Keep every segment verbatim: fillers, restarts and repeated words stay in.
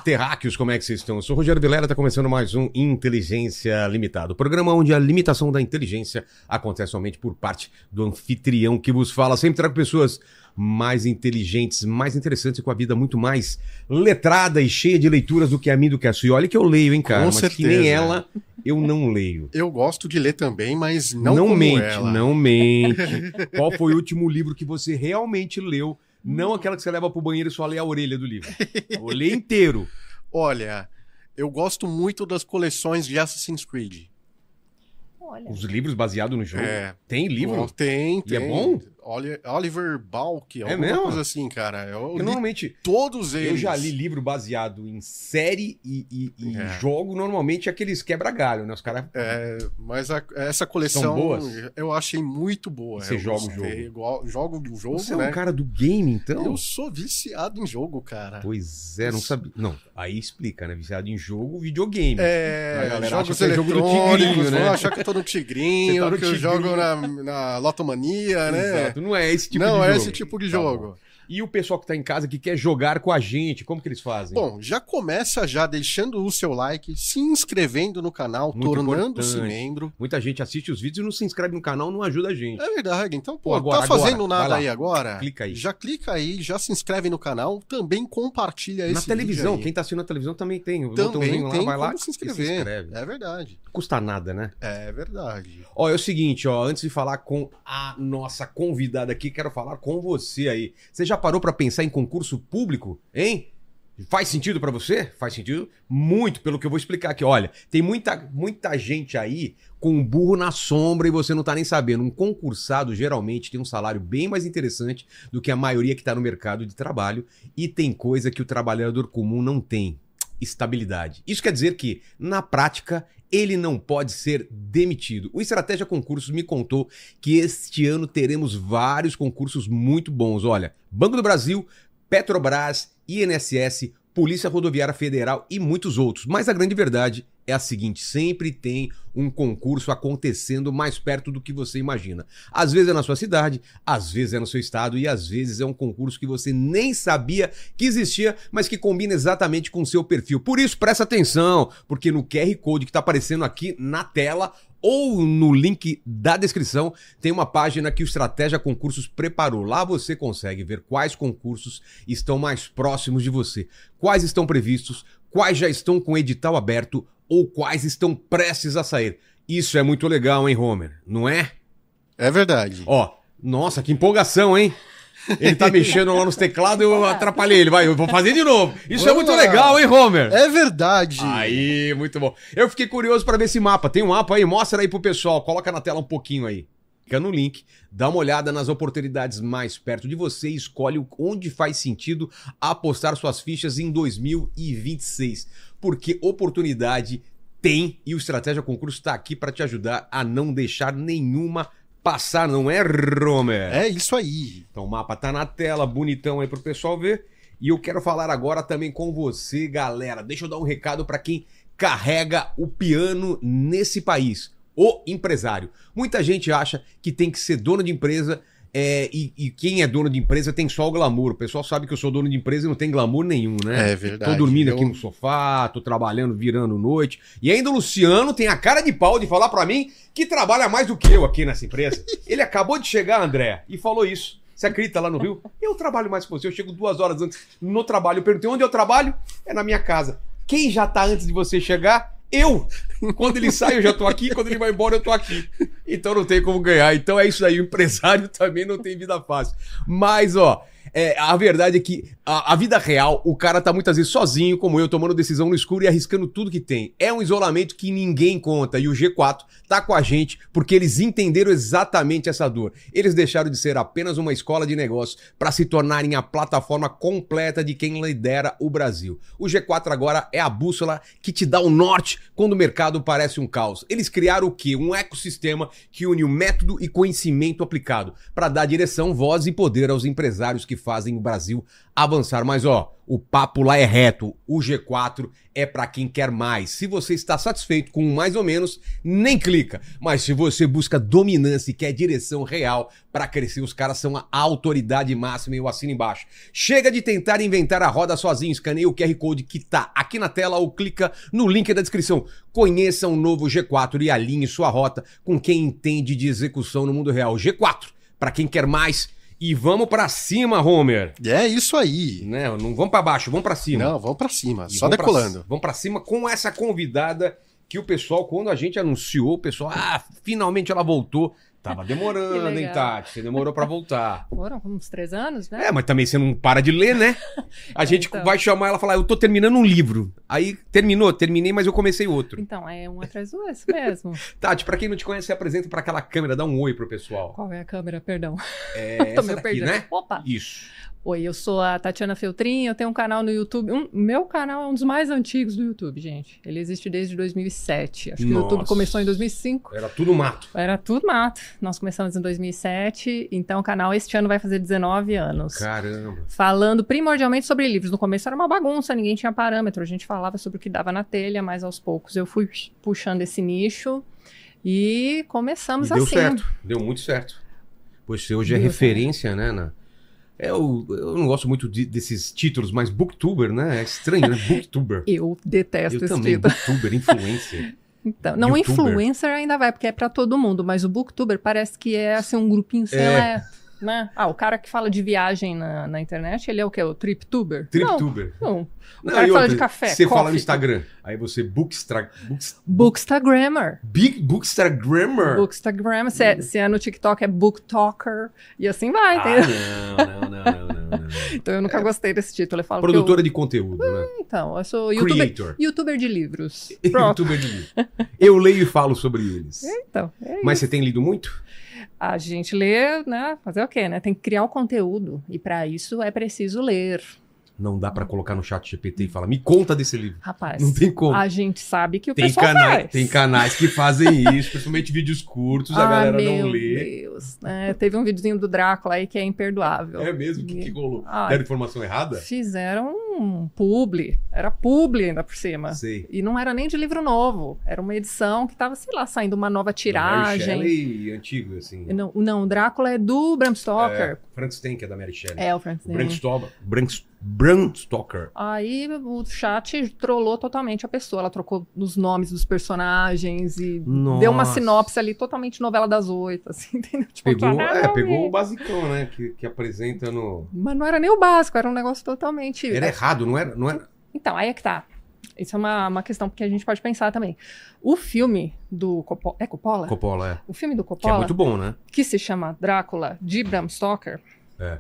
terráqueos, como é que vocês estão? Eu sou o Rogério Vilela, tá começando mais um Inteligência Limitada, o programa onde a limitação da inteligência acontece somente por parte do anfitrião que vos fala. Sempre trago pessoas mais inteligentes, mais interessantes e com a vida muito mais letrada e cheia de leituras do que a mim, do que a sua. E olha que eu leio, hein, cara, com mas certeza, que nem ela, eu não leio. Eu gosto de ler também, mas não, não como mente, ela. não mente. Qual foi o último livro que você realmente leu? Não aquela que você leva pro banheiro e só lê a orelha do livro. Eu lê inteiro. Olha, eu gosto muito das coleções de Assassin's Creed. Olha. Os livros baseados no jogo? É. Tem livro? Tem, E tem. é bom? Oli- Oliver Balk, alguma mesmo? coisa assim, cara. Eu Porque li normalmente todos eles. eu já li livro baseado em série e, e- e É. jogo, normalmente aqueles quebra-galho, né? Os caras... É, mas a- essa coleção São boas? eu achei muito boa. Você Eu joga o gostei. jogo? Go- Jogo o jogo, Você é né? um cara do game, então? Eu sou viciado em jogo, cara. Pois é, não sabia. Não, aí explica, né? Viciado em jogo, videogame. É, A galera jogos acha que é jogo do eletrônicos, tigrinho, né? vão achar que eu tô no Tigrinho, Você tá no que eu Tigrinho. jogo na, na Lotomania, né? Exato, não é esse tipo Não de é jogo. esse tipo de Tá jogo. bom. E o pessoal que tá em casa que quer jogar com a gente, como que eles fazem? Bom, já começa já deixando o seu like, se inscrevendo no canal, Muito tornando-se importante. membro. Muita gente assiste os vídeos e não se inscreve no canal, não ajuda a gente. É verdade, então, pô, Pô, agora, tá fazendo agora, vai nada lá. aí agora? Clica aí. Já clica aí, já se inscreve no canal, também compartilha esse Na televisão, vídeo aí. quem tá assistindo na televisão também tem. O Também botãozinho lá, tem vai lá como se e inscrever. inscreve. É verdade, Custa nada, né? é verdade. Ó, é o seguinte, ó, antes de falar com a nossa convidada aqui, quero falar com você aí. Você já parou pra pensar em concurso público, hein? Faz sentido pra você? Faz sentido? Muito, pelo que eu vou explicar aqui. Olha, tem muita, muita gente aí com um burro na sombra e você não tá nem sabendo. Um concursado geralmente tem um salário bem mais interessante do que a maioria que tá no mercado de trabalho e tem coisa que o trabalhador comum não tem. Estabilidade. Isso quer dizer que, na prática, ele não pode ser demitido. O Estratégia Concursos me contou que este ano teremos vários concursos muito bons. Olha, Banco do Brasil, Petrobras, I N S S, Polícia Rodoviária Federal e muitos outros. Mas a grande verdade é a seguinte, sempre tem um concurso acontecendo mais perto do que você imagina. Às vezes é na sua cidade, às vezes é no seu estado e às vezes é um concurso que você nem sabia que existia, mas que combina exatamente com o seu perfil. Por isso, presta atenção, porque no Q R Code que está aparecendo aqui na tela ou no link da descrição, tem uma página que o Estratégia Concursos preparou. Lá você consegue ver quais concursos estão mais próximos de você, quais estão previstos, quais já estão com edital aberto ou quais estão prestes a sair. Isso é muito legal, hein, Homer? Não é? É verdade. Ó, nossa, que empolgação, hein? Ele tá mexendo lá nos teclados, eu atrapalhei ele. Vai, eu vou fazer de novo. Isso é Vamos muito lá. legal, hein, Homer? É verdade. Aí, muito bom. Eu fiquei curioso pra ver esse mapa. Tem um mapa aí? Mostra aí pro pessoal. Coloca na tela um pouquinho aí. Clica no link, dá uma olhada nas oportunidades mais perto de você e escolhe onde faz sentido apostar suas fichas em dois mil e vinte e seis. Porque oportunidade tem e o Estratégia Concurso está aqui para te ajudar a não deixar nenhuma passar, não é, Romer? É isso aí. Então o mapa tá na tela, bonitão aí pro pessoal ver. E eu quero falar agora também com você, galera. Deixa eu dar um recado para quem carrega o piano nesse país. O empresário. Muita gente acha que tem que ser dono de empresa é, e, e quem é dono de empresa tem só o glamour. O pessoal sabe que eu sou dono de empresa e não tem glamour nenhum, né? É verdade. Tô dormindo aqui Eu- no sofá, tô trabalhando, virando noite. E ainda o Luciano tem a cara de pau de falar pra mim que trabalha mais do que eu aqui nessa empresa. Ele acabou de chegar, André, e falou isso. Você acredita lá no Rio? Eu trabalho mais que você. Eu chego duas horas antes no trabalho. Eu perguntei onde eu trabalho? É na minha casa. Quem já tá antes de você chegar? Eu! Quando ele sai, eu já tô aqui. Quando ele vai embora, eu tô aqui. Então não tem como ganhar. Então é isso aí. O empresário também não tem vida fácil. Mas, ó, é, a verdade é que a, a vida real, o cara tá muitas vezes sozinho, como eu, tomando decisão no escuro e arriscando tudo que tem. É um isolamento que ninguém conta. E o G quatro tá com a gente porque eles entenderam exatamente essa dor. Eles deixaram de ser apenas uma escola de negócios para se tornarem a plataforma completa de quem lidera o Brasil. O G quatro agora é a bússola que te dá o norte quando o mercado parece um caos. Eles criaram o quê? Um ecossistema que une o método e conhecimento aplicado para dar direção, voz e poder aos empresários que fazem o Brasil avançar. Mas ó, o papo lá é reto. O G quatro é pra quem quer mais. Se você está satisfeito com mais ou menos, nem clica. Mas se você busca dominância e quer direção real pra crescer, os caras são a autoridade máxima e eu assino embaixo. Chega de tentar inventar a roda sozinho. Escaneia o Q R Code que tá aqui na tela ou clica no link da descrição. Conheça o novo G quatro e alinhe sua rota com quem entende de execução no mundo real. G quatro, pra quem quer mais. E vamos pra cima, Homer. É isso aí. Né? Não vamos pra baixo, vamos pra cima. Não, vamos pra cima, E só vamos decolando. Pra, vamos pra cima com essa convidada que o pessoal, quando a gente anunciou, o pessoal, ah, finalmente ela voltou. Tava demorando, hein, Tati? Você demorou pra voltar. Foram uns três anos, né? É, mas também você não para de ler, né? A gente então. vai chamar ela e falar, eu tô terminando um livro. Aí terminou, terminei, mas eu comecei outro. Então, é um atrás do outro mesmo. Tati, pra quem não te conhece, você apresenta pra aquela câmera, dá um oi pro pessoal. Qual é a câmera? Perdão. É Tô essa meio daqui, perdida. né? Opa! Isso. Oi, eu sou a Tatiana Feltrin, eu tenho um canal no YouTube. Um, meu canal é um dos mais antigos do YouTube, gente. Ele existe desde dois mil e sete. Acho que Nossa. o YouTube começou em dois mil e cinco. Era tudo mato. Era tudo mato. Nós começamos em dois mil e sete, então o canal este ano vai fazer dezenove anos. Caramba. Falando primordialmente sobre livros. No começo era uma bagunça, ninguém tinha parâmetro. A gente falava sobre o que dava na telha, mas aos poucos eu fui puxando esse nicho e começamos E deu assim. certo, deu muito certo. Pois você hoje é Deu referência, né? Na... É, eu, eu não gosto muito de- desses títulos, mas booktuber, né? É estranho, né? Booktuber. Eu detesto Eu esse também, título. booktuber, influencer. Então, não, YouTuber. influencer ainda vai, porque é pra todo mundo, mas o booktuber parece que é assim, um grupinho É. seleto, né? Ah, o cara que fala de viagem na, na internet, ele é o quê? O triptuber? Triptuber. Não, não. O Não, cara e que fala outra, de café, Você fala no coffee. Instagram, aí você bookstra... Books, Bookstagrammer. big bookstagrammer. Bookstagrammer. Se, é, se é no TikTok, é booktalker. E assim vai, Ah, entendeu? não, não, não, não, não, não. Então eu nunca gostei desse título. Eu falo Produtora de conteúdo, né? que eu, então, eu sou youtuber, Creator. youtuber de livros. Pronto. Youtuber de livro. Eu leio e falo sobre eles. Então, é Mas isso. você tem lido muito? A gente lê, né? Fazer o quê, né? Tem que criar o conteúdo. E para isso é preciso ler. Não dá pra colocar no chat G P T e falar, me conta desse livro. Rapaz, Não tem como. a gente sabe que o Tem, pessoal cana- faz. tem canais que fazem isso, principalmente vídeos curtos, a Ah, galera meu não lê. Deus. É, teve um videozinho do Drácula aí que é imperdoável. É mesmo? O que, que rolou? Ah, Deram informação errada? Fizeram um publi. Era publi ainda por cima. Sei. E não era nem de livro novo. Era uma edição que tava, sei lá, saindo uma nova Mary tiragem. Shelley antigo, assim. Não, não, o Drácula é do Bram Stoker. É, Frankenstein, que é da Mary Shelley. É, o Francis Bram Stoker. Bram, Bram Stoker. Aí o chat trollou totalmente a pessoa. Ela trocou os nomes dos personagens e Nossa. deu uma sinopse ali totalmente novela das oito, assim, entendeu? Tipo, Pegou, nada é, a pegou ver. o basicão, né? Que, que apresenta no. Mas não era nem o básico, era um negócio totalmente... Era errado, não era? Não era... Então, aí é que tá. Isso é uma, uma questão que a gente pode pensar também. O filme do Coppola... É Coppola? Coppola, é. O filme do Que Coppola, é muito bom, né? que se chama Drácula, de Bram Stoker, É.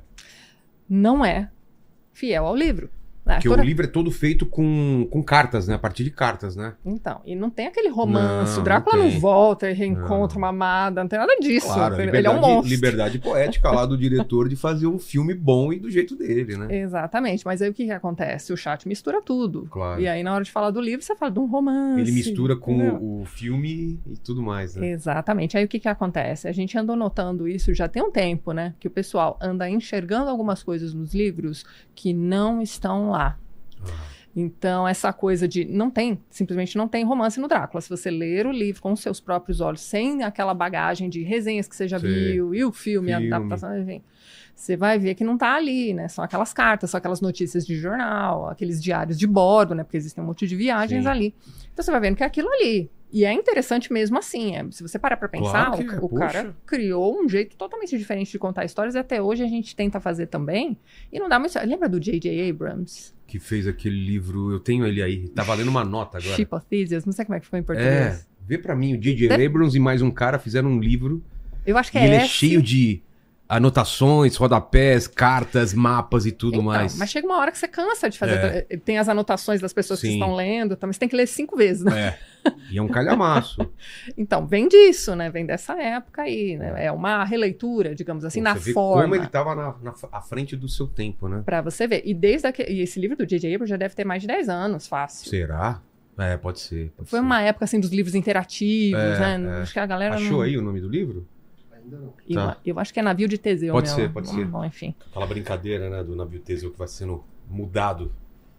não é fiel ao livro. Né? Porque Toda- o livro é todo feito com, com cartas, né? A partir de cartas, né? Então, e não tem aquele romance. Não, o Drácula não não, tem. volta e reencontra Não. uma amada, não tem nada disso. Claro, entendeu? liberdade, Ele é um monstro. liberdade poética lá do diretor de fazer um filme bom e do jeito dele, né? Exatamente, mas aí o que, que acontece? O chat mistura tudo. Claro. E aí, na hora de falar do livro, você fala de um romance. Ele mistura com entendeu? o, o filme e tudo mais, né? Exatamente. Aí o que, que acontece? A gente andou notando isso já tem um tempo, né? Que o pessoal anda enxergando algumas coisas nos livros que não estão lá. Ah. Então, essa coisa de não tem, simplesmente não tem romance no Drácula. Se você ler o livro com os seus próprios olhos, sem aquela bagagem de resenhas que você já Sei. viu, e o filme, Filme. a adaptação, enfim, você vai ver que não tá ali, né? São aquelas cartas, são aquelas notícias de jornal, aqueles diários de bordo, né? Porque existem um monte de viagens Sim. ali. Então, você vai vendo que é aquilo ali. E é interessante mesmo assim. É, se você parar pra pensar, Claro que é, o, o poxa. cara criou um jeito totalmente diferente de contar histórias. E até hoje a gente tenta fazer também. E não dá muito certo. Lembra do J J Abrams? Que fez aquele livro, eu tenho ele aí, tá valendo uma nota agora. Ship of Theseus? Não sei como é que ficou em É, português. vê pra mim, o J J Deve- Abrams e mais um cara fizeram um livro Eu acho que e é ele é esse. cheio de anotações, rodapés, cartas, mapas e tudo Então, mais. mas chega uma hora que você cansa de fazer. É. Tem as anotações das pessoas que Sim. estão lendo, então, mas tem que ler cinco vezes, né? É. E é um calhamaço. Então, vem disso, né? Vem dessa época aí, né? É uma releitura, digamos assim, Pô, na você vê forma. como ele tava na, na- à frente do seu tempo, né? Pra você ver. E desde aque... e esse livro do J J Abrams já deve ter mais de dez anos, fácil. Será? É, pode ser. Pode Foi ser. uma época assim dos livros interativos, É, né? é. Acho que a galera Achou não... aí o nome do livro? Ainda não. Eu, Tá. eu acho que é navio de Teseu Pode mesmo. ser, pode ser. Bom, enfim. Aquela brincadeira, né, do navio Teseu que vai sendo mudado.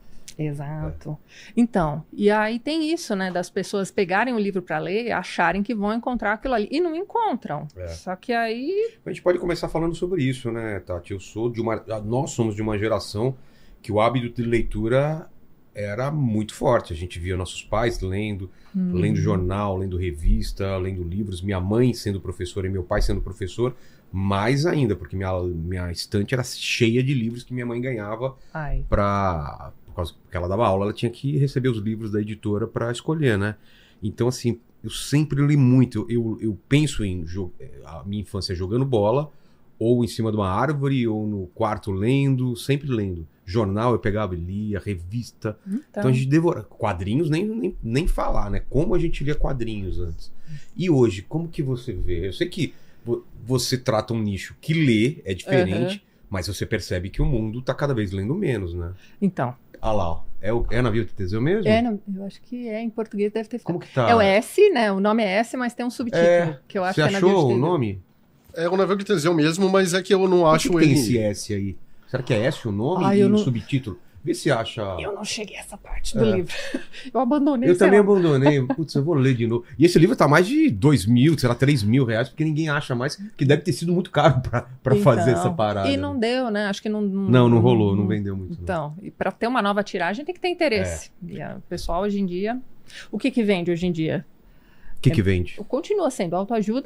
Exato. Então, e aí tem isso, né, das pessoas pegarem o livro para ler e acharem que vão encontrar aquilo ali. E não encontram. É. Só que aí... A gente pode começar falando sobre isso, né, Tati? Eu sou de uma... Nós somos de uma geração que o hábito de leitura era muito forte. A gente via nossos pais lendo, Hum. lendo jornal, lendo revista, lendo livros. Minha mãe sendo professora e meu pai sendo professor. Mais ainda, porque minha, minha estante era cheia de livros que minha mãe ganhava Ai. para... Por causa que ela dava aula, ela tinha que receber os livros da editora para escolher, né? Então, assim, eu sempre li muito. Eu, eu penso em jo- a minha infância jogando bola, ou em cima de uma árvore, ou no quarto lendo, sempre lendo. Jornal eu pegava e lia, revista. Então, Então a gente devora. Quadrinhos, nem, nem, nem falar, né? Como a gente lia quadrinhos antes. E hoje, como que você vê? Eu sei que vo- você trata um nicho que lê, é diferente, mas você percebe que o mundo tá cada vez lendo menos, né? então Ah lá, ó. É, o, é navio de Teseu mesmo? é, não, eu acho que é, em português deve ter ficado. Como que tá? É o S, né? O nome é S, mas tem um subtítulo, É, que eu acho Você que é navio de achou o Teseu. nome? É o navio de Teseu mesmo, mas é que eu não Por que acho que ele... tem esse S aí? Será que é S o nome Ah, e eu o não- subtítulo? Vê se acha... Eu não cheguei a essa parte do É. livro. Eu abandonei, Eu sei também lá. abandonei. Putz, eu vou ler de novo. E esse livro tá mais de dois mil, sei lá, três mil reais, porque ninguém acha mais, que deve ter sido muito caro pra, pra Então, fazer essa parada. E não deu, né? Acho que não... Não, não rolou, não vendeu muito. não. Então, e para ter uma nova tiragem tem que ter interesse. É. E a- o pessoal hoje em dia... O que que vende hoje em dia? O que que vende? Continua sendo autoajuda,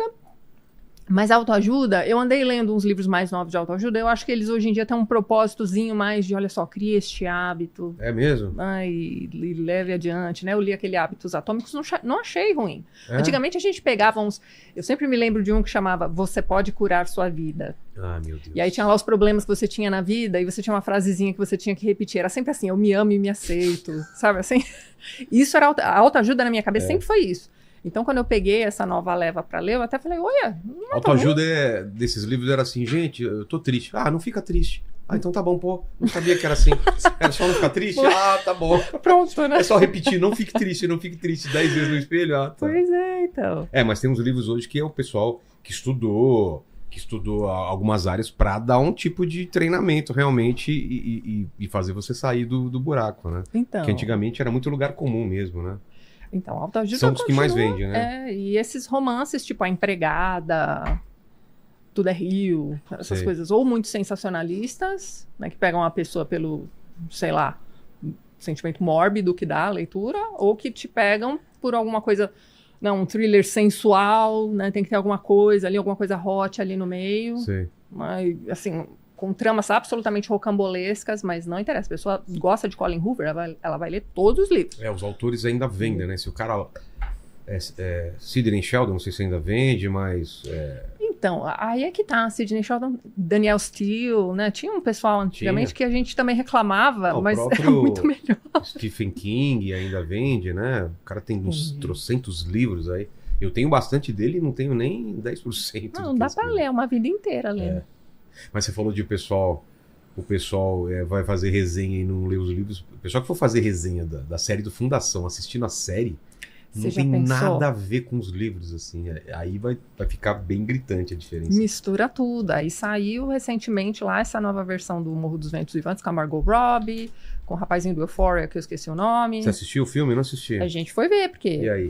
mas autoajuda, eu andei lendo uns livros mais novos de autoajuda, eu acho que eles hoje em dia têm um propósitozinho mais de, olha só, cria este hábito, É mesmo? ai, e leve adiante, né? Eu li aquele Hábitos Atômicos, não, cha- não achei ruim. É? Antigamente a gente pegava uns... Eu sempre me lembro de um que chamava Você Pode Curar Sua Vida. Ah, meu Deus. E aí tinha lá os problemas que você tinha na vida e você tinha uma frasezinha que você tinha que repetir. Era sempre assim, eu me amo e me aceito, sabe assim? Isso era... auto- A autoajuda na minha cabeça É. sempre foi isso. Então quando eu peguei essa nova leva pra ler, eu até falei, olha, não é tão Autoajuda é, desses livros era assim, gente, eu tô triste. Ah, não fica triste. Ah, então tá bom, pô. Não sabia que era assim. Era só não ficar triste? Ah, tá bom. ruim. Pronto, né? É só repetir, não fique triste, não fique triste dez vezes no espelho. Ah, tá. Pois é, então. É, mas tem uns livros hoje que é o pessoal que estudou, que estudou a- algumas áreas pra dar um tipo de treinamento realmente e, e- e- e fazer você sair do, do buraco, né? Então, Que antigamente era muito lugar comum mesmo, né? então autoajuda São os que mais continua- vendem, né? É, e esses romances, tipo A Empregada, Tudo é Rio, essas Sei. coisas, ou muito sensacionalistas, né, que pegam a pessoa pelo, sei lá, sentimento mórbido que dá a leitura, ou que te pegam por alguma coisa, não, um thriller sensual, né, tem que ter alguma coisa ali, alguma coisa hot ali no meio, Sei. mas, assim, com tramas absolutamente rocambolescas, mas não interessa, a pessoa gosta de Colin Hoover, ela vai, ela vai ler todos os livros. É, os autores ainda vendem, né? Se o cara... É, é, Sidney Sheldon, não sei se ainda vende, mas... é, Então, aí é que tá, Sidney Sheldon, Daniel Steele, né? Tinha um pessoal antigamente Tinha. que a gente também reclamava, Ah, o mas era próprio- muito melhor. Stephen King ainda vende, né? O cara tem uns Uhum. trocentos livros aí. Eu tenho bastante dele e não tenho nem dez por cento. Não, do não que dá ele pra escreveu. ler uma vida inteira lendo. É. Mas você falou de pessoal... O pessoal é, vai fazer resenha e não lê os livros. O pessoal que for fazer resenha da, da série do Fundação, assistindo a série, Você não já tem pensou? nada a ver com os livros, assim. É, Aí vai, vai ficar bem gritante a diferença. Mistura tudo. Aí saiu recentemente lá essa nova versão do Morro dos Ventos Vivantes com a Margot Robbie, com o rapazinho do Euphoria, que eu esqueci o nome. Você assistiu o filme? Eu não assisti. A gente foi ver, E porque aí?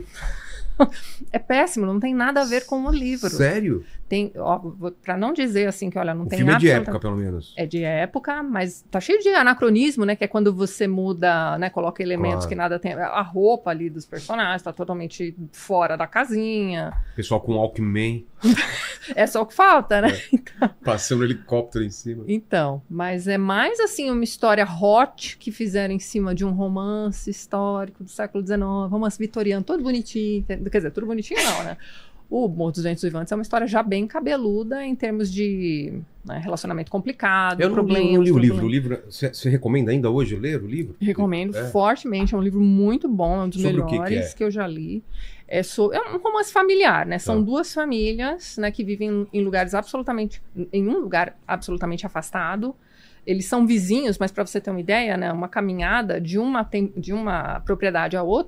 é péssimo, não tem nada a ver com o livro. Sério? Tem, ó, vou- pra não dizer assim que, olha, não O tem filme é de absoluta- época, pelo menos. É de época, mas tá cheio de anacronismo, né? Que é quando você muda, né? Coloca elementos Claro. que nada tem. A roupa ali dos personagens tá totalmente fora da casinha. Pessoal com Walkman, É só o que falta, né? passando helicóptero em cima. Então, mas é mais assim uma história hot que fizeram em cima de um romance histórico do século dezenove, romance vitoriano, todo bonitinho. Quer dizer, tudo bonitinho não, né? O Morro dos Ventos Vivantes é uma história já bem cabeluda em termos de né, relacionamento complicado, Eu não li, problemas. não li o livro. O turbulentos. livro você, você recomenda ainda hoje ler o livro? Recomendo É. fortemente, é um livro muito bom, é um dos Sobre o que que melhores que, é? eu já li. É, so, é um romance familiar, né? São Tá. duas famílias, né, que vivem em lugares absolutamente, em um lugar absolutamente afastado. Eles são vizinhos, mas para você ter uma ideia, né, uma caminhada de uma, tem- de uma propriedade à outra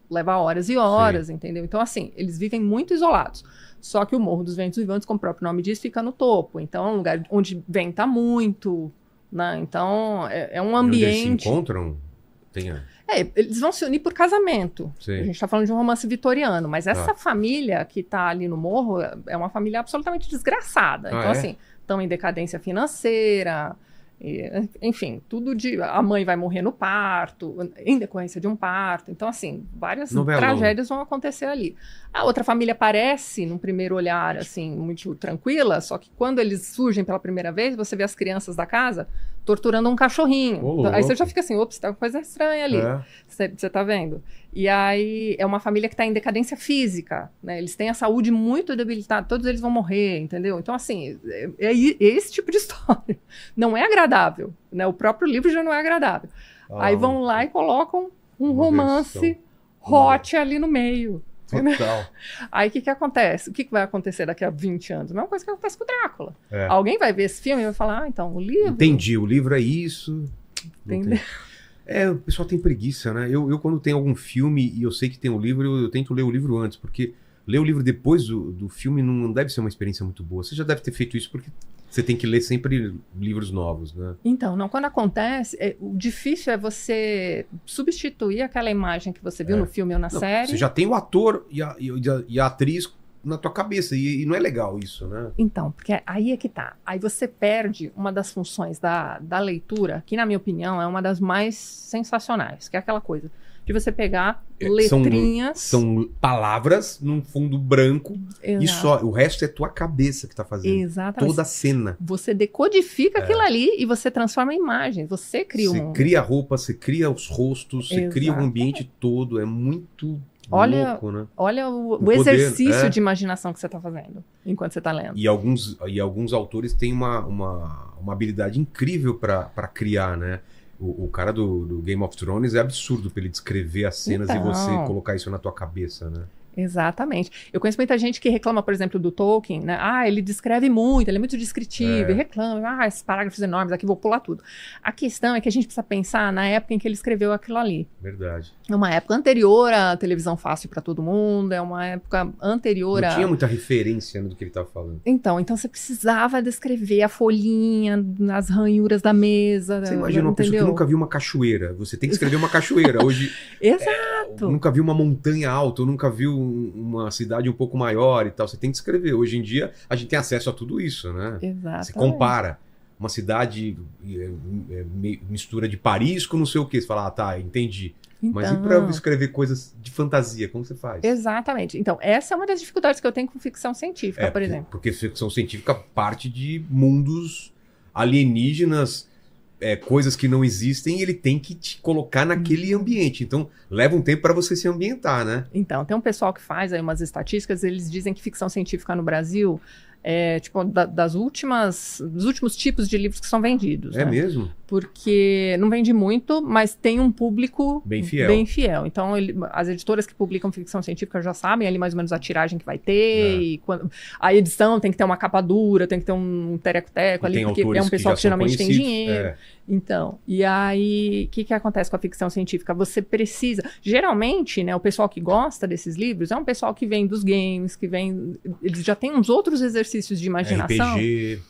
leva horas e horas, entendeu? Então, assim, eles vivem muito isolados. Só que o Morro dos Ventos Uivantes, como o próprio nome diz, fica no topo. Então, é um lugar onde venta muito, né? Então, é, é um ambiente... E onde eles se encontram? Tem a... É, eles vão se unir por casamento. Sim. A gente está falando de um romance vitoriano, mas essa Ah. família que está ali no morro é uma família absolutamente desgraçada. Ah, Então, é? assim, estão em decadência financeira, e, enfim, tudo de... A mãe vai morrer no parto, em decorrência de um parto. Então, assim, várias Novelão. tragédias vão acontecer ali. A outra família parece, num primeiro olhar, assim, muito tranquila, só que quando eles surgem pela primeira vez, você vê as crianças da casa torturando um cachorrinho. Ô, Então, aí você louco. já fica assim, ops, tem uma coisa estranha ali. É. Você tá vendo? E aí é uma família que está em decadência física, né? Eles têm a saúde muito debilitada, todos eles vão morrer, entendeu? Então, assim, é, é esse tipo de história. Não é agradável, né? O próprio livro já não é agradável. Ah, aí vão lá e colocam um uma romance versão. hot ali no meio. Total. Aí o que, que acontece? O que, que vai acontecer daqui a vinte anos? A mesma coisa que acontece com o Drácula. É. Alguém vai ver esse filme e vai falar, ah, então, o livro... Entendi, o livro é isso. Não Entendeu? tem- É, o pessoal tem preguiça, né? Eu, eu, quando tem algum filme e eu sei que tem um livro, eu, eu tento ler o livro antes, porque ler o livro depois do, do filme não, não deve ser uma experiência muito boa. Você já deve ter feito isso porque você tem que ler sempre livros novos, né? Então, não, quando acontece, é, o difícil é você substituir aquela imagem que você viu É. no filme ou na Não, série. você já tem o ator e a, e a- e a atriz na tua cabeça, e, e não é legal isso, né? Então, porque aí é que tá. Aí você perde uma das funções da, da leitura, que na minha opinião é uma das mais sensacionais, que é aquela coisa de você pegar É, são- letrinhas... São palavras num fundo branco e Exato. só. O resto é tua cabeça que tá fazendo. Exatamente. Toda a cena. Você decodifica aquilo ali e você transforma em imagem. Você cria Você um... cria a roupa, você cria os rostos, você cria o Exatamente. ambiente todo. É muito Olha- louco, né? Olha o, o poder, exercício é. de imaginação que você está fazendo enquanto você está lendo. E alguns, e alguns autores têm uma, uma, uma habilidade incrível para criar, né? O, o cara do, do Game of Thrones é absurdo pra ele descrever as cenas Então. e você colocar isso na tua cabeça, né? Exatamente. Eu conheço muita gente que reclama, por exemplo, do Tolkien, né? Ah, ele descreve muito, ele é muito descritivo, É. e reclama, ah, esses parágrafos enormes, aqui vou pular tudo. A questão é que a gente precisa pensar na época em que ele escreveu aquilo ali. Verdade. É uma época anterior à televisão fácil para todo mundo, é uma época anterior Não a... tinha muita referência, né, do que ele tava falando. Então, então você precisava descrever a folhinha, as ranhuras da mesa. Você imagina uma pessoa que entendeu? nunca viu uma cachoeira. Você tem que escrever uma cachoeira. Hoje, Exato. nunca viu uma montanha alta, ou nunca viu um- uma cidade um pouco maior e tal. Você tem que escrever. Hoje em dia, a gente tem acesso a tudo isso, né? Exatamente. Você compara uma cidade, é, é, mi- mistura de Paris com não sei o quê. Você fala, ah, tá, entendi. Mas e Então, pra escrever coisas de fantasia, como você faz? Exatamente. Então, essa é uma das dificuldades que eu tenho com ficção científica, É, por porque- exemplo. Porque ficção científica parte de mundos alienígenas, é, coisas que não existem, e ele tem que te colocar naquele ambiente. Então, leva um tempo para você se ambientar, né? Então, tem um pessoal que faz aí umas estatísticas, eles dizem que ficção científica no Brasil é, tipo, da- das últimas, dos últimos tipos de livros que são vendidos. É né? mesmo? Porque não vende muito, mas tem um público Bem fiel. bem fiel. Então, ele- as editoras que publicam ficção científica já sabem ali mais ou menos a tiragem que vai ter, É. e quando, a edição tem que ter uma capa dura, tem que ter um tereco-teco E ali, tem porque autores é um pessoal já que, são geralmente tem conhecidos. dinheiro. É. Então, e aí, o que, que acontece com a ficção científica? Você precisa. Geralmente, né, o pessoal que gosta desses livros é um pessoal que vem dos games, que vem. Eles já têm uns outros exercícios de imaginação. R P G,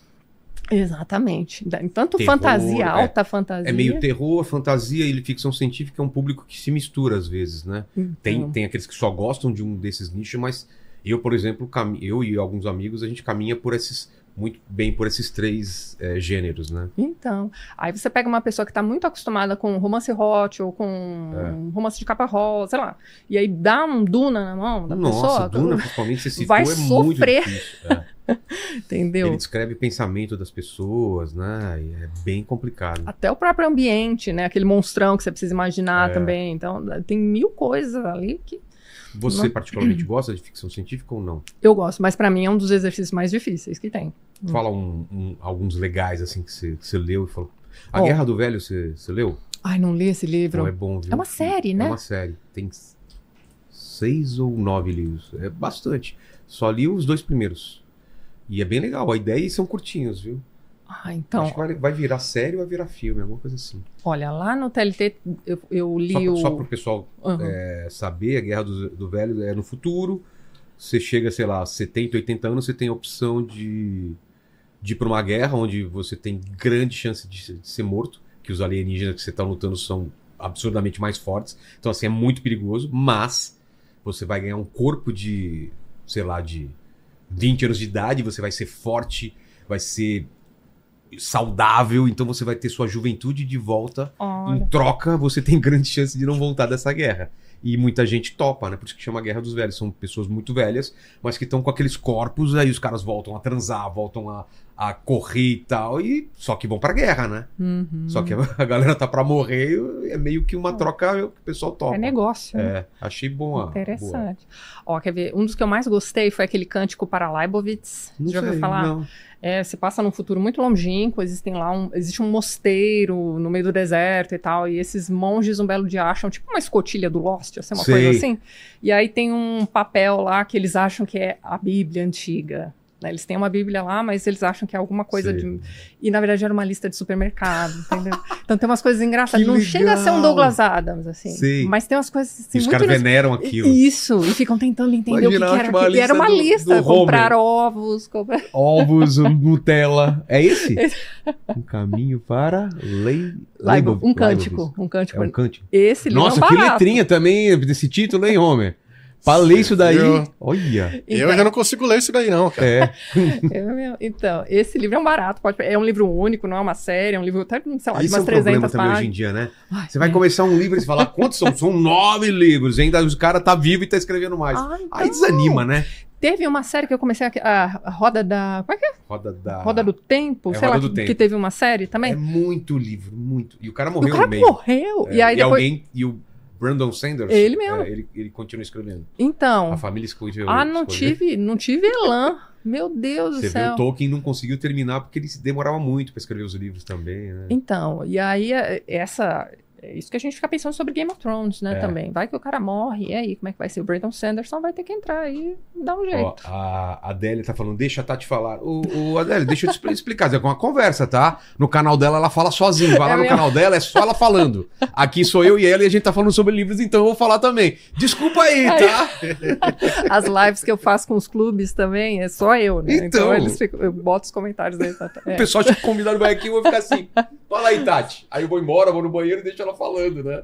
Exatamente. Da- Tanto Terror, fantasia, é. alta fantasia. é meio terror, fantasia e ficção científica é um público que se mistura às vezes, né? Então, Tem, tem aqueles que só gostam de um desses nichos, mas eu, por exemplo, cami- eu e alguns amigos, a gente caminha por esses, muito bem por esses três é, gêneros, né? Então, aí você pega uma pessoa que está muito acostumada com romance hot ou com É. romance de capa rosa, sei lá, e aí dá um Duna na mão da Nossa, pessoa, Duna, principalmente, você citou, vai é muito sofrer. difícil. É. entendeu? Ele descreve o pensamento das pessoas, né? E é bem complicado. Até o próprio ambiente, né? Aquele monstrão que você precisa imaginar É. também. Então, tem mil coisas ali que Você Não. particularmente gosta de ficção científica ou não? eu gosto, mas pra mim é um dos exercícios mais difíceis que tem. Fala um- um- alguns legais, assim, que você, que você leu e falou. A Ó. Guerra do Velho, você, você leu? Ai, não li esse livro. Não, é bom, viu? É uma série, né? É uma série. Tem seis ou nove livros. É bastante. Só li os dois primeiros. E é bem legal. A ideia e são curtinhos, viu? Ah, então, Acho que vai, vai virar série ou vai virar filme, alguma coisa assim. olha, lá no T L T eu, eu li Só, o... só para o pessoal Uhum. é, saber, a Guerra do, do Velho é no futuro. Você chega, sei lá, setenta, oitenta anos, você tem a opção de, de ir para uma guerra onde você tem grande chance de, de ser morto, que os alienígenas que você está lutando são absurdamente mais fortes. Então, assim, é muito perigoso, mas você vai ganhar um corpo de, sei lá, de vinte anos de idade, você vai ser forte, vai ser saudável, então você vai ter sua juventude de volta. Olha. Em troca, você tem grande chance de não voltar dessa guerra. E muita gente topa, né? Por isso que chama Guerra dos Velhos. São pessoas muito velhas, mas que estão com aqueles corpos, aí os caras voltam a transar, voltam a, a correr e tal, e só que vão pra guerra, né? Uhum. Só que a galera tá pra morrer, é meio que uma troca que o pessoal topa. É negócio. né? É, achei boa. Interessante. Ó, quer ver? Um dos que eu mais gostei foi aquele Cântico para Leibovitz. Boa. Não Já ouviu sei, falar? não. É, se passa num futuro muito longínquo, existem lá um, existe um mosteiro no meio do deserto e tal, e esses monges um belo dia acham tipo uma escotilha do Lost, assim, uma Sei. coisa assim. E aí tem um papel lá que eles acham que é a Bíblia antiga. Né? Eles têm uma Bíblia lá, mas eles acham que é alguma coisa Sei. de... E na verdade era uma lista de supermercado, entendeu? Então tem umas coisas engraçadas. Que Não chega a ser um legal. Douglas Adams, assim. Sei. Mas tem umas coisas assim, E os muito caras inas- veneram aquilo. Isso, e ficam tentando entender Imagina, o que, que era. acho uma aquilo. E era lista uma do- lista, do comprar Homer. ovos, comprar... Ovos, Nutella. É esse? Um caminho para Lei... Leibov- um Leibov- cântico, um É cântico. um cântico. Esse livro Nossa, é um que barato. letrinha também desse título, hein, Homer? Pra ler isso daí, viu? olha. Eu já não consigo ler isso daí, não, cara. É, Eu mesmo. Então, esse livro é um barato. Pode... É um livro único, não é uma série, é um livro até, sei lá, de isso é umas um problema trezentas também hoje em páginas. dia, né? Ai, Você vai é. começar um livro e você fala, quantos são? São nove livros, ainda os caras tá vivo e tá escrevendo mais. Ah, então. Aí desanima, né? Teve uma série que eu comecei a, a, a Roda da... Como é que é? Roda da... Roda do Tempo, É, sei Roda lá, do que, Tempo. que teve uma série também. É muito livro, muito. E o cara o morreu cara no meio. morreu. É, e aí depois... alguém, e o Brandon Sanders, Ele mesmo. é, ele, ele continua escrevendo. Então... A família escolheu. Ah, não escolheu. tive, não tive elan. Meu Deus do Você vê, céu. o Tolkien não conseguiu terminar porque ele se demorava muito pra escrever os livros também, né? Então, e aí é- essa... É isso que a gente fica pensando sobre Game of Thrones, né, É. também. Vai que o cara morre, e aí, como é que vai ser? O Brandon Sanderson vai ter que entrar aí e dar um Ó, jeito. a Adélia tá falando, deixa a Tati falar. Ô, ô, Adélia, deixa eu te expli- explicar. É uma conversa, tá? No canal dela, ela fala sozinha. Vai lá É no mesmo? canal dela, é só ela falando. Aqui sou eu e ela e a gente tá falando sobre livros, então eu vou falar também. Desculpa aí, tá? As lives que eu faço com os clubes também, é só eu, né? Então. eles ficam, eu boto os comentários aí. Tá, tá. O É. pessoal te convidado vai aqui e eu vou ficar assim. Fala aí, Tati. Aí eu vou embora, vou no banheiro e deixo ela falando, né?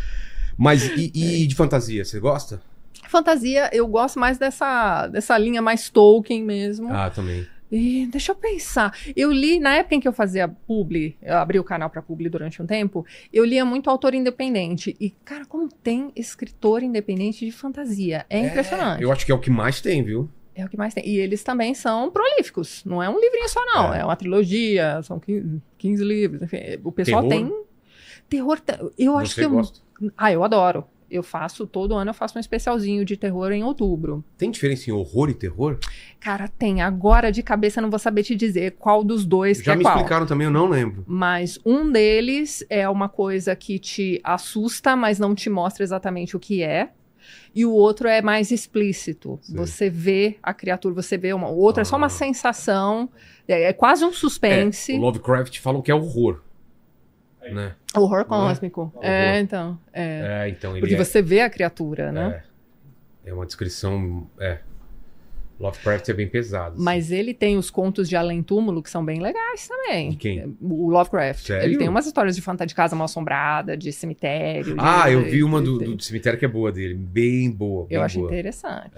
Mas e, e de fantasia, você gosta? Fantasia, eu gosto mais dessa, dessa linha mais Tolkien mesmo. Ah, também. E deixa eu pensar. Eu li, na época em que eu fazia publi, eu abri o canal para publi durante um tempo, eu lia muito autor independente. E, cara, como tem escritor independente de fantasia? É impressionante. Eu acho que é o que mais tem, viu? É o que mais tem. E eles também são prolíficos. Não é um livrinho só, não. É. É, uma trilogia, são quinze, quinze livros. Enfim, o pessoal Terror? tem. Terror. te- Eu acho Você que. Eu... gosta? Ah, eu adoro. Eu faço, todo ano eu faço um especialzinho de terror em outubro. Tem diferença em horror e terror? Cara, tem. Agora de cabeça eu não vou saber te dizer qual dos dois que Já é me qual. explicaram também, eu não lembro. Mas um deles é uma coisa que te assusta, mas não te mostra exatamente o que é. E o outro é mais explícito. Sei. Você vê a criatura, você vê uma. O outro é só uma Ah. sensação. É, é quase um suspense. É, o Lovecraft falam que é horror. Né? Horror Não é? cósmico. Horror. É, então. É. É, então ele Porque é, você vê a criatura, né? é. É uma descrição. É. Lovecraft é bem pesado. assim. Mas ele tem os contos de Além Túmulo, que são bem legais também. De quem? O Lovecraft. Sério? Ele tem umas histórias de fantasia de casa mal assombrada, de cemitério. de- Ah, eu vi uma do, de- do cemitério que é boa dele. Bem boa. Bem Eu acho boa. interessante.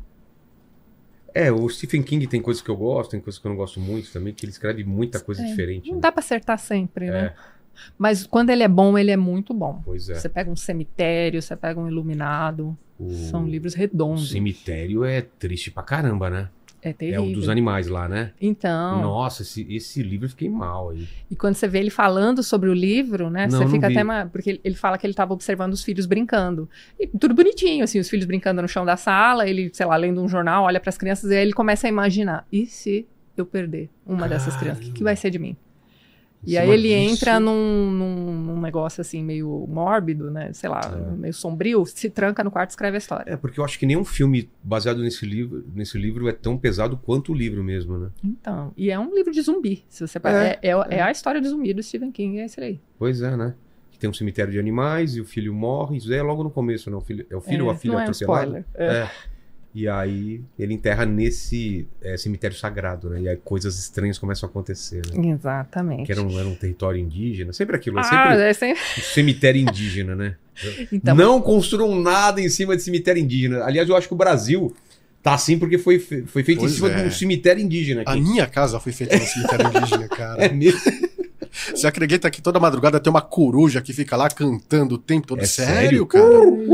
É, o Stephen King tem coisas que eu gosto, tem coisas que eu não gosto muito também, que ele escreve muita coisa É, diferente. Não né? dá pra acertar sempre, né? É, Mas quando ele é bom, ele é muito bom. pois é. Você pega um cemitério, você pega um iluminado. O, São livros o redondos. cemitério é triste pra caramba, né? É É terrível. o dos animais lá, né? Então, Nossa, esse, esse livro eu fiquei mal aí. e quando você vê ele falando sobre o livro, né? Não, você não fica vi. até mais. Porque ele- ele fala que ele estava observando os filhos brincando. E tudo bonitinho, assim, os filhos brincando no chão da sala, ele, sei lá, lendo um jornal, olha para as crianças e aí ele começa a imaginar: e se eu perder uma dessas crianças? O que, que vai ser de mim? E Em aí cima ele disso- entra num, num, num negócio assim meio mórbido, né? Sei lá, É. meio sombrio, se tranca no quarto e escreve a história. É, porque eu acho que nenhum filme baseado nesse livro, nesse livro é tão pesado quanto o livro mesmo, né? Então, e é um livro de zumbi, se você É, é, é, é a história de zumbi do Stephen King, é esse aí. Pois é, né? Que tem um cemitério de animais e o filho morre. Isso é logo no começo, né? O filho, é o filho É, ou a filha não é um atropelada? spoiler. É. É. E aí ele enterra nesse é, cemitério sagrado, né? E aí coisas estranhas começam a acontecer, né? Exatamente. Que era um, era um território indígena. Sempre aquilo, é Ah, sempre é sempre... um cemitério indígena, né? Então, Não construam nada em cima de cemitério indígena. Aliás, eu acho que o Brasil tá assim porque foi, fe- foi feito Pois em cima é. de um cemitério indígena A aqui. minha casa foi feita no cemitério indígena, cara. É mesmo? Você acredita que toda madrugada tem uma coruja que fica lá cantando o tempo todo? É sério, sério? cara?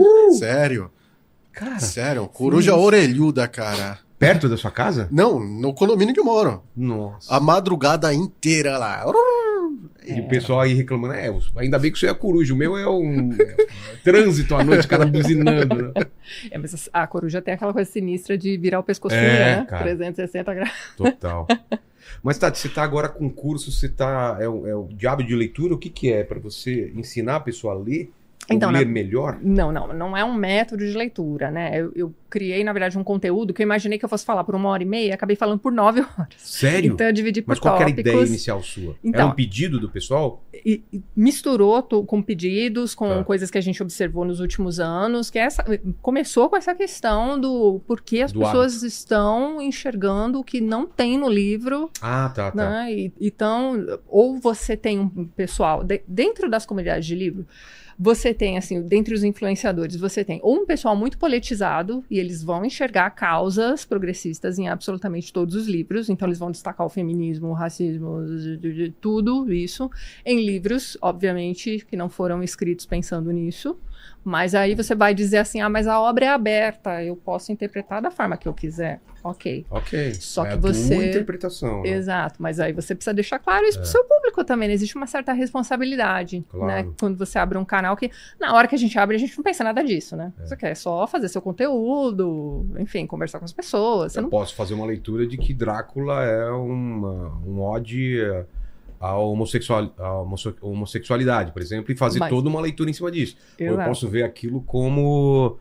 Sério. Cara, Sério. Coruja Sim. orelhuda, cara. perto da sua casa? Não, no condomínio que eu moro. Nossa. A madrugada inteira lá. E o pessoal aí reclamando, é, ainda bem que isso é a coruja, o meu é um é, trânsito à noite, o cara buzinando, né? é, mas a coruja tem aquela coisa sinistra de virar o pescoço, É, né? cara. trezentos e sessenta graus. Total. Mas, Tati, você tá agora com curso, você tá. É o, é o diabo de leitura, o que que é? Pra você ensinar a pessoa a ler? Ou Então, ler na- melhor? Não, não, não é um método de leitura, né? Eu, eu criei, na verdade, um conteúdo que eu imaginei que eu fosse falar por uma hora e meia e acabei falando por nove horas. Sério? Então eu dividi por Mas qual que era a tópicos. ideia inicial sua? Então- Era um pedido do pessoal? E, e misturou to- com pedidos, com Tá. coisas que a gente observou nos últimos anos, que essa, começou com essa questão do porquê as Do pessoas estão enxergando o que não tem no livro, Ah, tá, tá. né? E- então, ou você tem um pessoal, de- dentro das comunidades de livro, você tem, assim, dentre os influenciadores, você tem ou um pessoal muito politizado, e eles vão enxergar causas progressistas em absolutamente todos os livros, então eles vão destacar o feminismo, o racismo, de- de- de tudo isso, em livros, obviamente, que não foram escritos pensando nisso, mas aí você vai dizer assim, ah, mas a obra é aberta, eu posso interpretar da forma que eu quiser. Ok. Ok. Só é que a tua você- interpretação. Né? Exato, mas aí você precisa deixar claro isso pro seu público também, né? Existe uma certa responsabilidade, Claro. né? Quando você abre um canal que, na hora que a gente abre, a gente não pensa nada disso, né? Você quer só fazer seu conteúdo, enfim, conversar com as pessoas. Você Eu não... posso fazer uma leitura de que Drácula é uma, um ode à, homossexual, à homosse- homossexualidade, por exemplo, e fazer Mas- toda uma leitura em cima disso. Ou eu Exato. posso ver aquilo como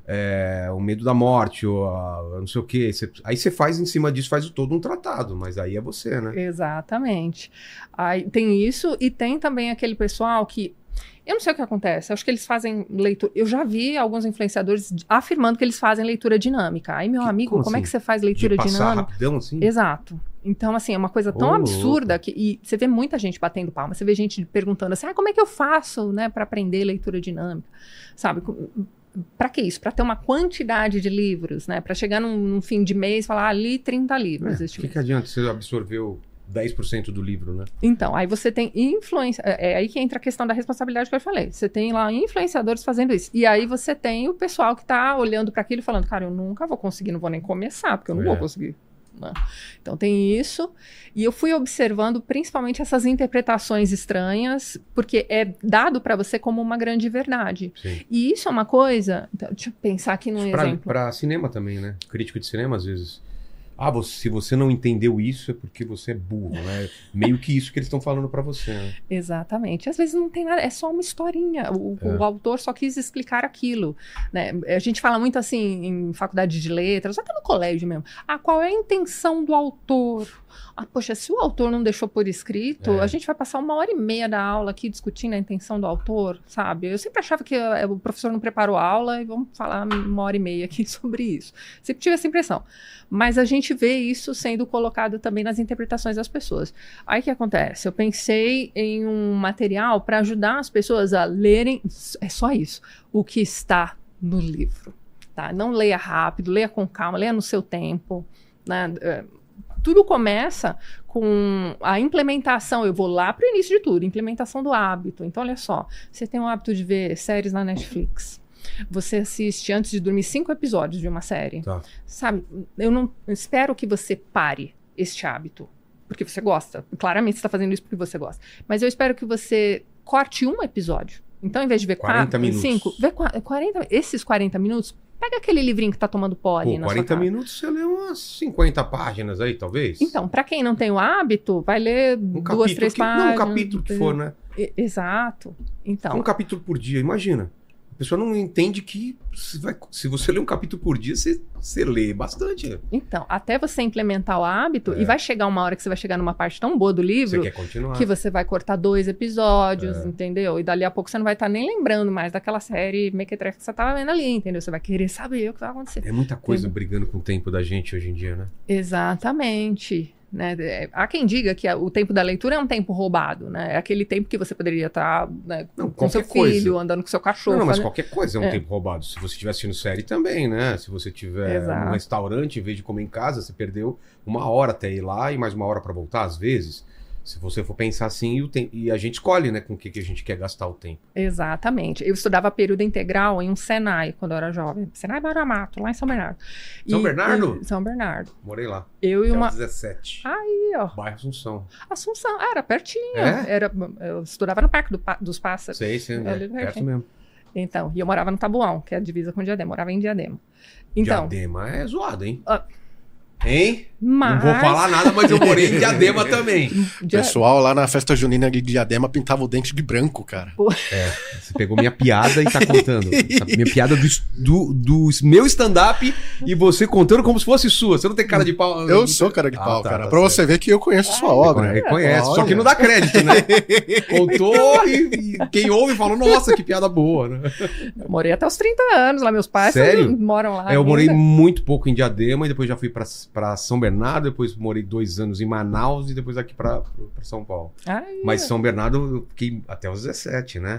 é, o medo da morte, ou a, não sei o quê. Você- aí você faz em cima disso, faz todo um tratado, mas aí é você, né? Exatamente. Aí tem isso e tem também aquele pessoal que eu não sei o que acontece, acho que eles fazem leitura. Eu já vi alguns influenciadores afirmando que eles fazem leitura dinâmica. Aí, meu Que- amigo, como como, é assim? que você faz De leitura passar dinâmica? rapidão assim? Exato. Então, assim, é uma coisa tão Ô, absurda louco. que. E você vê muita gente batendo palma, você vê gente perguntando assim: ah, como é que eu faço, né, para aprender leitura dinâmica? Sabe? Para que isso? Para ter uma quantidade de livros, né? Para chegar num, num fim de mês e falar, ah, li trinta livros. É, este o que, mês. que adianta você absorveu dez por cento do livro, né? Então, aí você tem influência. É é aí que entra a questão da responsabilidade que eu falei. Você tem lá influenciadores fazendo isso. E aí você tem o pessoal que tá olhando para aquilo e falando, cara, eu nunca vou conseguir, não vou nem começar, porque eu não É. vou conseguir. Né? Então tem isso. E eu fui observando principalmente essas interpretações estranhas, porque é dado para você como uma grande verdade. Sim. E isso é uma coisa. Então, deixa eu pensar aqui num Pra, exemplo. pra cinema também, né? Crítico de cinema, às vezes. Ah, você, se você não entendeu isso, é porque você é burro, né? Meio que isso que eles estão falando pra você, né? Exatamente. Às vezes não tem nada, é só uma historinha. O, É. o autor só quis explicar aquilo, né? A gente fala muito assim em faculdade de letras, até no colégio mesmo. Ah, qual é a intenção do autor? Ah, poxa, se o autor não deixou por escrito, É. a gente vai passar uma hora e meia da aula aqui discutindo a intenção do autor, sabe? Eu sempre achava que eh, o professor não preparou a aula e vamos falar uma hora e meia aqui sobre isso. Sempre tive essa impressão. Mas a gente vê isso sendo colocado também nas interpretações das pessoas. Aí o que acontece? Eu pensei em um material para ajudar as pessoas a lerem, é só isso, o que está no livro. Tá? Não leia rápido, leia com calma, leia no seu tempo, né? É, tudo começa com a implementação. Eu vou lá para o início de tudo, implementação do hábito. Então, olha só, você tem o hábito de ver séries na Netflix. Você assiste antes de dormir cinco episódios de uma série. Tá. Sabe, eu não espero que você pare este hábito, porque você gosta. Claramente você está fazendo isso porque você gosta. Mas eu espero que você corte um episódio. Então, ao invés de ver quarenta quatro, minutos. cinco, vê qua- quarenta, esses quarenta minutos, Pega aquele livrinho que tá tomando pó ali Pô, na quarenta sua casa. minutos você lê umas cinquenta páginas aí, talvez? Então, pra quem não tem o hábito, vai ler um duas, capítulo três que, páginas. Não, um capítulo que for, né? E- Exato. Então, Um capítulo por dia, imagina. A pessoa não entende que se, vai- se você lê um capítulo por dia, você, você lê bastante. então, até você implementar o hábito, É. e vai chegar uma hora que você vai chegar numa parte tão boa do Você livro quer continuar. que você vai cortar dois episódios, É. entendeu? E dali a pouco você não vai estar nem lembrando mais daquela série mequetrefe que você tava vendo ali, entendeu? Você vai querer saber o que vai acontecer. É muita coisa Entendeu? brigando com o tempo da gente hoje em dia, né? Exatamente. Né? É, há quem diga que a- o tempo da leitura é um tempo roubado, né? É aquele tempo que você poderia estar, né, Não, com seu qualquer coisa. filho, andando com seu cachorro. Não, não, mas fazendo- qualquer coisa é um É. tempo roubado. Se você estiver assistindo série também, né? Se você estiver Exato. num restaurante, em vez de comer em casa, você perdeu uma hora até ir lá e mais uma hora pra voltar, às vezes. Se você for pensar assim, e, o tem- e a gente escolhe, né, com o que, que a gente quer gastar o tempo. Exatamente. Eu estudava período integral em um Senai, quando eu era jovem. Senai Baramato, lá em São Bernardo. São E- Bernardo? e- São Bernardo. Morei lá. Eu e Até uma... aos dezessete. Aí, ó. Bairro Assunção. Assunção. Ah, era pertinho. É? Era, eu estudava no Parque do Pa- dos Pássaros. Sei, sei, É né? ali Perto pertinho. mesmo. Então, e eu morava no Tabuão, que é a divisa com Diadema. Morava em Diadema. Então, Diadema é zoado, hein? Ah. Hein? mas... Não vou falar nada, mas eu morei em Diadema também. O Dia- pessoal lá na festa junina de Diadema pintava o dente de branco, cara. Você pegou minha piada e tá contando. Essa minha piada do, do, do meu stand-up e você contando como se fosse sua. Você não tem cara de pau. Eu sou cara de Ah, pau, tá, cara. tá pra certo. você ver que eu conheço sua Ai, obra. Ele conhece, só Olha. que não dá crédito, né? Contou e, e quem ouve falou, nossa, que piada boa, né? Eu morei até os trinta anos lá. Meus pais Sério? todos moram lá. É, eu morei ainda. muito pouco em Diadema e depois já fui pra, pra São Bernardo, depois morei dois anos em Manaus e depois aqui pra, pra São Paulo. Ai, Mas São Bernardo eu fiquei até os dezessete, né?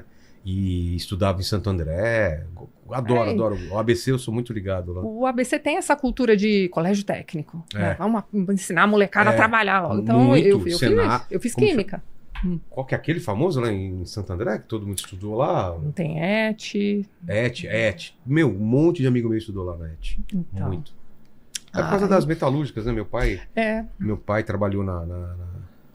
E estudava em Santo André. Adoro, Ai. adoro. O A B C eu sou muito ligado lá. O A B C tem essa cultura de colégio técnico. É. Né? Vamos ensinar a molecada É. a trabalhar logo. Então, Muito. eu, eu, Senar- fiz, eu fiz como química. Qual que é aquele famoso lá em Santo André, que todo mundo estudou lá? Não tem et. Et, Et. Meu, um monte de amigo meu estudou lá na Et. Então, Muito. É por causa Ai. das metalúrgicas, né? Meu pai, É. meu pai trabalhou na, na, na,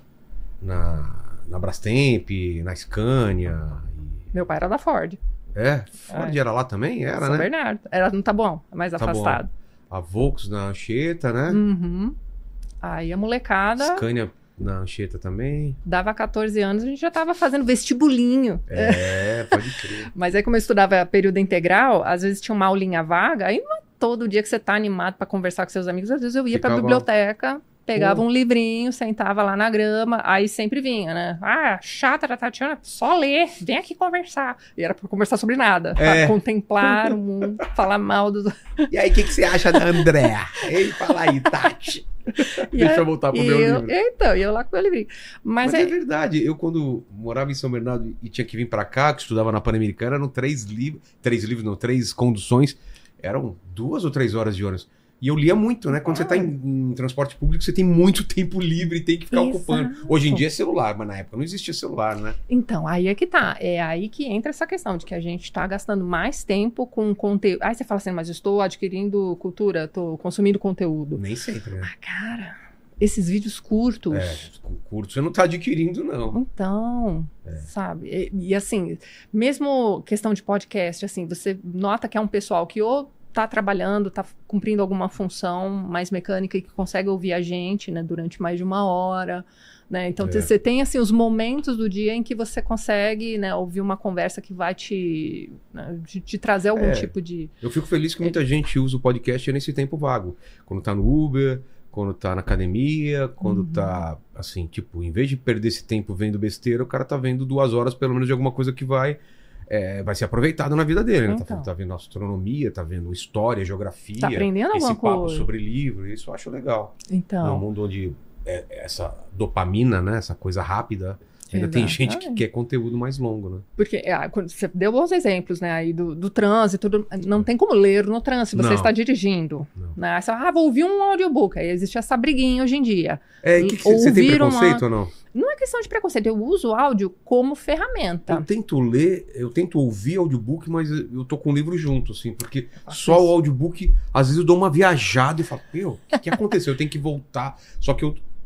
na, na Brastemp, na Scania. e- Meu pai era da Ford. É, Ford era lá também? Era, São né? Bernardo. Era no Tabuão, mais Tabuão. afastado. A Volks na Anchieta, né? Uhum. Aí a molecada Scania na Anchieta também. dava catorze anos, a gente já tava fazendo vestibulinho. É, pode crer. Mas aí, como eu estudava período integral, às vezes tinha uma aulinha vaga, aí não é todo dia que você tá animado pra conversar com seus amigos, às vezes eu ia pra Ficava- biblioteca, pegava Pô. um livrinho, sentava lá na grama, aí sempre vinha, né? Ah, chata da Tatiana, só ler, vem aqui conversar. E era pra conversar sobre nada, É. pra contemplar o mundo, falar mal dos... E aí, o que, que você acha da Andréa? Ei, fala aí, Tati. Deixa eu voltar pro e meu eu, livro. Então, e eu lá com o meu livrinho. Mas, Mas é é, verdade, eu quando morava em São Bernardo e tinha que vir pra cá, que estudava na Pan-Americana, eram três livros, três livros, não, três conduções, eram duas ou três horas de ônibus. E eu lia muito, né? Quando você tá em, em transporte público, você tem muito tempo livre e tem que ficar Exato. ocupando. Hoje em dia é celular, mas na época não existia celular, né? Então, aí é que tá. É aí que entra essa questão de que a gente tá gastando mais tempo com conteúdo. Aí você fala assim, mas eu estou adquirindo cultura, estou consumindo conteúdo. Nem sempre, né? Ah, cara, esses vídeos curtos. É, curto você não tá adquirindo, não. Então, É. sabe? E, e assim, mesmo questão de podcast, assim, você nota que é um pessoal que ou tá trabalhando, tá cumprindo alguma função mais mecânica e que consegue ouvir a gente, né, durante mais de uma hora, né? Então, É. você tem, assim, os momentos do dia em que você consegue, né, ouvir uma conversa que vai te, né, te, te trazer algum É. tipo de... Eu fico feliz que muita gente usa o podcast nesse tempo vago. Quando tá no Uber, quando tá na academia, quando Uhum. tá, assim, tipo, em vez de perder esse tempo vendo besteira, o cara tá vendo duas horas, pelo menos, de alguma coisa que vai, é, vai ser aproveitado na vida dele, né? Tá, Então. tá vendo astronomia, tá vendo história, geografia, Tá aprendendo esse alguma papo coisa. sobre livro, isso eu acho legal. É um Então, mundo onde é, essa dopamina, né, essa coisa rápida, ainda tem gente que Exatamente. quer conteúdo mais longo, né? porque é, quando você deu bons exemplos, né, aí do, do trânsito, do- não tem como ler no trânsito, você Não. está dirigindo, Não. né? Aí você fala, ah, vou ouvir um audiobook, aí existe essa briguinha hoje em dia. É, e que que você você tem Ouvir uma- preconceito ou não? Não é questão de preconceito, eu uso o áudio como ferramenta. Eu tento ler, eu tento ouvir audiobook, mas eu tô com o livro junto, assim, porque faço só isso. o audiobook, às vezes eu dou uma viajada e falo, meu, o que, que aconteceu? Eu tenho que voltar. Só que eu,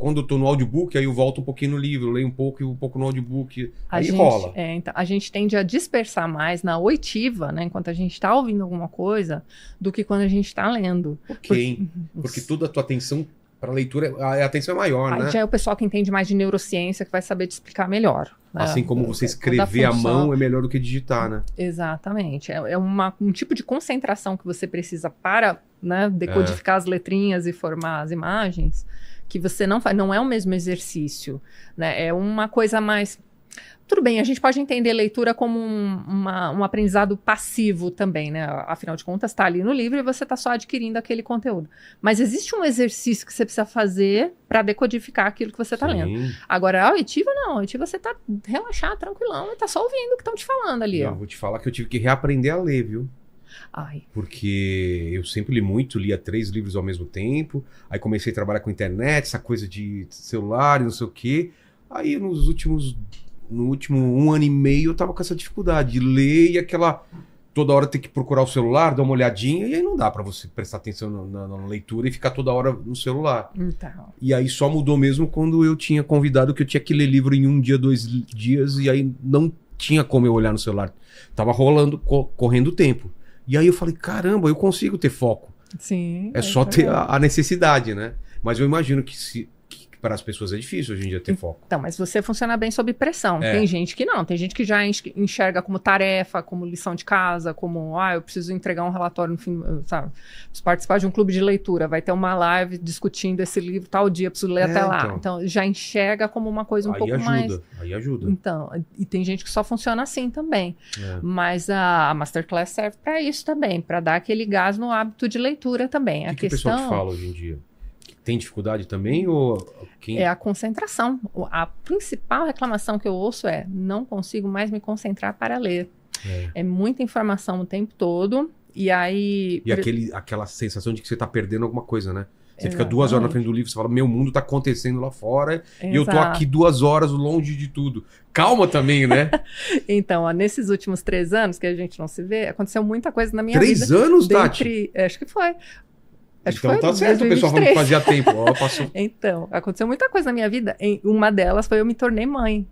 quando eu tô no audiobook, aí eu volto um pouquinho no livro, leio um pouco e um pouco no audiobook. A aí gente, rola. É, então, a gente tende a dispersar mais na oitiva, né? Enquanto a gente tá ouvindo alguma coisa, do que quando a gente tá lendo. Ok, hein? Porque toda a tua atenção para leitura, a atenção é maior, Aí né? já é o pessoal que entende mais de neurociência que vai saber te explicar melhor. Né? Assim como você Toda escrever à função. mão é melhor do que digitar, né? Exatamente. É, é uma, um tipo de concentração que você precisa para, né, decodificar as letrinhas e formar as imagens, que você não faz. Não é o mesmo exercício. Né? É uma coisa mais... Tudo bem, a gente pode entender leitura como um, uma, um aprendizado passivo também, né? Afinal de contas, está ali no livro e você está só adquirindo aquele conteúdo. Mas existe um exercício que você precisa fazer para decodificar aquilo que você está lendo. Sim. Agora, a auditiva não. A auditiva você está relaxado, tranquilão, e está só ouvindo o que estão te falando ali. Eu Ó. vou te falar que eu tive que reaprender a ler, viu? Ai, Porque eu sempre li muito, lia três livros ao mesmo tempo. Aí comecei a trabalhar com internet, essa coisa de celular e não sei o quê. Aí nos últimos... No último um ano e meio eu tava com essa dificuldade de ler e aquela... Toda hora ter que procurar o celular, dar uma olhadinha, e aí não dá pra você prestar atenção na, na, na leitura e ficar toda hora no celular. então. E aí só mudou mesmo quando eu tinha convidado que eu tinha que ler livro em um dia, dois dias, e aí não tinha como eu olhar no celular. Tava rolando, co correndo o tempo. E aí eu falei, caramba, eu consigo ter foco. Sim. É só ter a, a necessidade, né? Mas eu imagino que se... Para as pessoas é difícil hoje em dia ter foco. Então, mas você funciona bem sob pressão. É. Tem gente que não. Tem gente que já enxerga como tarefa, como lição de casa, como, ah, eu preciso entregar um relatório no fim, sabe? Preciso participar de um clube de leitura, vai ter uma live discutindo esse livro tal dia, preciso ler É, até lá. então. Então, já enxerga como uma coisa um Aí pouco ajuda, mais... aí ajuda. Então, e tem gente que só funciona assim também. É. Mas a Masterclass serve para isso também, para dar aquele gás no hábito de leitura também. O A que, que questão o pessoal te fala hoje em dia? Tem dificuldade também ou quem... é a concentração. O- A principal reclamação que eu ouço é: não consigo mais me concentrar para ler. É. É muita informação o tempo todo. E aí. E aquele, aquela sensação de que você tá perdendo alguma coisa, né? Você fica Exatamente. duas horas na frente do livro, você fala, meu mundo tá acontecendo lá fora e eu tô Exato. aqui duas horas longe de tudo. Calma também, né? Então, ó, nesses últimos três anos que a gente não se vê, aconteceu muita coisa na minha Três vida. anos, Tati? Dentre, acho que foi. Acho Então que foi tá certo, o pessoal falando que fazia tempo. Ó, passou... Então, aconteceu muita coisa na minha vida. Em- uma delas foi eu me tornei mãe.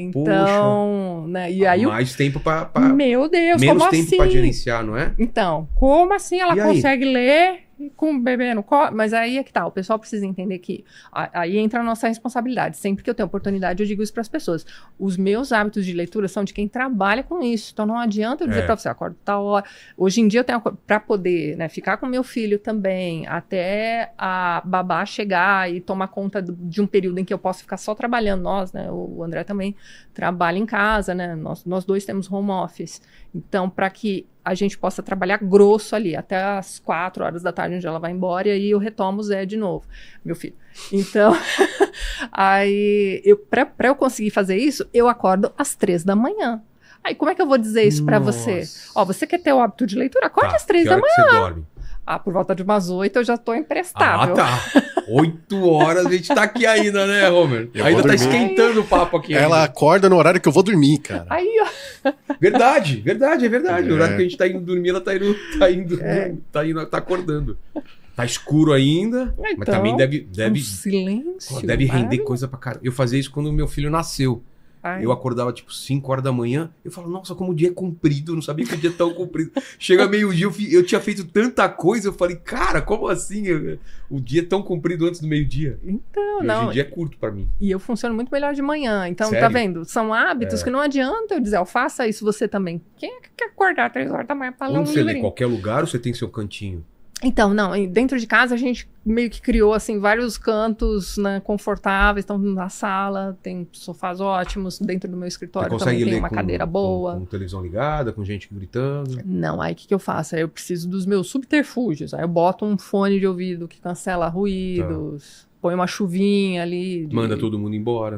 Então, né? E aí, mais tempo pra... o... pra... meu Deus, Menos como tempo assim? pra gerenciar, não é? Então, como assim ela E aí? consegue ler com o bebê no colo? Mas aí é que tá, o pessoal precisa entender que a- aí entra a nossa responsabilidade. Sempre que eu tenho oportunidade, eu digo isso para as pessoas. Os meus hábitos de leitura são de quem trabalha com isso. Então não adianta eu dizer É. para você, acordo tal hora. Hoje em dia eu tenho para poder, né, ficar com meu filho também, até a babá chegar e tomar conta do- de um período em que eu posso ficar só trabalhando. Nós, né, o André também trabalha em casa, né? Nós, nós dois temos home office. Então, para que a gente possa trabalhar grosso ali, até as quatro horas da tarde, onde ela vai embora, e aí eu retomo o Zé de novo, meu filho. Então, aí, eu, pra, pra eu conseguir fazer isso, eu acordo às três da manhã. Aí, como é que eu vou dizer isso pra você? Nossa. Ó, você quer ter o hábito de leitura? Acorde Tá, às três que da hora manhã. que você dorme? Ah, por volta de umas oito eu já tô Ah, imprestável. tá. Oito horas a gente tá aqui ainda, né, Homer? Eu ainda vou tá dormir. esquentando o papo aqui. Ela ainda. acorda no horário que eu vou dormir, cara. Aí, ó, Verdade, verdade, é verdade. É. O horário que a gente tá indo dormir, ela tá indo, tá indo, É. tá indo, tá acordando. Tá escuro ainda, mas Então, também deve, deve, um silêncio. pô, deve render maravilhoso. coisa pra caramba. Eu fazia isso quando meu filho nasceu. Ai. Eu acordava tipo cinco horas da manhã, eu falo, nossa, como o dia é comprido, eu não sabia que o dia é tão comprido. Chega meio-dia, eu, fi- eu tinha feito tanta coisa, eu falei, cara, como assim? Eu- o dia é tão comprido antes do meio-dia. Então, E não. Hoje em dia é curto pra mim. E eu funciono muito melhor de manhã. Então, Sério? tá vendo? São hábitos É. que não adianta eu dizer, ó, faça isso você também. Quem é que quer acordar três horas da manhã pra ler um Onde você lê? livrinho? Qualquer lugar ou você tem seu cantinho? Então, não, e dentro de casa a gente meio que criou, assim, vários cantos, né, confortáveis. Então, na sala tem sofás ótimos, dentro do meu Você escritório consegue também tem ler uma com, cadeira boa. Com, com televisão ligada, com gente gritando? Não, aí o que, que eu faço? Aí eu preciso dos meus subterfúgios. Aí eu boto um fone de ouvido que cancela ruídos, põe uma chuvinha ali. de- Manda todo mundo embora.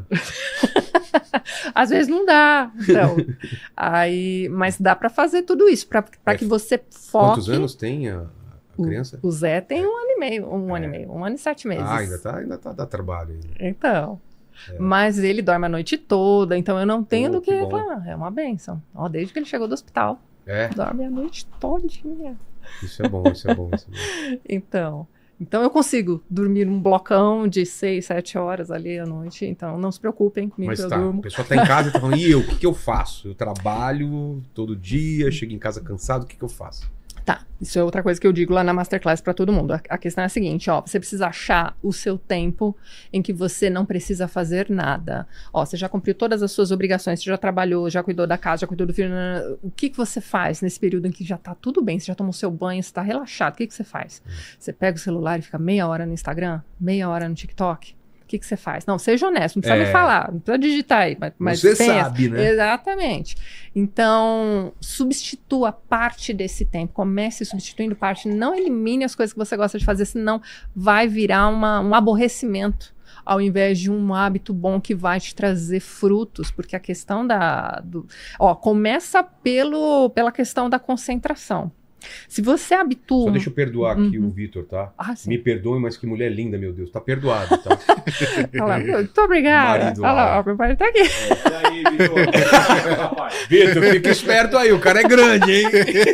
Às vezes não dá. Então, aí, mas dá pra fazer tudo isso, pra pra É. que você foque. Quantos anos tem a, a criança? O Zé tem um ano e meio, um ano e meio, um ano e sete meses. Ah, ainda tá, ainda tá, dá trabalho ainda. Então. É. Mas ele dorme a noite toda, então eu não tenho Pô, do que que bom. reclamar. É uma bênção. Ó, desde que ele chegou do hospital, É, dorme a noite todinha. isso é bom, isso é bom. Isso é bom. Então, Então eu consigo dormir um blocão de seis, sete horas ali à noite. Então não se preocupem comigo, Mas eu tá, a durmo. pessoa tá em casa e tá falando, e eu, o que que eu faço? Eu trabalho todo dia, chego em casa cansado, o que que eu faço? Tá, isso é outra coisa que eu digo lá na Masterclass para todo mundo. A, a questão é a seguinte, ó, você precisa achar o seu tempo em que você não precisa fazer nada. Ó, você já cumpriu todas as suas obrigações, você já trabalhou, já cuidou da casa, já cuidou do filho. O que que você faz nesse período em que já tá tudo bem, você já tomou seu banho, você tá relaxado, o que que você faz? Você pega o celular e fica meia hora no Instagram, meia hora no TikTok? O que que você faz? Não, seja honesto, não precisa É. me falar, não precisa digitar aí, mas, mas Você pensa. sabe, né? Exatamente. Então, substitua parte desse tempo, comece substituindo parte, não elimine as coisas que você gosta de fazer, senão vai virar uma, um aborrecimento, ao invés de um hábito bom que vai te trazer frutos, porque a questão da... Do, ó, começa pelo, pela questão da concentração. Se você habitua... Só deixa eu perdoar aqui Uhum. o Vitor, tá? Ah, sim. Me perdoe, mas que mulher linda, meu Deus. Tá perdoado, tá? Olha lá, muito obrigada. Marido Olha lá, lá. ó, meu pai tá aqui. E aí, Vitor? Rapaz. Vitor, fica esperto aí, o cara é grande, hein?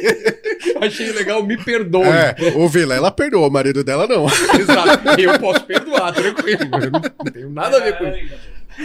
Achei legal, me perdoe. É, o Vilela perdoou, o marido dela não. Exato. Eu posso perdoar, tranquilo. Eu não tenho nada a ver com isso.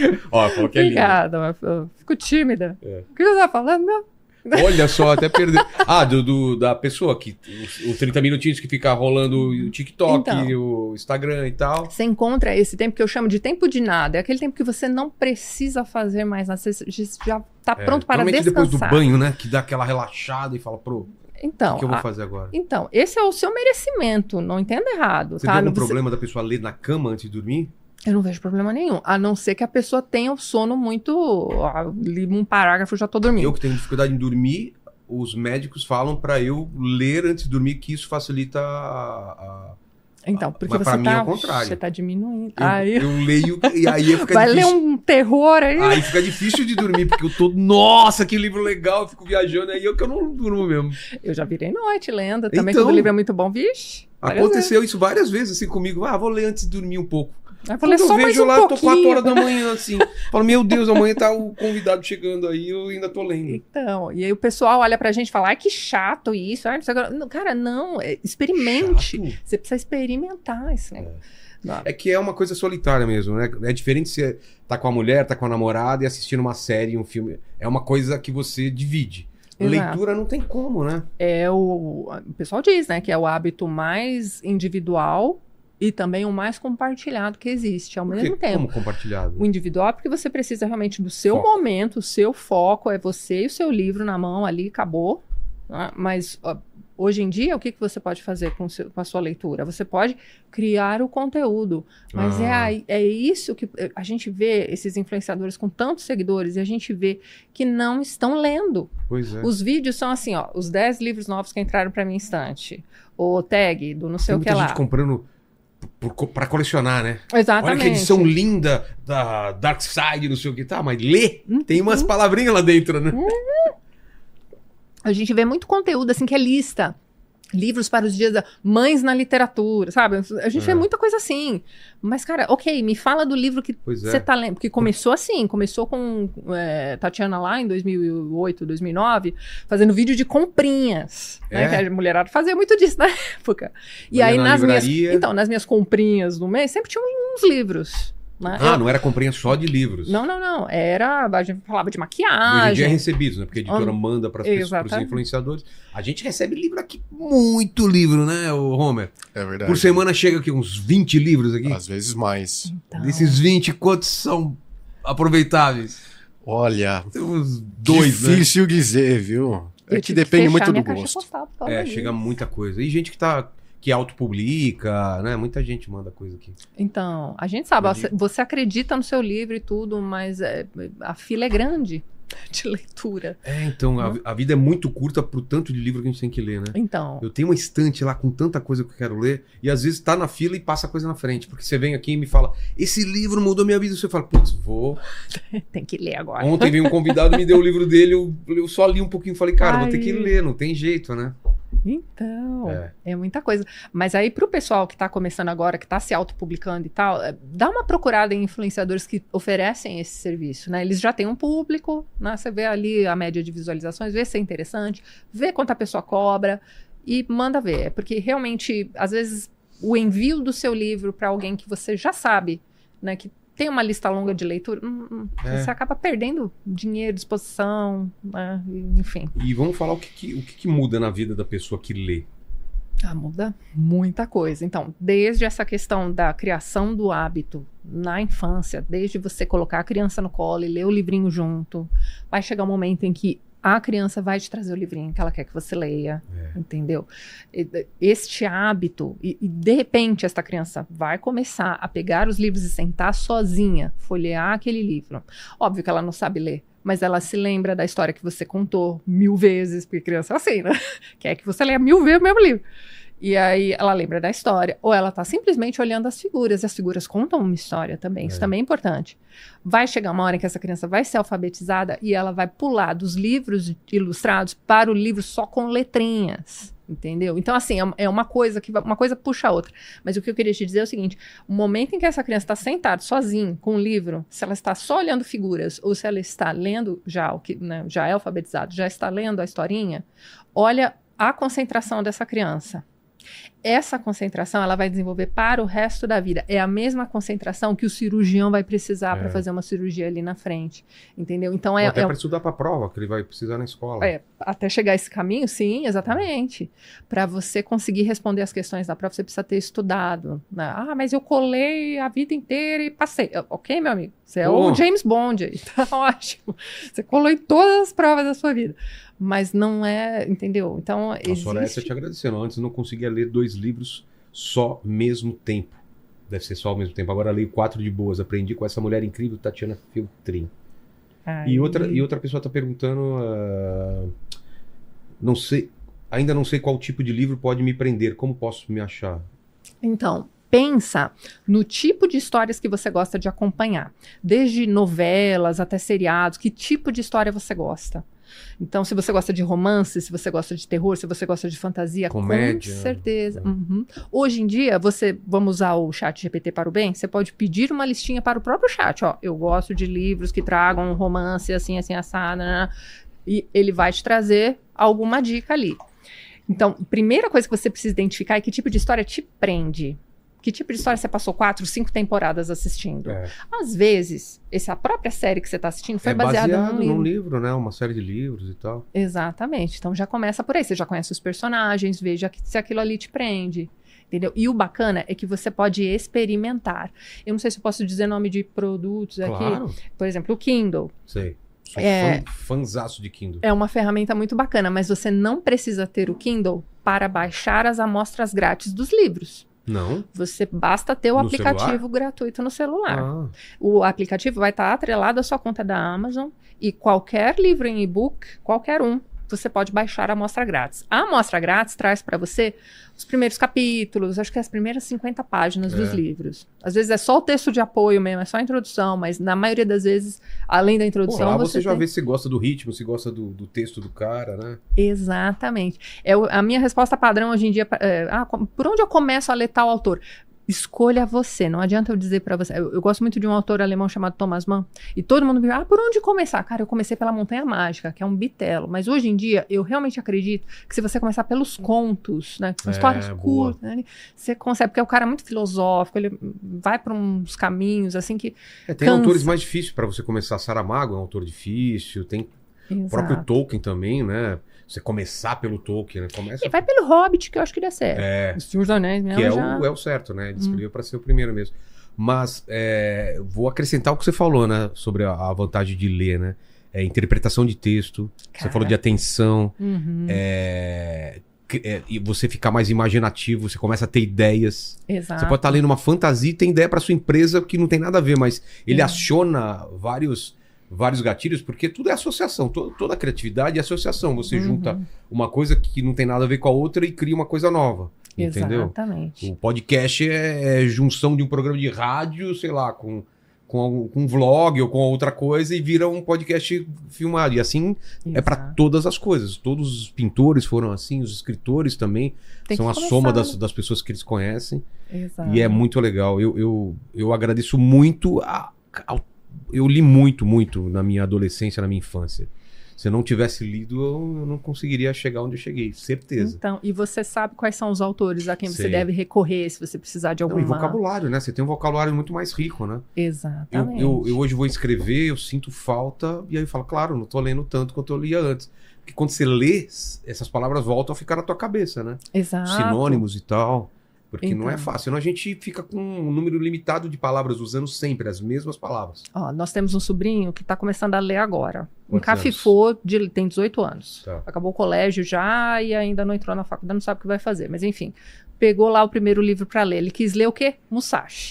Ó, falou que é lindo. Obrigada, mas eu fico tímida. É. O que você tá falando, meu? Olha só, até perdeu. Ah, do, do- da pessoa que. Os, os trinta minutinhos que fica rolando o TikTok, Então. o Instagram e tal. Você encontra esse tempo que eu chamo de tempo de nada. É aquele tempo que você não precisa fazer mais nada. Você já tá É, pronto para normalmente descansar. depois do banho, né? Que dá aquela relaxada e fala, pô, o Então, que, que eu vou a- fazer agora? então, esse é o seu merecimento. Não entenda errado. Você tá? tem algum Não- você- problema da pessoa ler na cama antes de dormir? Eu não vejo problema nenhum. A não ser que a pessoa tenha o sono muito... ó, li um parágrafo e já tô dormindo. Eu que tenho dificuldade em dormir, os médicos falam pra eu ler antes de dormir, que isso facilita a. a- Então, porque Mas você pra mim tá... é o contrário. Você tá diminuindo. eu, aí... eu leio e aí fica Vai ler difícil. um terror aí. Aí fica difícil de dormir, porque eu tô. Nossa, que livro legal, eu fico viajando, aí eu que eu não durmo mesmo. Eu já virei noite lendo também, Então. quando o livro é muito bom. Vixe. várias Aconteceu isso várias vezes assim comigo. Ah, vou ler antes de dormir um pouco. vezes. Eu falei, Quando eu só mais vejo um lá, eu tô pouquinho. quatro horas da manhã, assim. Falo, meu Deus, amanhã tá o convidado chegando aí, eu ainda tô lendo. Então, e aí o pessoal olha pra gente e fala, ai, que chato isso. Ai, não sei o que. Não, cara, não, é, experimente. Chato. Você precisa experimentar esse negócio. Não. É que é uma coisa solitária mesmo, né? É diferente você tá com a mulher, tá com a namorada e assistindo uma série, um filme. É uma coisa que você divide. Exato. Leitura não tem como, né? É o, o pessoal diz, né, que é o hábito mais individual e também o mais compartilhado que existe ao mesmo Porque, tempo. como compartilhado? O individual é porque você precisa realmente do seu Foco. momento, o seu foco, é você e o seu livro na mão ali, acabou. Né? Mas ó, hoje em dia, o que, que você pode fazer com, o seu- com a sua leitura? Você pode criar o conteúdo. Mas é, Ah. aí- é isso que a gente vê, esses influenciadores com tantos seguidores, e a gente vê que não estão lendo. Pois é. Os vídeos são assim, ó, os dez livros novos que entraram pra minha estante. O tag do não sei Tem o que muita lá. gente comprando por, por, pra colecionar, né? Exatamente. Olha que edição linda da Dark Side, não sei o que. Tá, mas lê? Uhum. Tem umas palavrinhas lá dentro, né? A gente vê muito conteúdo, assim, que é lista. Livros para os dias da... Mães na literatura, sabe? A gente É. vê muita coisa assim. Mas, cara, ok, me fala do livro que Pois é. você tá lendo. Porque começou assim, começou com é, Tatiana lá em dois mil e oito, dois mil e nove, fazendo vídeo de comprinhas. Né? É? Que a mulherada fazia muito disso na época. E Ia aí, na nas minhas... livraria. Então, nas minhas comprinhas do mês, sempre tinha uns livros. Né? Ah, Eu- não era comprinha só de livros. Não, não, não. Era... A gente falava de Hoje em dia é maquiagem. recebidos, né? Porque a editora Ah, manda para os exatamente. influenciadores. A gente recebe livro aqui, muito livro, né, o Homer? É verdade. Por semana chega aqui uns vinte livros aqui. Às vezes mais. Então, Desses vinte, quantos são aproveitáveis? Olha, Tem uns dois, difícil dizer, viu? É eu que tive depende fechar muito do minha caixa gosto. postal por causa né? É, disso. chega muita coisa. E gente que tá que autopublica, né? Muita gente manda coisa aqui. Então, a gente sabe, ó, Entendi. você- você acredita no seu livro e tudo, mas é, a fila é grande de leitura. É, então, a, a vida é muito curta pro tanto de livro que a gente tem que ler, né? Então, Eu tenho uma estante lá com tanta coisa que eu quero ler, e às vezes tá na fila e passa coisa na frente. Porque você vem aqui e me fala, esse livro mudou minha vida. Você fala, putz, vou. tem que ler agora. Ontem veio um convidado, me deu o livro dele, eu, eu só li um pouquinho e falei, cara, vou ter que Ai. ler, não tem jeito, né? Então, É. é. muita coisa. Mas aí, pro pessoal que tá começando agora, que tá se autopublicando e tal, é, dá uma procurada em influenciadores que oferecem esse serviço, né? Eles já têm um público, né? Você vê ali a média de visualizações, vê se é interessante, vê quanto a pessoa cobra e manda ver. Porque realmente, às vezes, o envio do seu livro para alguém que você já sabe, né, que tem uma lista longa de leitura, hum, hum, É. você acaba perdendo dinheiro, disposição, né, enfim. E vamos falar o que, que- o que, que muda na vida da pessoa que lê. Ah, muda muita coisa. Então, desde essa questão da criação do hábito na infância, desde você colocar a criança no colo e ler o livrinho junto, vai chegar um momento em que a criança vai te trazer o livrinho que ela quer que você leia, É. entendeu? E- Este hábito, e, e de repente esta criança vai começar a pegar os livros e sentar sozinha, folhear aquele livro. Óbvio que ela não sabe ler, mas ela se lembra da história que você contou mil vezes, porque criança é assim, né? Quer que você leia mil vezes o mesmo livro. E aí ela lembra da história, ou ela tá simplesmente olhando as figuras, e as figuras contam uma história também, isso É. também é importante. Vai chegar uma hora em que essa criança vai ser alfabetizada e ela vai pular dos livros ilustrados para o livro só com letrinhas, entendeu? Então, assim, é- é uma coisa que vai- uma coisa puxa a outra. Mas o que eu queria te dizer é o seguinte, o momento em que essa criança está sentada sozinha com um livro, se ela está só olhando figuras, ou se ela está lendo já, o que, né, já é alfabetizado, já está lendo a historinha, olha a concentração dessa criança. Essa concentração ela vai desenvolver para o resto da vida. É a mesma concentração que o cirurgião vai precisar É. para fazer uma cirurgia ali na frente, entendeu? Então Ou é, até é para estudar para a prova, que ele vai precisar na escola. é, até chegar a esse caminho, sim, exatamente. Para você conseguir responder as questões da prova, você precisa ter estudado, né? Ah, mas eu colei a vida inteira e passei. Ok, meu amigo? Você é Pô. o James Bond aí, tá ótimo. Você colou em todas as provas da sua vida. Mas não é, entendeu? Então, A Soraya existe... te agradecendo. Antes eu não conseguia ler dois livros só mesmo tempo. Deve ser só ao mesmo tempo. Agora leio quatro de boas. Aprendi com essa mulher incrível, Tatiana Feltrin. Ai, E outra, e outra pessoa está perguntando. ah, não sei. Ainda não sei qual tipo de livro pode me prender. Como posso me achar? Então, pensa no tipo de histórias que você gosta de acompanhar. Desde novelas até seriados, que tipo de história você gosta? Então, se você gosta de romance, se você gosta de terror, se você gosta de fantasia, Comédia. com certeza. Uhum. Hoje em dia, você, vamos usar o chat G P T para o bem, você pode pedir uma listinha para o próprio chat. Ó, eu gosto de livros que tragam um romance assim, assim, assado, né? E ele vai te trazer alguma dica ali. Então, primeira coisa que você precisa identificar é que tipo de história te prende. Que tipo de história você passou quatro, cinco temporadas assistindo? É, Às vezes, essa própria série que você está assistindo foi é baseada baseado num livro. num livro, né? Uma série de livros e tal. Exatamente. Então já começa por aí. Você já conhece os personagens, veja que- se aquilo ali te prende. Entendeu? E o bacana é que você pode experimentar. Eu não sei se eu posso dizer nome de produtos aqui. Claro. Por exemplo, o Kindle. Sei. Sou É. fã, fanzaço de Kindle. É uma ferramenta muito bacana, mas você não precisa ter o Kindle para baixar as amostras grátis dos livros. Não? Você basta ter o No aplicativo celular? gratuito no celular. Ah, O aplicativo vai estar atrelado à sua conta da Amazon e qualquer livro em e-book, qualquer um, você pode baixar a amostra grátis. A amostra grátis traz para você os primeiros capítulos, acho que as primeiras cinquenta páginas É. dos livros. Às vezes é só o texto de apoio mesmo, é só a introdução, mas na maioria das vezes, além da pô, introdução, lá você, você já tem... vê se gosta do ritmo, se gosta do, do texto do cara, né? Exatamente. É o- a minha resposta padrão hoje em dia é, ah, com- por onde eu começo a ler tal autor? Escolha você, não adianta eu dizer pra você. Eu, eu gosto muito de um autor alemão chamado Thomas Mann, e todo mundo me fala, ah, por onde começar? Cara, eu comecei pela Montanha Mágica, que é um bitelo, mas hoje em dia eu realmente acredito que se você começar pelos contos, né, que são É, histórias boa. curtas, né, você consegue, porque é um cara muito filosófico, ele vai pra uns caminhos assim que... É, tem Cansa. autores mais difíceis pra você começar. Saramago é um autor difícil, tem o próprio Exato. Tolkien também, né? Você começar pelo Tolkien, né? Começa. E vai pelo Hobbit, que eu acho que dá certo. É, O Senhor dos Anéis mesmo que é, já... o, é o certo, né? Ele escreveu pra ser o primeiro mesmo. Mas é, vou acrescentar o que você falou, né? Sobre a, a vantagem de ler, né? É, interpretação de texto, você Cara. falou de atenção, Uhum. é, que- é, e você fica mais imaginativo, você começa a ter ideias. Exato. Você pode estar lendo uma fantasia e tem ideia para sua empresa que não tem nada a ver, mas ele É. aciona vários, vários gatilhos, porque tudo é associação, to- toda a criatividade é associação. Você Uhum. junta uma coisa que não tem nada a ver com a outra e cria uma coisa nova. Entendeu? Exatamente. O podcast é, é junção de um programa de rádio, sei lá, com, com, algum- com um vlog ou com outra coisa e vira um podcast filmado. E assim é para Exato. todas as coisas. Todos os pintores foram assim, os escritores também. Tem são que a começar, soma né? das, das pessoas que eles conhecem. Exato. E é muito legal. Eu, eu, eu agradeço muito. A, ao- eu li muito, muito na minha adolescência, na minha infância. Se eu não tivesse lido, eu não conseguiria chegar onde eu cheguei, certeza. Então, e você sabe quais são os autores a quem você Sei. deve recorrer se você precisar de Não, alguma... e vocabulário, né? Você tem um vocabulário muito mais rico, né? Eu, Exatamente. eu, eu hoje vou escrever, eu sinto falta, e aí eu falo, claro, não tô lendo tanto quanto eu lia antes. Porque quando você lê, essas palavras voltam a ficar na tua cabeça, né? Exato. Sinônimos e tal. Porque não é Então. fácil, senão a gente fica com um número limitado de palavras, usando sempre as mesmas palavras. Ó, nós temos um sobrinho que está começando a ler agora. Quantos Encafifou, de, tem dezoito anos. Tá. Acabou o colégio já e ainda não entrou na faculdade, não sabe o que vai fazer. Mas enfim, pegou lá o primeiro livro para ler. Ele quis ler o quê? Musashi.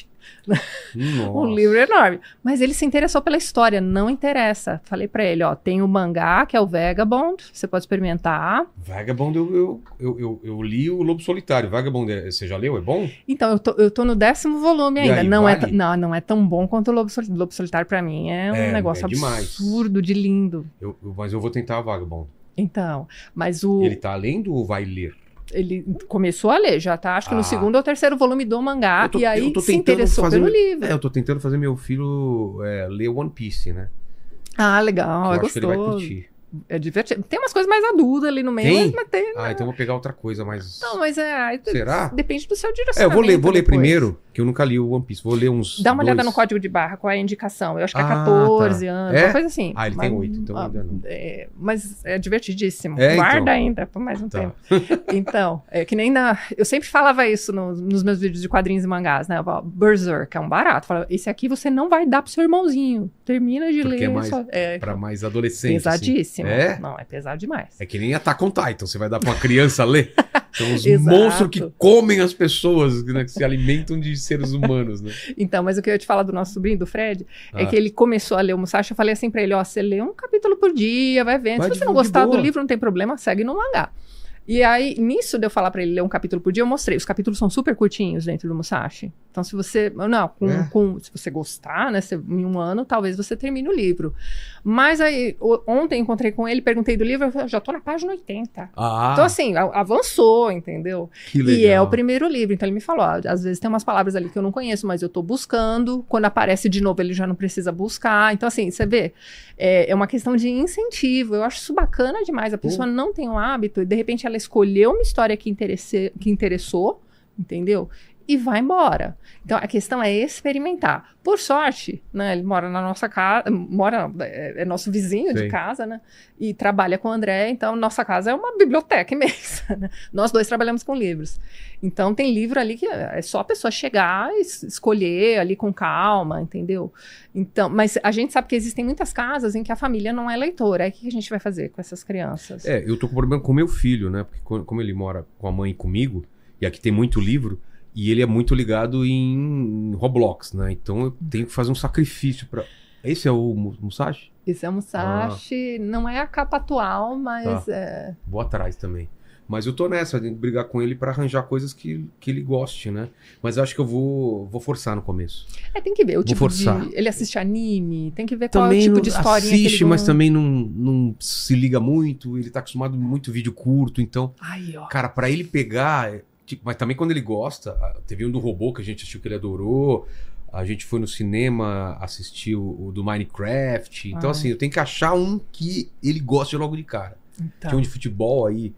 Nossa. Um livro enorme. Mas ele se interessou pela história, não interessa. Falei pra ele, ó, tem o mangá, que é o Vagabond, você pode experimentar. Vagabond, eu, eu, eu, eu, eu li o Lobo Solitário. Vagabond, é- você já leu? É bom? Então, eu tô, eu tô no décimo volume E ainda. aí, não, é, vale? t- não, não é tão bom quanto o Lobo, Soli- Lobo Solitário pra mim. É um É, negócio é demais. absurdo de lindo. Eu, eu- mas eu vou tentar Vagabond. Então, mas o... Ele tá lendo ou vai ler? Ele começou a ler, já tá, acho que Ah. no segundo ou terceiro volume do mangá, Eu tô- e aí eu tô se tentando interessou fazer pelo meu- livro. É, eu tô tentando fazer meu filho é, ler One Piece, né? Ah, legal, Que é eu acho que ele vai gostoso. curtir. É divertido. Tem umas coisas mais adultas ali no meio, Tem? mas, mas tem. Ah, então eu vou pegar outra coisa mais... Não, mas é. aí de- Será? Depende do seu É, direcionamento. eu vou ler, vou ler depois. primeiro, que eu nunca li o One Piece. Vou ler uns Dá uma olhada dois. no código de barra, qual é a indicação. Eu acho que é Ah, catorze tá. anos, É? uma coisa assim. Ah, ele tem oito, então ainda não. É, mas é divertidíssimo. É, Guarda então. ainda por mais um Tá. tempo. Então, é que nem na. Eu sempre falava isso no- nos meus vídeos de quadrinhos e mangás, né? Eu falava, Berserk é um barato. Eu falava, esse aqui você não vai dar pro seu irmãozinho. Termina de Porque ler. é mais só- é, Pra mais adolescente. pesadíssimo. Assim. É? Não, é pesado demais. É que nem Attack on Titan. Você vai dar pra uma criança ler? São os Exato. monstros que comem as pessoas, né, que se alimentam de seres humanos, né? Então, mas o que eu ia te falar do nosso sobrinho, do Fred, é Ah. que ele começou a ler o Musashi. Eu falei assim pra ele: ó, você lê um capítulo por dia, vai vendo. Vai Se de- você não de gostar boa. do livro, não tem problema, segue no mangá. E aí, nisso de eu falar pra ele ler um capítulo por dia, eu mostrei. Os capítulos são super curtinhos dentro do Musashi. Então, se você. Não, com, É. com- se você gostar, né? Se, em um ano, talvez você termine o livro. Mas aí, o- ontem encontrei com ele, perguntei do livro, eu falei, já tô na página oitenta. Ah, Então, assim, a- avançou, entendeu? que legal. E é o primeiro livro, então ele me falou, ó, às vezes tem umas palavras ali que eu não conheço, mas eu tô buscando, quando aparece de novo ele já não precisa buscar, então assim, você vê, é, é uma questão de incentivo, eu acho isso bacana demais, a pessoa não tem um hábito e de repente ela escolheu uma história que, interesse, que interessou, entendeu? E vai embora. Então a questão é experimentar. Por sorte, né, ele mora na nossa casa, mora, é, é nosso vizinho Sei. de casa, né? E trabalha com o André, então nossa casa é uma biblioteca imensa, né? Nós dois trabalhamos com livros. Então tem livro ali que é só a pessoa chegar e es- escolher ali com calma, entendeu? Então, mas a gente sabe que existem muitas casas em que a família não é leitora. Aí o que a gente vai fazer com essas crianças? É, eu tô com problema com meu filho, né? Porque co- como ele mora com a mãe e comigo, e aqui tem muito livro, e ele é muito ligado em Roblox, né? Então eu tenho que fazer um sacrifício pra... Esse é o Mu- Musashi? Esse é um Musashi, não é a capa atual, mas Tá. é... Vou atrás também. Mas eu tô nessa, de brigar com ele pra arranjar coisas que, que ele goste, né? Mas eu acho que eu vou, vou forçar no começo. É, tem que ver o Vou tipo forçar. de... Ele assiste anime, tem que ver qual é o Também tipo não- de historinha que assiste, ele mas gosta. também não, não se liga muito. Ele tá acostumado com muito vídeo curto, então... Aí, ó. Cara, pra ele pegar... é, tipo, mas também quando ele gosta... ah, Teve um do robô que a gente assistiu que ele adorou. A gente foi no cinema assistir o, o do Minecraft. Então, Ah. assim, eu tenho que achar um que ele goste logo de cara. Então. Tinha um de futebol aí,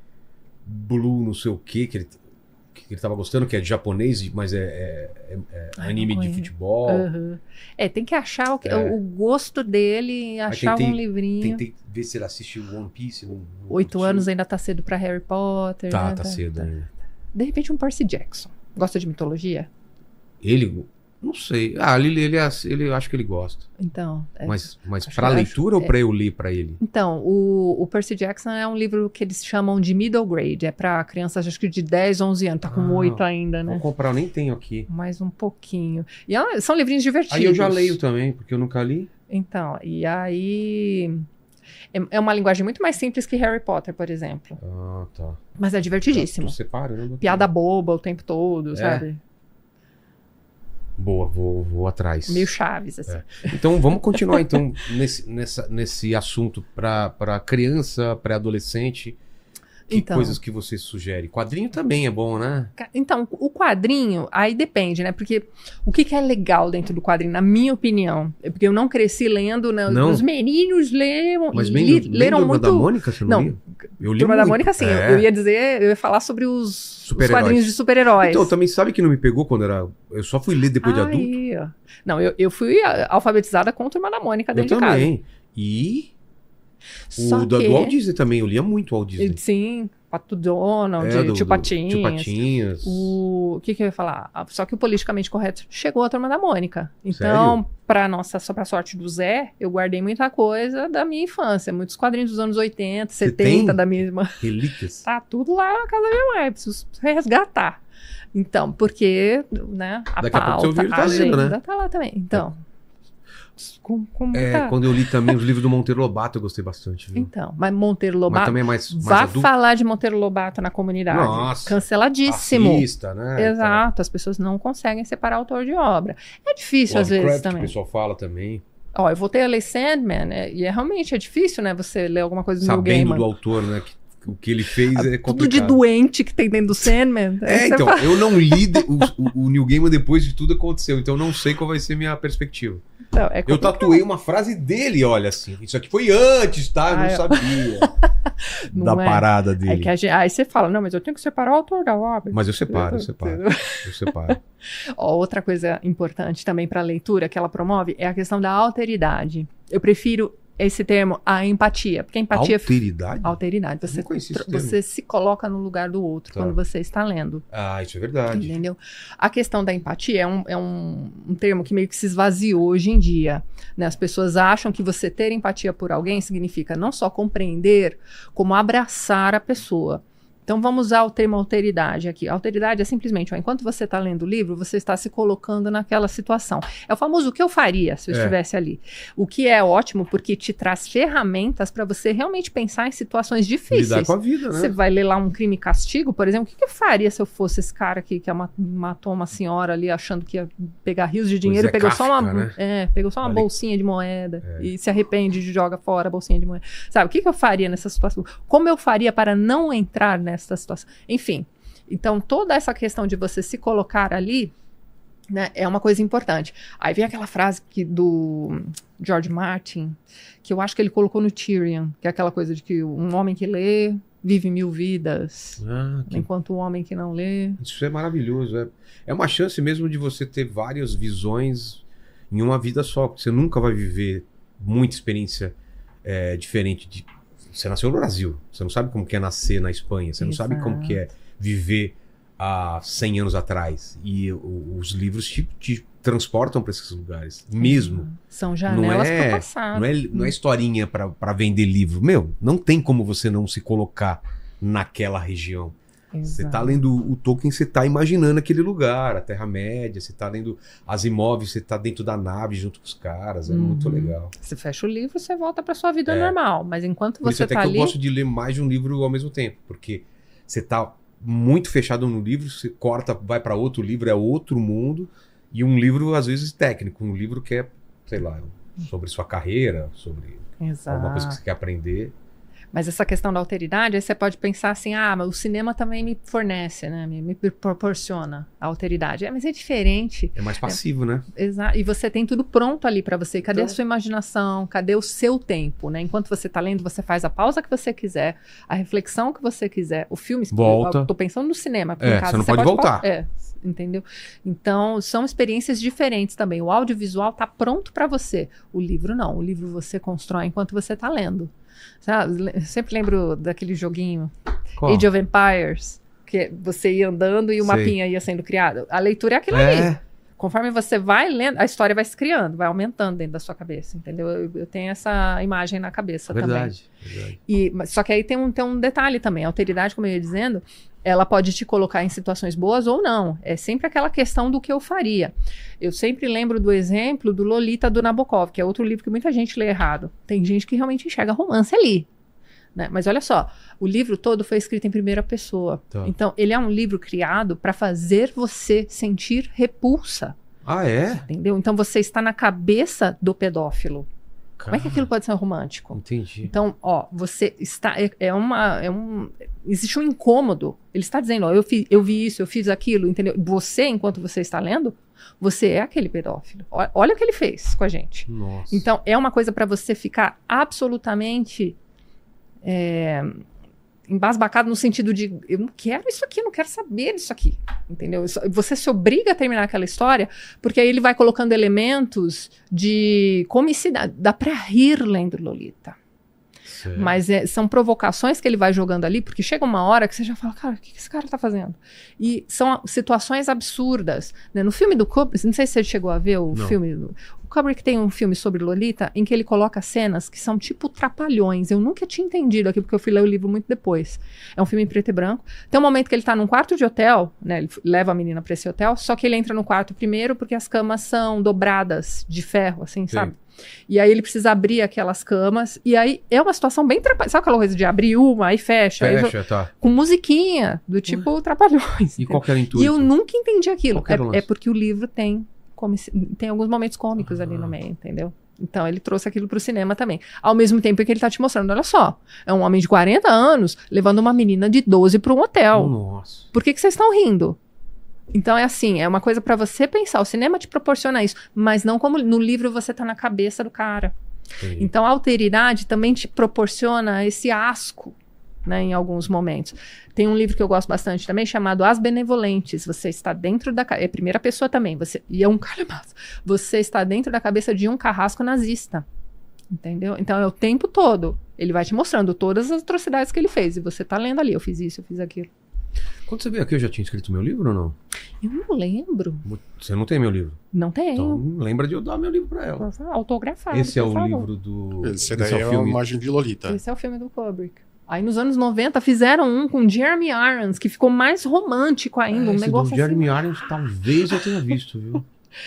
Blue não sei o quê, que ele, que ele tava gostando, que é de japonês, mas é, é- é- é Ai, anime não de conheço. futebol. Aham. É, tem que achar o, que- É. o gosto dele, achar tentei- um livrinho. Tentei ver se ele assistiu One Piece. Não, não Oito curtiu. anos ainda tá cedo pra Harry Potter. Tá, né? tá cedo ainda. De repente um Percy Jackson. Gosta de mitologia? Ele, não sei. Ah, ele, ele, ele, eu acho que ele gosta. Então. é- Mas, mas acho pra que- leitura acho- ou pra eu ler pra ele? Então, o, o Percy Jackson é um livro que eles chamam de middle grade. É pra crianças, acho que de dez, onze anos. Tá com Ah, oito ainda, Vou né? comprar, eu nem tenho aqui. Mais um pouquinho. E é- são livrinhos divertidos. Aí eu já leio também, porque eu nunca li. Então, e aí... É, é uma linguagem muito mais simples que Harry Potter, por exemplo. Ah, tá. Mas é divertidíssimo. Tu separa, né? Piada boba o tempo todo, É? sabe? Boa, vou, vou atrás. Meio Chaves, assim. É. Então vamos continuar então nesse, nessa, nesse assunto para criança, pré-adolescente. Que Então. coisas que você sugere? Quadrinho também é bom, né? Ca- Então, o quadrinho, aí depende, né? Porque o que, que é legal dentro do quadrinho, na minha opinião? É porque eu não cresci lendo, né? Não. Os meninos leram, Mas e bem, li- bem leram Turma muito... da Mônica, você não, Não, lia? Eu li Turma da muito. Mônica, sim. É. Eu ia dizer, eu ia falar sobre os, os Super-heróis. quadrinhos de super-heróis. Então, também sabe que não me pegou quando era... Eu só fui ler depois de adulto. Aí, ó. Não, eu, eu fui a- alfabetizada com a Turma da Mônica Eu dentro de casa. também. E Só o da, que... do Walt Disney também, eu lia muito o Walt Disney. Sim, Pato Donald, É, do- Tio do- Patinhas. Tio Patinhas. O... o que, que eu ia falar? Ah, só que o politicamente correto chegou a Turma da Mônica. Então, para nossa, só pra sorte do Zé, eu guardei muita coisa da minha infância. Muitos quadrinhos dos anos oitenta, Você setenta, tem? da mesma. Relíquias. Tá tudo lá na casa da minha mãe, preciso resgatar. Então, porque, né, a Daqui a pouco seu pauta, filho tá a lendo, né? agenda tá lá também. Então, com, com É, muita- quando eu li também os livros do Monteiro Lobato, eu gostei bastante, viu? Então, mas Monteiro Mas Lobato, também é mais, mais vá adulto. falar de Monteiro Lobato na comunidade. Nossa, Canceladíssimo. Racista, né? Exato, as pessoas não conseguem separar autor de obra. É Então, difícil às vezes Lovecraft, que o também. pessoal fala também. Ó, eu voltei a ler Sandman, é, e é realmente é difícil, né, você ler alguma coisa do Neil Sabendo Gaiman. do autor, né? Que, o que ele fez é Tudo complicado. de doente que tem dentro do Sandman. aí É, você então, fala- eu não li de- o, o, o Neil Gaiman depois de tudo aconteceu, então eu não sei qual vai ser minha perspectiva. Então, é Eu complicado. tatuei uma frase dele, olha assim. Isso aqui foi antes, tá? Eu não Ah, eu- sabia Não da é. parada É dele. que a gente- aí você fala, não, mas eu tenho que separar o autor da obra. Mas eu separo, eu separo. Eu separo. Ó, outra coisa importante também para a leitura que ela promove é a questão da alteridade. Eu prefiro esse termo, a empatia, porque a empatia Alteridade? alteridade. Você, Não conhecia esse tro- termo. você se coloca no lugar do outro Tá. quando você está lendo. Ah, isso é verdade. Entendeu? A questão da empatia é, um, é um, um termo que meio que se esvaziou hoje em dia. Né? As pessoas acham que você ter empatia por alguém significa não só compreender, como abraçar a pessoa. Então vamos usar o termo alteridade aqui. Alteridade é simplesmente, ó, enquanto você está lendo o livro, você está se colocando naquela situação. É o famoso o que eu faria se eu É. estivesse ali. O que é ótimo porque te traz ferramentas para você realmente pensar em situações difíceis. Lidar com a vida, Você né? vai ler lá um crime e castigo, por exemplo, o que, que eu faria se eu fosse esse cara aqui que ama- matou uma senhora ali achando que ia pegar rios de dinheiro Zé e pegou só uma, Kafka, né? é, pegou só uma Ali- bolsinha de moeda e se arrepende de joga fora a bolsinha de moeda. Sabe, o que, que eu faria nessa situação? Como eu faria para não entrar nessa situação? Enfim, então toda essa questão de você se colocar ali, né, é uma coisa importante. Aí vem aquela frase que do George Martin, que eu acho que ele colocou no Tyrion, que é aquela coisa de que um homem que lê vive mil vidas, Ah, que- enquanto o homem que não lê... Isso é maravilhoso. É, é uma chance mesmo de você ter várias visões em uma vida só, porque você nunca vai viver muita experiência é, diferente de... Você nasceu no Brasil, você não sabe como que é nascer na Espanha, você não sabe como que é viver há cem anos atrás. E o- os livros te, te transportam para esses lugares, mesmo. São janelas Não é- para o passado. Não é, não é historinha para vender livro. Meu, não tem como você não se colocar naquela região. Você tá Exato. lendo o Tolkien, você tá imaginando aquele lugar, a Terra-média, você tá lendo as imóveis, você tá dentro da nave junto com os caras, é Uhum. muito legal. Você fecha o livro, você volta para sua vida É. normal, mas enquanto Por isso você até tá que ali... eu gosto de ler mais de um livro ao mesmo tempo, porque você tá muito fechado no livro, você corta, vai para outro livro, é outro mundo, e um livro às vezes técnico, um livro que é, sei lá, sobre sua carreira, sobre Exato. alguma coisa que você quer aprender. Mas essa questão da alteridade, aí você pode pensar assim, ah, mas o cinema também me fornece, né? Me, me proporciona a alteridade. É, mas é diferente. É mais passivo, né? Exa e você tem tudo pronto ali para você. Cadê Então- a sua imaginação? Cadê o seu tempo, né? Enquanto você tá lendo, você faz a pausa que você quiser, a reflexão que você quiser. O filme... Volta. Eu tô pensando no cinema. Porque É, em casa você não pode voltar. pa- É, entendeu? Então, são experiências diferentes também. O audiovisual tá pronto para você. O livro não. O livro você constrói enquanto você tá lendo. Sabe? Le- Sempre lembro daquele joguinho Qual? Age of Empires, que você ia andando e o Sei. mapinha ia sendo criado. A leitura é aquilo ali. É, Conforme você vai lendo, a história vai se criando, vai aumentando dentro da sua cabeça, entendeu? Eu, eu tenho essa imagem na cabeça também. verdade, verdade. E, mas- só que aí tem um, tem um detalhe também. A alteridade, como eu ia dizendo, ela pode te colocar em situações boas ou não. É sempre aquela questão do que eu faria. Eu sempre lembro do exemplo do Lolita do Nabokov, que é outro livro que muita gente lê errado. Tem gente que realmente enxerga romance ali. Né? Mas olha só, o livro todo foi escrito em primeira pessoa. Tá. Então, ele é um livro criado para fazer você sentir repulsa. Ah, é? Entendeu? Então, você está na cabeça do pedófilo. Como é que aquilo pode ser romântico? Entendi. Então, ó, você está... É, é uma... É um, existe um incômodo. Ele está dizendo, ó, eu, fi, eu vi isso, eu fiz aquilo, entendeu? Você, enquanto você está lendo, você é aquele pedófilo. Olha, olha o que ele fez com a gente. Nossa. Então, é uma coisa para você ficar absolutamente... É, embasbacado no sentido de eu não quero isso aqui, eu não quero saber disso aqui, entendeu? Isso, você se obriga a terminar aquela história, porque aí ele vai colocando elementos de comicidade, dá pra rir lendo Lolita. Certo. Mas é, são provocações que ele vai jogando ali, porque chega uma hora que você já fala, cara, o que esse cara tá fazendo? E são situações absurdas, né? No filme do Kubrick, não sei se você chegou a ver o Não. filme do... O Kubrick tem um filme sobre Lolita em que ele coloca cenas que são tipo trapalhões. Eu nunca tinha entendido aqui, porque eu fui ler o livro muito depois. É um filme em preto e branco. Tem um momento que ele tá num quarto de hotel, né? Ele leva a menina pra esse hotel, só que ele entra no quarto primeiro porque as camas são dobradas de ferro, assim, Sim. sabe? E aí ele precisa abrir aquelas camas. E aí é uma situação bem trapalhões. Sabe aquela coisa de abrir uma, aí fecha? aí Fecha, tá. com musiquinha, do tipo trapalhões. E qual que era o intuito? E eu nunca entendi aquilo. Qual que era o É, lance? é porque o livro tem, comici- tem alguns momentos cômicos ali no meio, entendeu? Então ele trouxe aquilo pro cinema também. Ao mesmo tempo que ele tá te mostrando, olha só, é um homem de quarenta anos levando uma menina de doze para um hotel. Nossa. Por que que vocês estão rindo? Então é assim, é uma coisa pra você pensar. O cinema te proporciona isso, mas não como no livro você tá na cabeça do cara. Entendi. Então a alteridade também te proporciona esse asco, né, em alguns momentos. Tem um livro que eu gosto bastante também, chamado As Benevolentes. Você está dentro da... É primeira pessoa também. Você, e é um calhamaço. Você está dentro da cabeça de um carrasco nazista. Entendeu? Então é o tempo todo. Ele vai te mostrando todas as atrocidades que ele fez. E você tá lendo ali, eu fiz isso, eu fiz aquilo. Quando você veio aqui, eu já tinha escrito meu livro ou não? Eu não lembro. Você não tem meu livro? Não tenho. Então lembra de eu dar meu livro pra ela. Autografado. Esse é por o favor. livro do... Esse daí é é o uma filme. imagem de Lolita. Esse é o filme do Kubrick. Aí nos anos noventa fizeram um com Jeremy Irons, que ficou mais romântico ainda, É, um esse negócio do Jeremy assim. Irons talvez eu tenha visto, viu?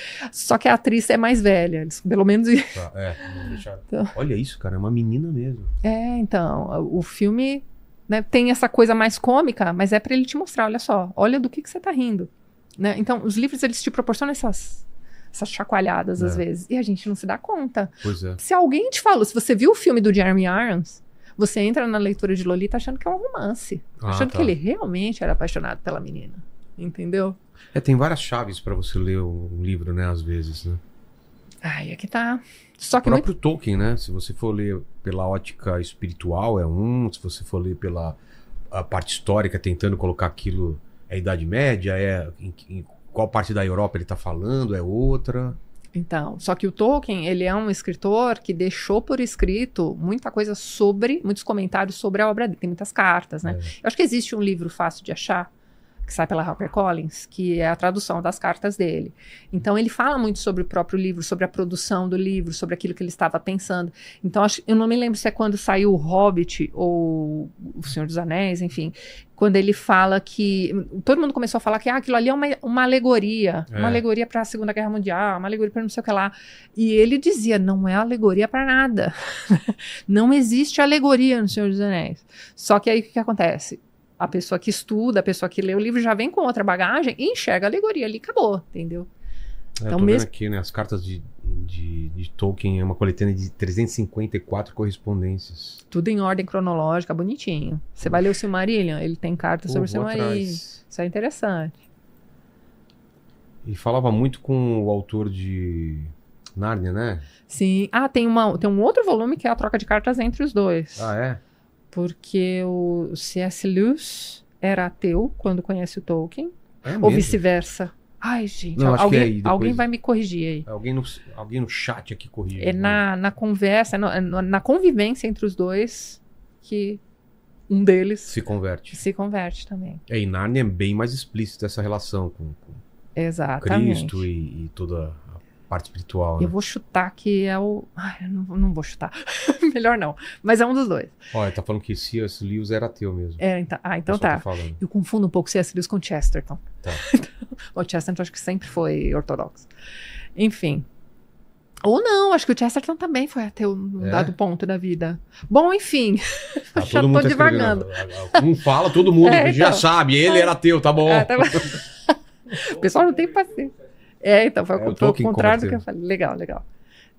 Só que a atriz é mais velha, eles- pelo menos... Tá, é, vamos deixar. Então. Olha isso, cara, é uma menina mesmo. É, então, o filme, né, tem essa coisa mais cômica, mas é pra ele te mostrar, olha só, olha do que, que você tá rindo. Né? Então, os livros, eles te proporcionam essas, essas chacoalhadas, É. às vezes, e a gente não se dá conta. Pois é. Se alguém te falou, se você viu o filme do Jeremy Irons, você entra na leitura de Lolita achando que é um romance, Ah, achando tá. que ele realmente era apaixonado pela menina, entendeu? É, tem várias chaves pra você ler um livro, né, às vezes, né? Ai, aqui tá. Só O que muito... próprio Tolkien, né? Se você for ler pela ótica espiritual, é um. Se você for ler pela a parte histórica, tentando colocar aquilo... É a Idade Média? É em, em qual parte da Europa ele tá falando? É outra? Então, só que o Tolkien, ele é um escritor que deixou por escrito muita coisa sobre, muitos comentários sobre a obra dele, tem muitas cartas, né? É. Eu acho que existe um livro fácil de achar, que sai pela HarperCollins, que é a tradução das cartas dele. Então, ele fala muito sobre o próprio livro, sobre a produção do livro, sobre aquilo que ele estava pensando. Então, acho, eu não me lembro se é quando saiu o Hobbit ou o Senhor dos Anéis, enfim, quando ele fala que... Todo mundo começou a falar que ah, aquilo ali é uma, uma alegoria, É. uma alegoria para a Segunda Guerra Mundial, uma alegoria para não sei o que lá. E ele dizia, não é alegoria para nada. Não existe alegoria no Senhor dos Anéis. Só que aí o que, que acontece? A pessoa que estuda, a pessoa que lê o livro já vem com outra bagagem e enxerga a alegoria ali, acabou, entendeu? É, Então, eu tô mesmo- vendo aqui, né? As cartas de, de, de Tolkien é uma coletânea de trezentas e cinquenta e quatro correspondências. Tudo em ordem cronológica, bonitinho. Você vai ler o Silmarillion, ele tem cartas Pô, sobre o vou Silmarillion. atrás. Isso é interessante. E falava muito com o autor de Nárnia, né? Sim. Ah, tem, uma, tem um outro volume que é a troca de cartas entre os dois. Ah, é? Porque o C S. Lewis era ateu quando conhece o Tolkien, É ou mesmo? vice-versa. Ai, gente, Não, acho que alguém, é aí, depois- alguém vai me corrigir aí. Alguém no, alguém no chat aqui corrige. É na, na conversa, é no- é no- na convivência entre os dois que um deles se, Se converte. converte também. É, e Nárnia é bem mais explícita essa relação com, com Exatamente. Cristo e, e toda a parte espiritual. Né? Eu vou chutar que é o... Ai, eu não, não vou chutar. Melhor não. Mas é um dos dois. Olha, tá falando que C S. Lewis era ateu mesmo. É, então, ah, então O pessoal tá. falando. Eu confundo um pouco C S. Lewis com Chesterton. Tá. O Chesterton acho que sempre foi ortodoxo. Enfim. Ou não, acho que o Chesterton também foi ateu num É? dado ponto da vida. Bom, enfim. Tá, Já todo mundo tô tá escrevendo. divagando. Um fala, todo mundo É, já então. sabe. Ele era ateu, tá bom. Ah, tá bom. O pessoal não tem paciência. É, então, foi, É, o foi o Tolkien contrário do que converteu. eu falei. Legal, legal.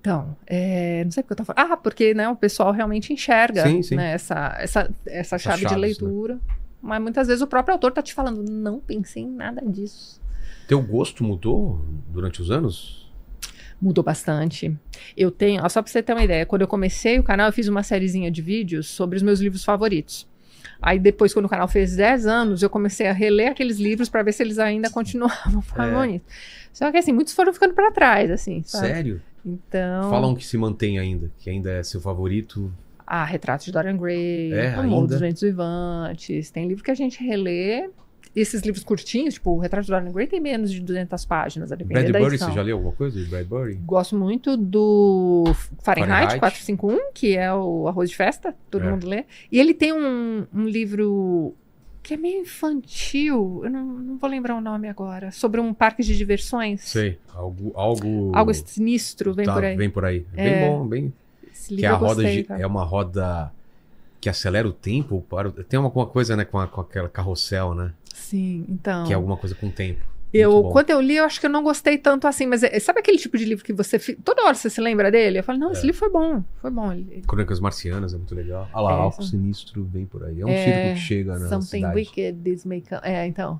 Então, é, não sei porque eu tava falando. Ah, porque né, o pessoal realmente enxerga Sim, sim. né, essa, essa, essa chave chaves, de leitura. Né? Mas muitas vezes o próprio autor tá te falando, não pensei em nada disso. Teu gosto mudou durante os anos? Mudou bastante. Eu tenho, ó, só pra você ter uma ideia, quando eu comecei o canal, eu fiz uma sériezinha de vídeos sobre os meus livros favoritos. Aí depois, quando o canal fez dez anos, eu comecei a reler aqueles livros para ver se eles ainda continuavam favoritos. É. Só que assim, muitos foram ficando para trás, assim, sabe? Sério? Então... Falam que se mantém ainda, que ainda é seu favorito. Ah, Retrato de Dorian Gray, é, O Morro dos Ventos Uivantes. Tem livro que a gente relê. Esses livros curtinhos, tipo, o Retrato de Dorian Gray tem menos de duzentas páginas, a depender da Bradbury, edição. você já leu alguma coisa de Bradbury? Gosto muito do Fahrenheit, Fahrenheit. quatrocentos e cinquenta e um, que é o Arroz de Festa, todo É. mundo lê. E ele tem um, um livro que é meio infantil, eu não, não vou lembrar o nome agora, sobre um parque de diversões. Sei, algo... Algo, Algo sinistro, vem tá, por aí. Vem por aí. É. É. Bem bom, bem... Esse Que livro é, a eu roda gostei, de- tá? é uma roda que acelera o tempo. Para, o- tem alguma coisa, né, com, a- com aquela carrossel, né? Sim, então... Que é alguma coisa com o tempo. Eu, Muito bom. quando eu li, eu acho que eu não gostei tanto assim, mas é- sabe aquele tipo de livro que você... fi- Toda hora você se lembra dele? Eu falo, não, esse É. livro foi bom, foi bom. Ele- Crônicas Marcianas é muito legal. Ah lá, É, Algo são- Sinistro vem por aí. É um É, círculo que chega na Something cidade. Wicked is Make... É, então...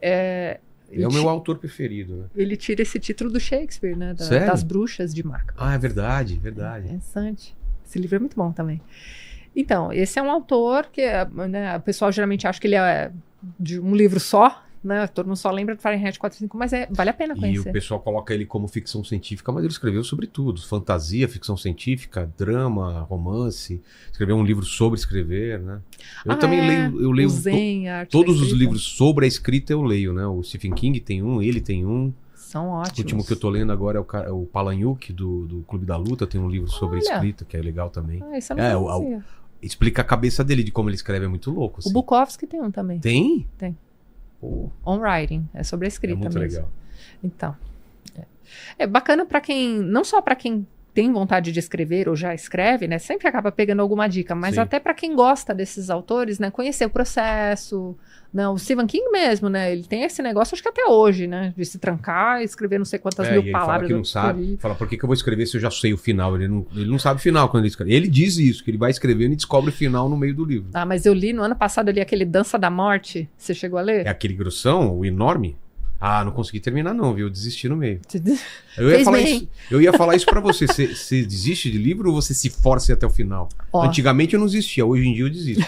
É, ele É o ti- meu autor preferido, né? Ele tira esse título do Shakespeare, né? da- Sério? das Bruxas de Macbeth. Ah, é verdade, verdade. Interessante. Esse livro é muito bom também. Então, esse é um autor que né, o pessoal geralmente acha que ele é de um livro só, né? Todo mundo só lembra do Fahrenheit quatrocentos e cinquenta e um, mas é, vale a pena E conhecer. o pessoal coloca ele como ficção científica, mas ele escreveu sobre tudo. Fantasia, ficção científica, drama, romance. Escreveu um livro sobre escrever, né? Eu Ah, também é. leio, eu leio O to- Zen, a arte todos da os escrita. livros sobre a escrita eu leio, né? O Stephen King tem um, ele tem um. São O ótimos. último que eu tô lendo agora é o, ca- é o Palahniuk, do, do Clube da Luta, tem um livro sobre Olha. escrita, que é legal também. Ah, esse eu não É, o- conhecia. Explica a cabeça dele, de como ele escreve, é muito louco. O Assim. Bukowski tem um também. Tem? Tem. Pô, On Writing. É sobre a é escrita muito mesmo. legal. Então. É, é bacana pra quem... Não só pra quem tem vontade de escrever ou já escreve, né? Sempre acaba pegando alguma dica. Mas Sim. até pra quem gosta desses autores, né? Conhecer o processo. Não, o Stephen King mesmo, né? Ele tem esse negócio, acho que até hoje, né? De se trancar e escrever não sei quantas É, mil e ele fala palavras. que não eu sabe. escrevi. Fala, por que, que eu vou escrever se eu já sei o final? Ele não, ele não sabe o final quando ele escreve. Ele diz isso, que ele vai escrevendo e descobre o final no meio do livro. Ah, mas eu li, no ano passado, eu li aquele Dança da Morte. Você chegou a ler? É aquele grossão, o enorme? Ah, não consegui terminar não, viu? Eu desisti no meio. Eu ia Fez falar bem. isso, eu ia falar isso pra você. Você você desiste de livro ou você se força até o final? Ó. Antigamente eu não desistia, hoje em dia eu desisto.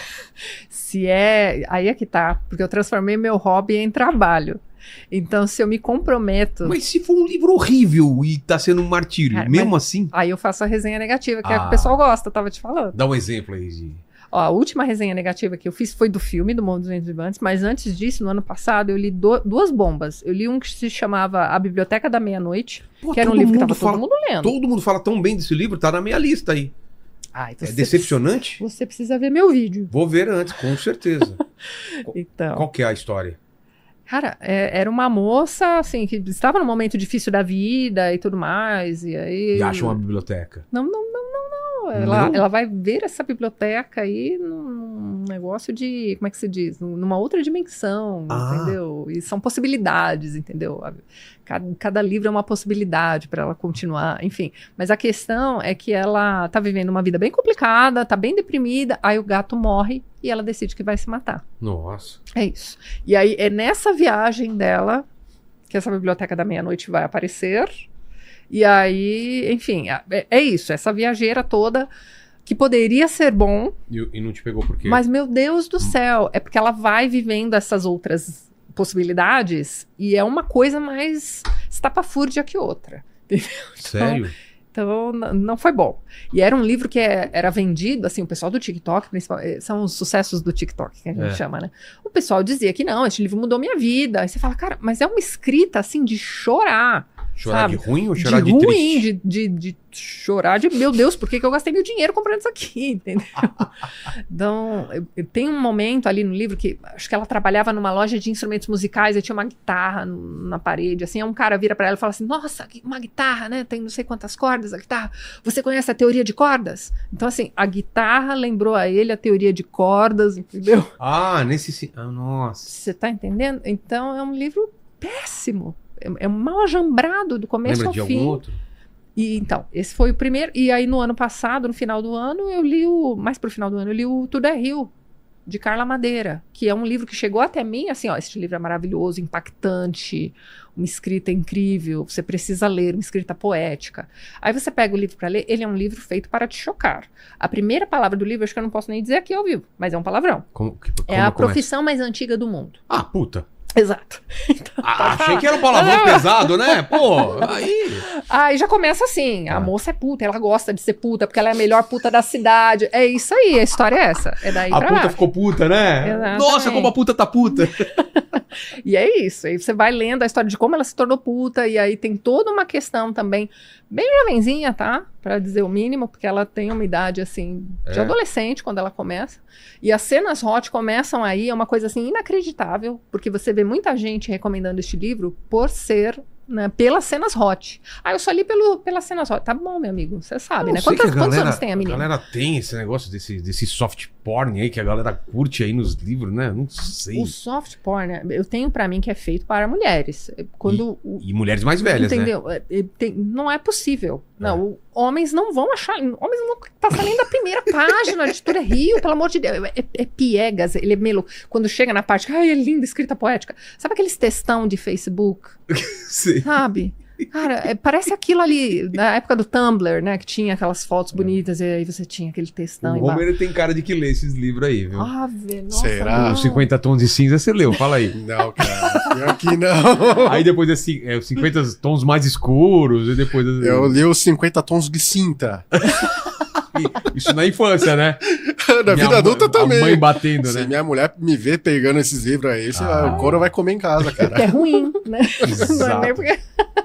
Se é... Aí é que tá. Porque eu transformei meu hobby em trabalho. Então, se eu me comprometo... Mas se for um livro horrível e tá sendo um martírio, Cara, mesmo mas- assim, Aí eu faço a resenha negativa, que é o que Ah. o pessoal gosta, eu tava te falando. dá um exemplo aí de... Ó, a última resenha negativa que eu fiz foi do filme, do Morro dos Ventos Uivantes, mas antes disso, no ano passado, eu li do- duas bombas. Eu li um que se chamava A Biblioteca da Meia-Noite, Pô, que era um todo livro que mundo tava fala- todo mundo lendo. Todo mundo fala tão bem desse livro, tá na minha lista aí. Ai, É você, decepcionante? Você precisa ver meu vídeo. Vou ver antes, com certeza. Então, Qual que é a história? cara, é- era uma moça, assim, que estava num momento difícil da vida e tudo mais, e aí... E acha uma biblioteca. Não, não, não, não, não. Ela, Não? ela vai ver essa biblioteca aí num negócio de, como é que se diz? Numa outra dimensão, Ah. entendeu? E são possibilidades, entendeu? Cada, cada livro é uma possibilidade para ela continuar, enfim. Mas a questão é que ela tá vivendo uma vida bem complicada, tá bem deprimida, aí o gato morre e ela decide que vai se matar. Nossa. É isso. E aí é nessa viagem dela que essa biblioteca da meia-noite vai aparecer. E aí, enfim, é, é isso. Essa viajeira toda que poderia ser bom, E, e não te pegou por quê? mas meu Deus do céu, é porque ela vai vivendo essas outras possibilidades e é uma coisa mais estapafúrdia que outra. Sério? Então, n- não foi bom. E era um livro que é- era vendido, assim, o pessoal do TikTok, principal, eh, são os sucessos do TikTok, que a gente É. chama, né? O pessoal dizia que não, esse livro mudou minha vida. Aí você fala, cara, mas é uma escrita, assim, de chorar. Chorar sabe? de ruim ou chorar de, de ruim, triste? de, de, de chorar de, meu Deus, por que, que eu gastei meu dinheiro comprando isso aqui, entendeu? Então, eu- eu- tem um momento ali no livro que, acho que ela trabalhava numa loja de instrumentos musicais, e tinha uma guitarra no- na parede, assim, aí um cara vira pra ela e fala assim, nossa, uma guitarra, né, tem não sei quantas cordas a guitarra, você conhece a teoria de cordas? Então, assim, a guitarra lembrou a ele a teoria de cordas, entendeu? Ah, nesse... si- Ah, nossa. Você tá entendendo? Então, é um livro péssimo, é, é um mal ajambrado do começo Lembra ao de fim. algum outro? E então, esse foi o primeiro. E aí no ano passado, no final do ano, eu li o... Mais pro final do ano, eu li o Tudo é Rio, de Carla Madeira, que é um livro que chegou até mim, assim, ó, este livro é maravilhoso, impactante, uma escrita incrível, você precisa ler, uma escrita poética. Aí você pega o livro para ler, ele é um livro feito para te chocar. A primeira palavra do livro, acho que eu não posso nem dizer aqui ao vivo, mas é um palavrão. Como, que, como é a começa? profissão mais antiga do mundo. Ah, puta. Exato. Então, Ah, achei que era um palavrão pesado, né? Pô, aí... Aí já começa assim, a Ah. moça é puta, ela gosta de ser puta, porque ela é a melhor puta da cidade. É isso aí, a história é essa. É daí A pra puta baixo. ficou puta, né? Exatamente. Nossa, como a puta tá puta. E é isso, aí você vai lendo a história de como ela se tornou puta, e aí tem toda uma questão também, bem jovenzinha, tá? Pra dizer o mínimo, porque ela tem uma idade, assim, de É. adolescente quando ela começa. E as cenas hot começam aí, é uma coisa, assim, inacreditável, porque você vê muita gente recomendando este livro por ser... Né, pelas cenas hot. Ah, eu só li pelo, pelas cenas hot. Tá bom, meu amigo, você sabe, Eu né? sei Quantos, que a quantos galera- anos tem a menina? A galera tem esse negócio desse, desse soft porn aí que a galera curte aí nos livros, né? Não sei. O soft porn, né, eu tenho pra mim que é feito para mulheres. Quando o- E mulheres mais velhas, né? entendeu? É, é, tem- não é possível. Não, o- homens não vão achar, homens não vão passar nem da primeira página de Tudo é Rio, pelo amor de Deus. É, é piegas, ele é melo. Quando chega na parte, ai, é linda, escrita poética. Sabe aqueles textão de Facebook? Sei. Sabe? Cara, é, parece aquilo ali, na época do Tumblr, né? Que tinha aquelas fotos bonitas e aí você tinha aquele textão O embaixo. Homer ele tem cara de que lê esses livros aí, viu? Ah, velho, nossa, Será? não. Os cinquenta tons de cinza você leu, fala aí. Não, cara. Pior que não. Aí depois é, ci- é os cinquenta tons mais escuros e depois... Eu li os cinquenta tons de cinta. Isso na infância, né? Na Minha vida adulta mãe- também. A mãe batendo, Se né? minha mulher me ver pegando esses livros aí, você vai- Ah. o couro vai comer em casa, Que cara. é ruim, né? Não é Exato. nem porque...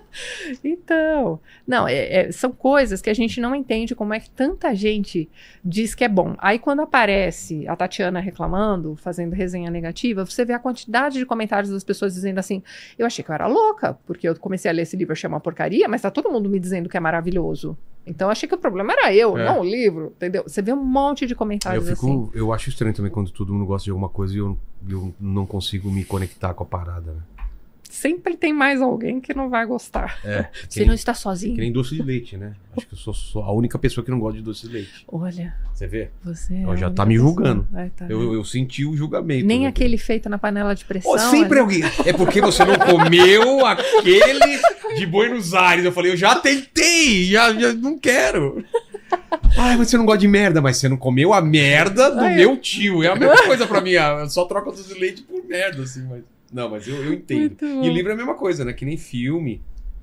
Então, não, é- é- são coisas que a gente não entende como é que tanta gente diz que é bom. Aí quando aparece a Tatiana reclamando, fazendo resenha negativa, você vê a quantidade de comentários das pessoas dizendo assim, eu achei que eu era louca, porque eu comecei a ler esse livro, achei uma porcaria, mas tá todo mundo me dizendo que é maravilhoso. Então eu achei que o problema era eu, É. não o livro, entendeu? Você vê um monte de Eu, comentários fico, assim. eu acho estranho também quando todo mundo gosta de alguma coisa e eu, eu não consigo me conectar com a parada, né? Sempre tem mais alguém que não vai gostar. É, Você que, não nem, está que sozinho. nem doce de leite, né? Acho que eu sou, sou a única pessoa que não gosta de doce de leite. Olha, Você vê? você é Ó, a já única tá me pessoa. julgando. Vai, tá Eu, vendo? eu senti o julgamento. Nem né? aquele feito na panela de pressão. Ó, sempre é- alguém. É porque você não comeu aquele de Buenos Aires. Eu falei, eu já tentei, já, já não quero. Ai, mas você não gosta de merda, mas você não comeu a merda do Ai, meu tio. É a mesma coisa pra mim. ah, Eu só troco doce de leite por merda, assim, mas. Não, mas eu, eu entendo. Muito bom. E livro é a mesma coisa, né? Que nem filme.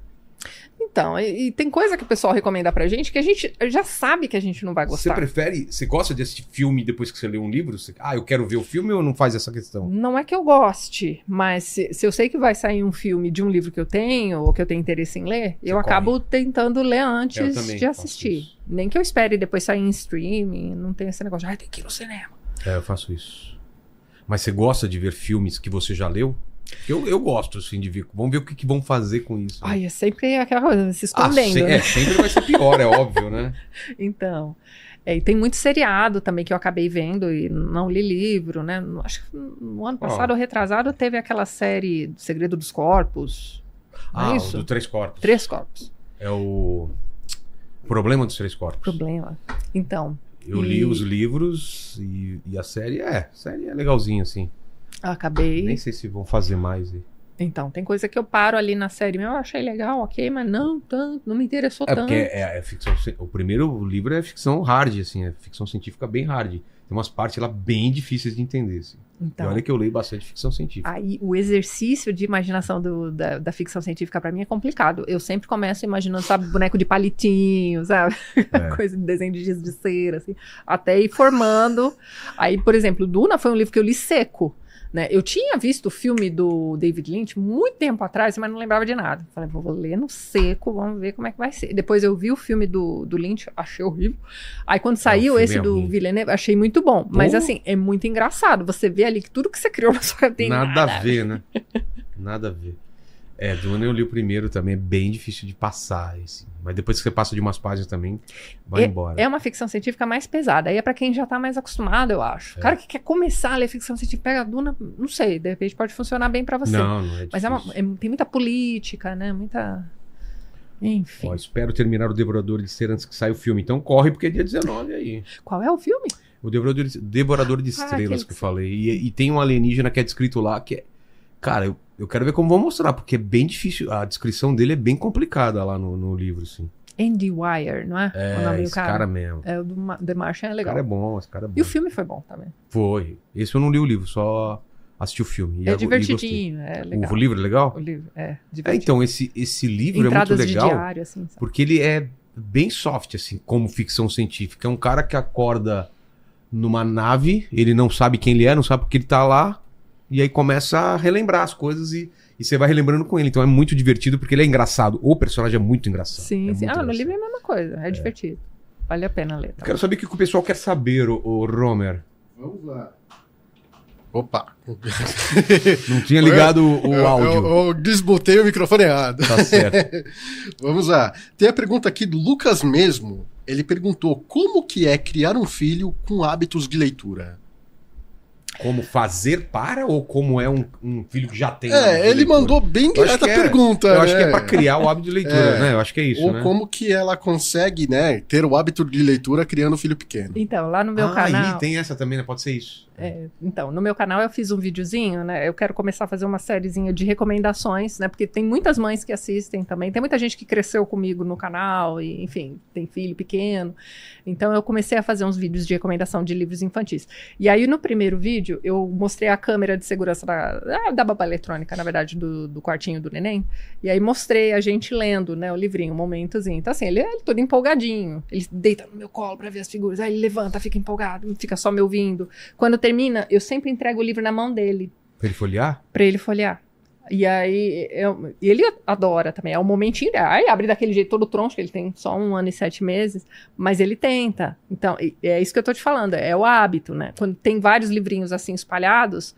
Então, e, e tem coisa que o pessoal recomenda pra gente que a gente já sabe que a gente não vai Você gostar. prefere. Você gosta de assistir filme depois que você lê um livro? Você- ah, eu quero ver o filme ou não faz essa questão? Não é que eu goste, mas se, se eu sei que vai sair um filme de um livro que eu tenho, ou que eu tenho interesse em ler, eu corre. acabo tentando ler Eu antes também de faço assistir. isso. Nem que eu espere depois sair em streaming, não tem esse negócio de, ah, tem que ir no cinema. É, eu faço isso. Mas você gosta de ver filmes que você já leu? Porque Eu, eu gosto, assim, de ver. Vamos ver o que, que vão fazer com isso. né? Ai, é sempre aquela coisa, se Ah, escondendo, se- né? é, sempre vai ser pior, é óbvio, né? Então, é, e tem muito seriado também que eu acabei vendo e não li livro, né? Acho que no ano passado ou retrasado teve aquela série Segredo dos Corpos. Não Ah, é o isso? do Três Corpos. Três Corpos. É o Problema dos Três Corpos. Problema. Então, Eu E- li os livros e, e a série é, a série é legalzinha, assim. eu acabei. Nem sei se vão fazer mais. e- Então, tem coisa que eu paro ali na série, eu achei legal, ok, mas não tanto, não me interessou É tanto. porque é, é ficção. ci- O primeiro livro é ficção hard, assim, é ficção científica bem hard. Tem umas partes lá bem difíceis de entender, assim. Então, E olha que eu leio bastante ficção científica. aí o exercício de imaginação do- da, da ficção científica pra mim é complicado. Eu sempre começo imaginando, sabe, boneco de palitinho, sabe? É. Coisa de desenho de giz de cera, assim. Até ir formando. Aí, por exemplo, Duna foi um livro que eu li seco. Né? Eu tinha visto o filme do David Lynch muito tempo atrás, mas não lembrava de nada. Falei, vou ler no seco, vamos ver como é que vai ser. Depois eu vi o filme do, do Lynch, achei horrível. Aí quando saiu filme esse é do ruim. Villeneuve, achei muito bom. Mas Pô. assim, é muito engraçado. Você vê ali que tudo que você criou na sua tem Nada a ver, né? Nada a ver. É, Duna eu li o primeiro também, é bem difícil de passar, assim. Mas depois que você passa de umas páginas também, vai embora. É uma ficção científica mais pesada. Aí é pra quem já tá mais acostumado, eu acho. O É. cara que quer começar a ler ficção científica, pega a Duna, não sei, de repente pode funcionar bem pra você. Não, não é difícil. Mas é uma- é- tem muita política, né? Muita. Enfim. Ó, espero terminar o Devorador de Estrelas antes que saia o filme. Então corre, porque é dia dezenove aí. Qual é o filme? O Devorador de, Devorador de Ah, Estrelas aquele que eu que- falei. E, e tem um alienígena que é descrito lá que é... Cara, eu, eu quero ver como vão mostrar, porque é bem difícil. A descrição dele é bem complicada lá no, no livro, assim. Andy Weir, não é? o É, nome do esse cara. cara mesmo. É, o do Ma- The Martian é Esse legal. cara é bom, esse cara é bom. E o filme foi bom também. Foi. Esse eu não li o livro, só assisti o filme. E é eu- e divertidinho, é gostei. legal. O livro é legal? O livro, é É, divertido. então, esse, esse livro Entradas é muito legal. de diário, assim, sabe? Porque ele é bem soft, assim, como ficção científica. É um cara que acorda numa nave, ele não sabe quem ele é, não sabe porque ele tá lá, e aí começa a relembrar as coisas e, e você vai relembrando com ele. Então é muito divertido porque ele é engraçado. O personagem é muito engraçado. Sim, é sim. muito Ah, no engraçado. livro é a mesma coisa, é, divertido. Vale a pena ler. Eu Tá? quero saber o que o pessoal quer saber, o, o Romer. Vamos lá. Opa. Não tinha ligado o, o eu, áudio. Eu, eu desbotei o microfone errado. Tá certo. Vamos lá. Tem a pergunta aqui do Lucas mesmo. Ele perguntou como que é criar um filho com hábitos de leitura. Como fazer para ou como é um, um filho que já tem hábito É, de ele leitura? mandou bem Eu acho direta que a é- pergunta. Eu acho né? que é pra criar o hábito de leitura, É. né? Eu acho que é isso, Ou né? como que ela consegue, né, ter o hábito de leitura criando um filho pequeno. Então, lá no meu ah, canal. e tem essa também, né? Pode ser isso. É, então, no meu canal eu fiz um videozinho, né? Eu quero começar a fazer uma sériezinha de recomendações, né? Porque tem muitas mães que assistem também. Tem muita gente que cresceu comigo no canal e, enfim, tem filho pequeno. Então eu comecei a fazer uns vídeos de recomendação de livros infantis. E aí no primeiro vídeo eu mostrei a câmera de segurança da, ah, da babá eletrônica, na verdade, do, do quartinho do neném. E aí mostrei a gente lendo, né? O livrinho, um momentozinho. Então assim, ele é todo empolgadinho. Ele deita no meu colo pra ver as figuras. Aí ele levanta, fica empolgado, fica só me ouvindo. Quando termina, eu sempre entrego o livro na mão dele, Pra ele folhear? pra ele folhear. E aí, eu, e ele adora também, é um momentinho, aí abre daquele jeito todo troncho, que ele tem só um ano e sete meses, mas ele tenta. Então, e- é isso que eu tô te falando, é o hábito, né? Quando tem vários livrinhos assim espalhados,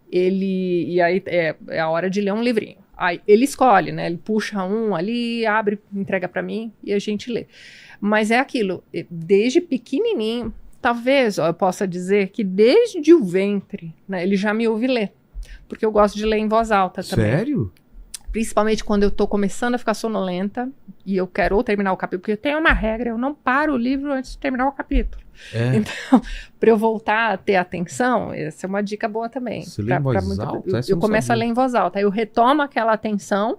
ele, e aí é, é a hora de ler um livrinho. Aí ele escolhe, né? Ele puxa um ali, abre, entrega pra mim e a gente lê. Mas é aquilo, desde pequenininho, talvez ó, eu possa dizer que desde o ventre, né, ele já me ouve ler. Porque eu gosto de ler em voz alta também. Sério? Principalmente quando eu tô começando a ficar sonolenta e eu quero ou terminar o capítulo, porque eu tenho uma regra, eu não paro o livro antes de terminar o capítulo. É. Então, para eu voltar a ter atenção, essa é uma dica boa também. Você lê Pra- em pra voz muita- alta? Eu, Essa eu eu não começo a sabia. ler em voz alta, aí eu retomo aquela atenção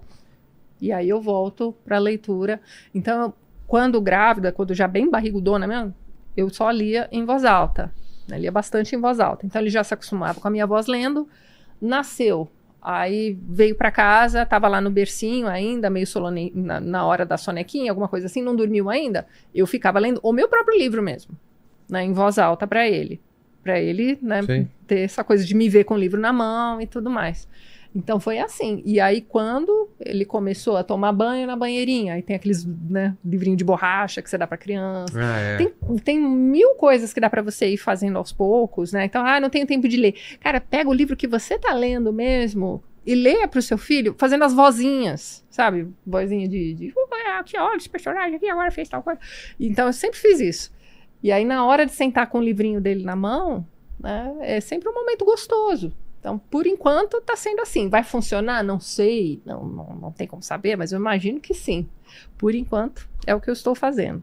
e aí eu volto para a leitura. Então, eu- quando grávida, quando já bem barrigudona mesmo, eu só lia em voz alta. Né? Lia bastante em voz alta. Então, ele já se acostumava com a minha voz lendo. Nasceu. Aí veio para casa, tava lá no bercinho ainda, meio solone... na, na hora da sonequinha, alguma coisa assim, não dormiu ainda. Eu ficava lendo o meu próprio livro mesmo, né, em voz alta para ele. Para ele, né, Sim. ter essa coisa de me ver com o livro na mão e tudo mais. Então foi assim. E aí quando ele começou a tomar banho na banheirinha, aí tem aqueles, né, livrinho de borracha que você dá para criança. Ah, é. Tem, tem mil coisas que dá pra você ir fazendo aos poucos, né? Então, ah, não tenho tempo de ler. Cara, pega o livro que você tá lendo mesmo e leia pro seu filho, fazendo as vozinhas, sabe? Vozinha de, de "Uh, aqui, olha esse personagem aqui, agora fez tal coisa. Então, eu sempre fiz isso. E aí, na hora de sentar com o livrinho dele na mão, né, é sempre um momento gostoso. Então, por enquanto, tá sendo assim. Vai funcionar? Não sei, não, não, não tem como saber, mas eu imagino que sim. Por enquanto, é o que eu estou fazendo.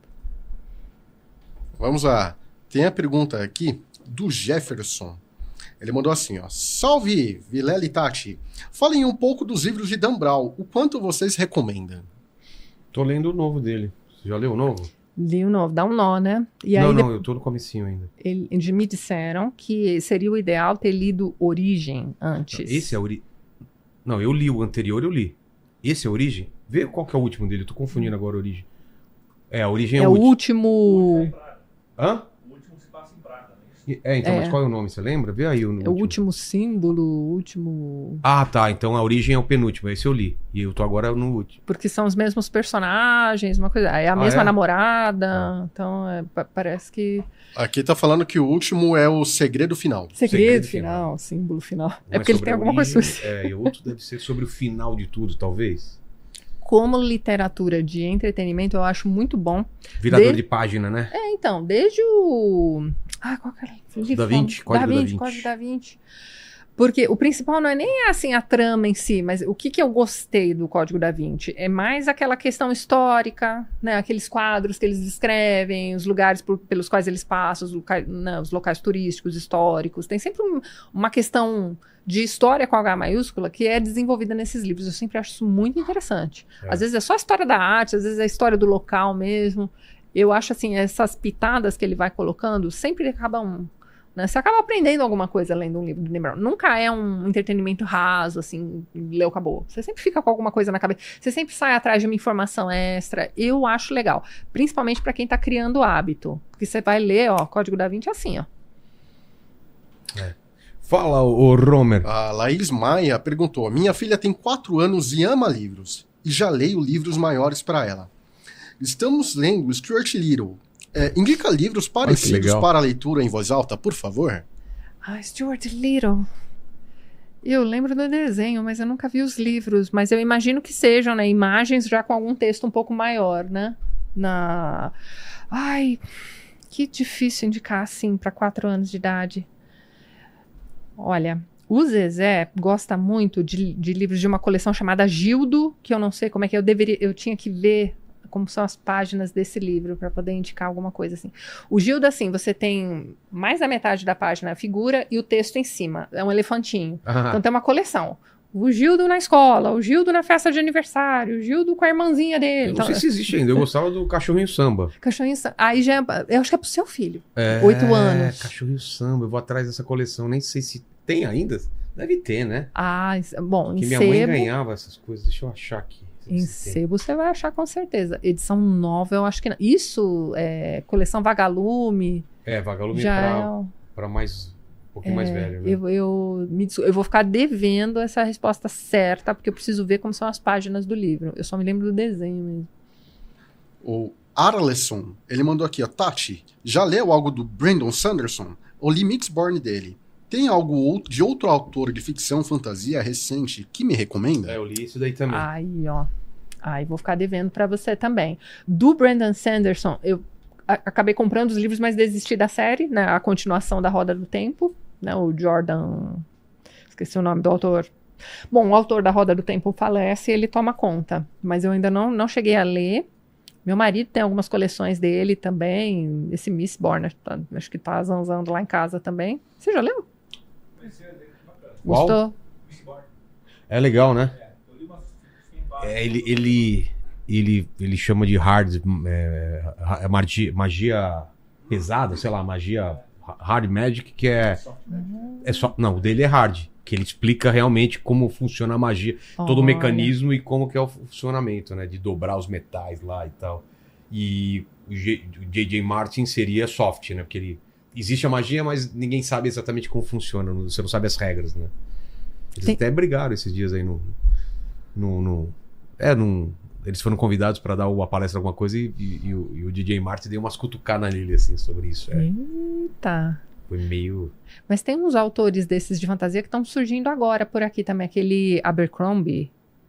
Vamos lá. Tem a pergunta aqui do Jefferson. Ele mandou assim, ó. Salve, Vilela e Tati. Falem um pouco dos livros de Dan Brown. O quanto vocês recomendam? Tô lendo o novo dele. Você já leu o novo? Li o novo, dá um nó, né? E não, aí não, eu tô no comecinho ainda. ele- eles me disseram que seria o ideal ter lido Origem antes. Esse é a Origem. Não, eu li o anterior, eu li. Esse é a Origem? Vê qual que é o último dele. Eu tô confundindo agora a Origem. É, a Origem é, é o o último. último. Hã? O último se passa em prata, né? É, então, É. mas qual é o nome? Você lembra? Vê aí o, É o último símbolo, o último. Ah, tá. Então a Origem é o penúltimo. Esse eu li. E eu tô agora no último. Porque são os mesmos personagens, uma coisa. É a Ah, mesma é? namorada. Ah. Então, é, pa- parece que. Aqui tá falando que o último é o segredo final. Segredo, Segredo final, final. símbolo final. Um é porque ele sobre tem a alguma coisa. origem, É, e o outro deve ser sobre o final de tudo, talvez. Como literatura de entretenimento, eu acho muito bom. Virador De- de página, né? É, então, desde o. Ah, qual que era? Livro Da Vinci, famoso. Código da da Vinci, Vinci. Código da Vinci. Porque o principal não é nem assim a trama em si, mas o que, que eu gostei do Código da Vinci? É mais aquela questão histórica, né? Aqueles quadros que eles descrevem, os lugares por, pelos quais eles passam, os, loca, não, os locais turísticos, históricos. Tem sempre um, uma questão de história com H maiúscula que é desenvolvida nesses livros. Eu sempre acho isso muito interessante. É. Às vezes é só a história da arte, às vezes é a história do local mesmo. Eu acho assim, essas pitadas que ele vai colocando sempre acabam... Né? Você acaba aprendendo alguma coisa lendo um livro do Dan Brown. Nunca é um entretenimento raso, assim, leu, acabou. Você sempre fica com alguma coisa na cabeça. Você sempre sai atrás de uma informação extra. Eu acho legal. Principalmente para quem tá criando hábito. Porque você vai ler, ó, Código da Vinci assim, ó. É. Fala, ô Romer. A Laís Maia perguntou: minha filha tem quatro anos e ama livros. E já leio livros maiores para ela. Estamos lendo Stuart Little. É, indica livros parecidos para leitura em voz alta, por favor. Ah, Stuart Little. Eu lembro do desenho, mas eu nunca vi os livros. Mas eu imagino que sejam, né, imagens já com algum texto um pouco maior, né? Na... Ai, que difícil indicar assim para quatro anos de idade. Olha, o Zezé gosta muito de, de livros de uma coleção chamada Gildo, que eu não sei como é que é, eu deveria, eu tinha que ver como são as páginas desse livro para poder indicar alguma coisa assim. O Gildo, assim, você tem mais da metade da página a figura e o texto em cima. É um elefantinho. Ah. Então tem uma coleção. O Gildo na escola, o Gildo na festa de aniversário, o Gildo com a irmãzinha dele. Eu não então, sei se existe ainda. Eu gostava do Cachorrinho Samba. Cachorrinho Samba. Aí já é, eu acho que é pro seu filho. É, Oito anos. Cachorrinho Samba. Eu vou atrás dessa coleção. Nem sei se tem ainda. Deve ter, né? Ah, bom, Porque em minha sebo... mãe ganhava essas coisas. Deixa eu achar aqui. Em sebo você vai achar com certeza. Edição nova, eu acho que não. Isso, é, coleção Vagalume. É, Vagalume já para é... mais, um pouquinho é, mais velho, né? Eu, eu, me, eu vou ficar devendo essa resposta certa, porque eu preciso ver como são as páginas do livro. Eu só me lembro do desenho mesmo. O Arleson, ele mandou aqui, ó. Tati, já leu algo do Brandon Sanderson? O li Mistborn dele. Tem algo de outro autor de ficção fantasia recente que me recomenda? É, eu li isso daí também. Aí, ó. Aí, vou ficar devendo pra você também. Do Brandon Sanderson, eu a- acabei comprando os livros, mas desisti da série, né? A continuação da Roda do Tempo, né? O Jordan... Esqueci o nome do autor. Bom, o autor da Roda do Tempo falece e ele toma conta. Mas eu ainda não, não cheguei a ler. Meu marido tem algumas coleções dele também. Esse Mistborn, acho que tá zanzando lá em casa também. Você já leu? Gostou? É legal, né? É, ele, ele, ele, ele chama de hard é, magia, magia pesada, sei lá, magia hard magic, que é, é só, não, o dele é hard, que ele explica realmente como funciona a magia, Olha. todo o mecanismo e como que é o funcionamento, né, de dobrar os metais lá e tal. E o J J Martin seria soft, né, porque ele existe a magia, mas ninguém sabe exatamente como funciona. Você não sabe as regras, né? Eles Tem... até brigaram esses dias aí no... no, no é, no, eles foram convidados para dar uma palestra, alguma coisa, e, e, e, o, e o D J Martin deu umas cutucadas nele, assim, sobre isso. É. Eita! Foi meio... Mas tem uns autores desses de fantasia que estão surgindo agora por aqui também. Aquele Abercrombie.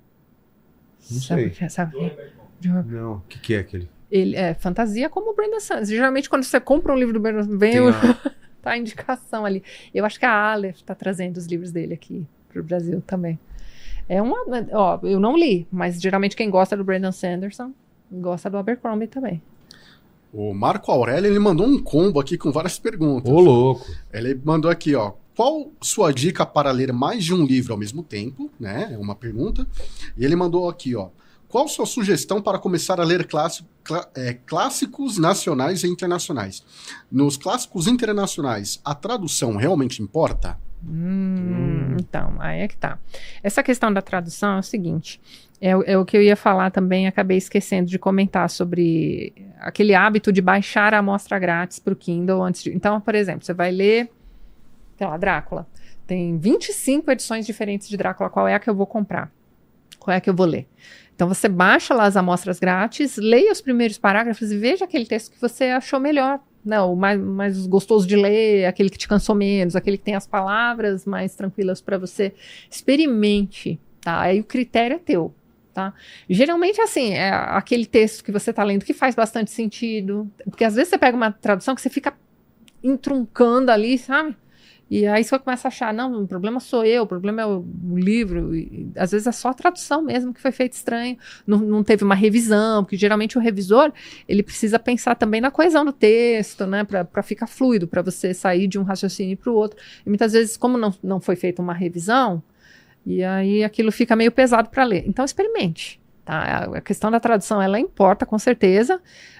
Não sei. Sabe, sabe? Não, o que, que é aquele? Ele é fantasia como o Brandon Sanderson. Geralmente, quando você compra um livro do Brandon, vem o... a... tá a indicação ali. Eu acho que a Aleph está trazendo os livros dele aqui para o Brasil também. É uma... Ó, eu não li, mas geralmente quem gosta do Brandon Sanderson gosta do Abercrombie também. O Marco Aurélio, ele mandou um combo aqui com várias perguntas. Ô, louco! Ele mandou aqui, ó. Qual sua dica para ler mais de um livro ao mesmo tempo? Né? É uma pergunta. E ele mandou aqui, ó. Qual sua sugestão para começar a ler clássico, clá, é, clássicos nacionais e internacionais? Nos clássicos internacionais, a tradução realmente importa? Hum, hum. Então, aí é que tá. Essa questão da tradução é o seguinte, é, é o que eu ia falar também, acabei esquecendo de comentar sobre aquele hábito de baixar a amostra grátis para o Kindle antes de... Então, por exemplo, você vai ler, sei lá, Drácula. Tem vinte e cinco edições diferentes de Drácula. Qual é a que eu vou comprar? Qual é a que eu vou ler? Então, você baixa lá as amostras grátis, leia os primeiros parágrafos e veja aquele texto que você achou melhor. Não, o mais, mais gostoso de ler, aquele que te cansou menos, aquele que tem as palavras mais tranquilas para você. Experimente, tá? Aí o critério é teu, tá? Geralmente, assim, é aquele texto que você tá lendo que faz bastante sentido. Porque às vezes você pega uma tradução que você fica entruncando ali, sabe? E aí você começa a achar, não, o problema sou eu, o problema é o, o livro. E, às vezes é só a tradução mesmo que foi feita estranho, não, não teve uma revisão, porque geralmente o revisor, ele precisa pensar também na coesão do texto, né, para ficar fluido, para você sair de um raciocínio para o outro. E muitas vezes, como não, não foi feita uma revisão, e aí aquilo fica meio pesado para ler. Então experimente. Tá? A questão da tradução, ela importa com certeza,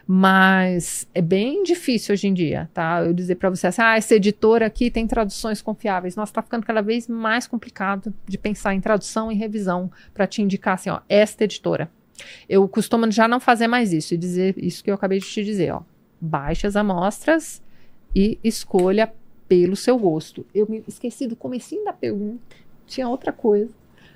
mas é bem difícil hoje em dia, tá? Eu dizer para você assim, ah, essa editora aqui tem traduções confiáveis. Nossa, tá ficando cada vez mais complicado de pensar em tradução e revisão para te indicar assim, ó, esta editora. Eu costumo já não fazer mais isso e dizer isso que eu acabei de te dizer, ó. Baixe as amostras e escolha pelo seu gosto. Eu me esqueci do comecinho da pergunta, tinha outra coisa.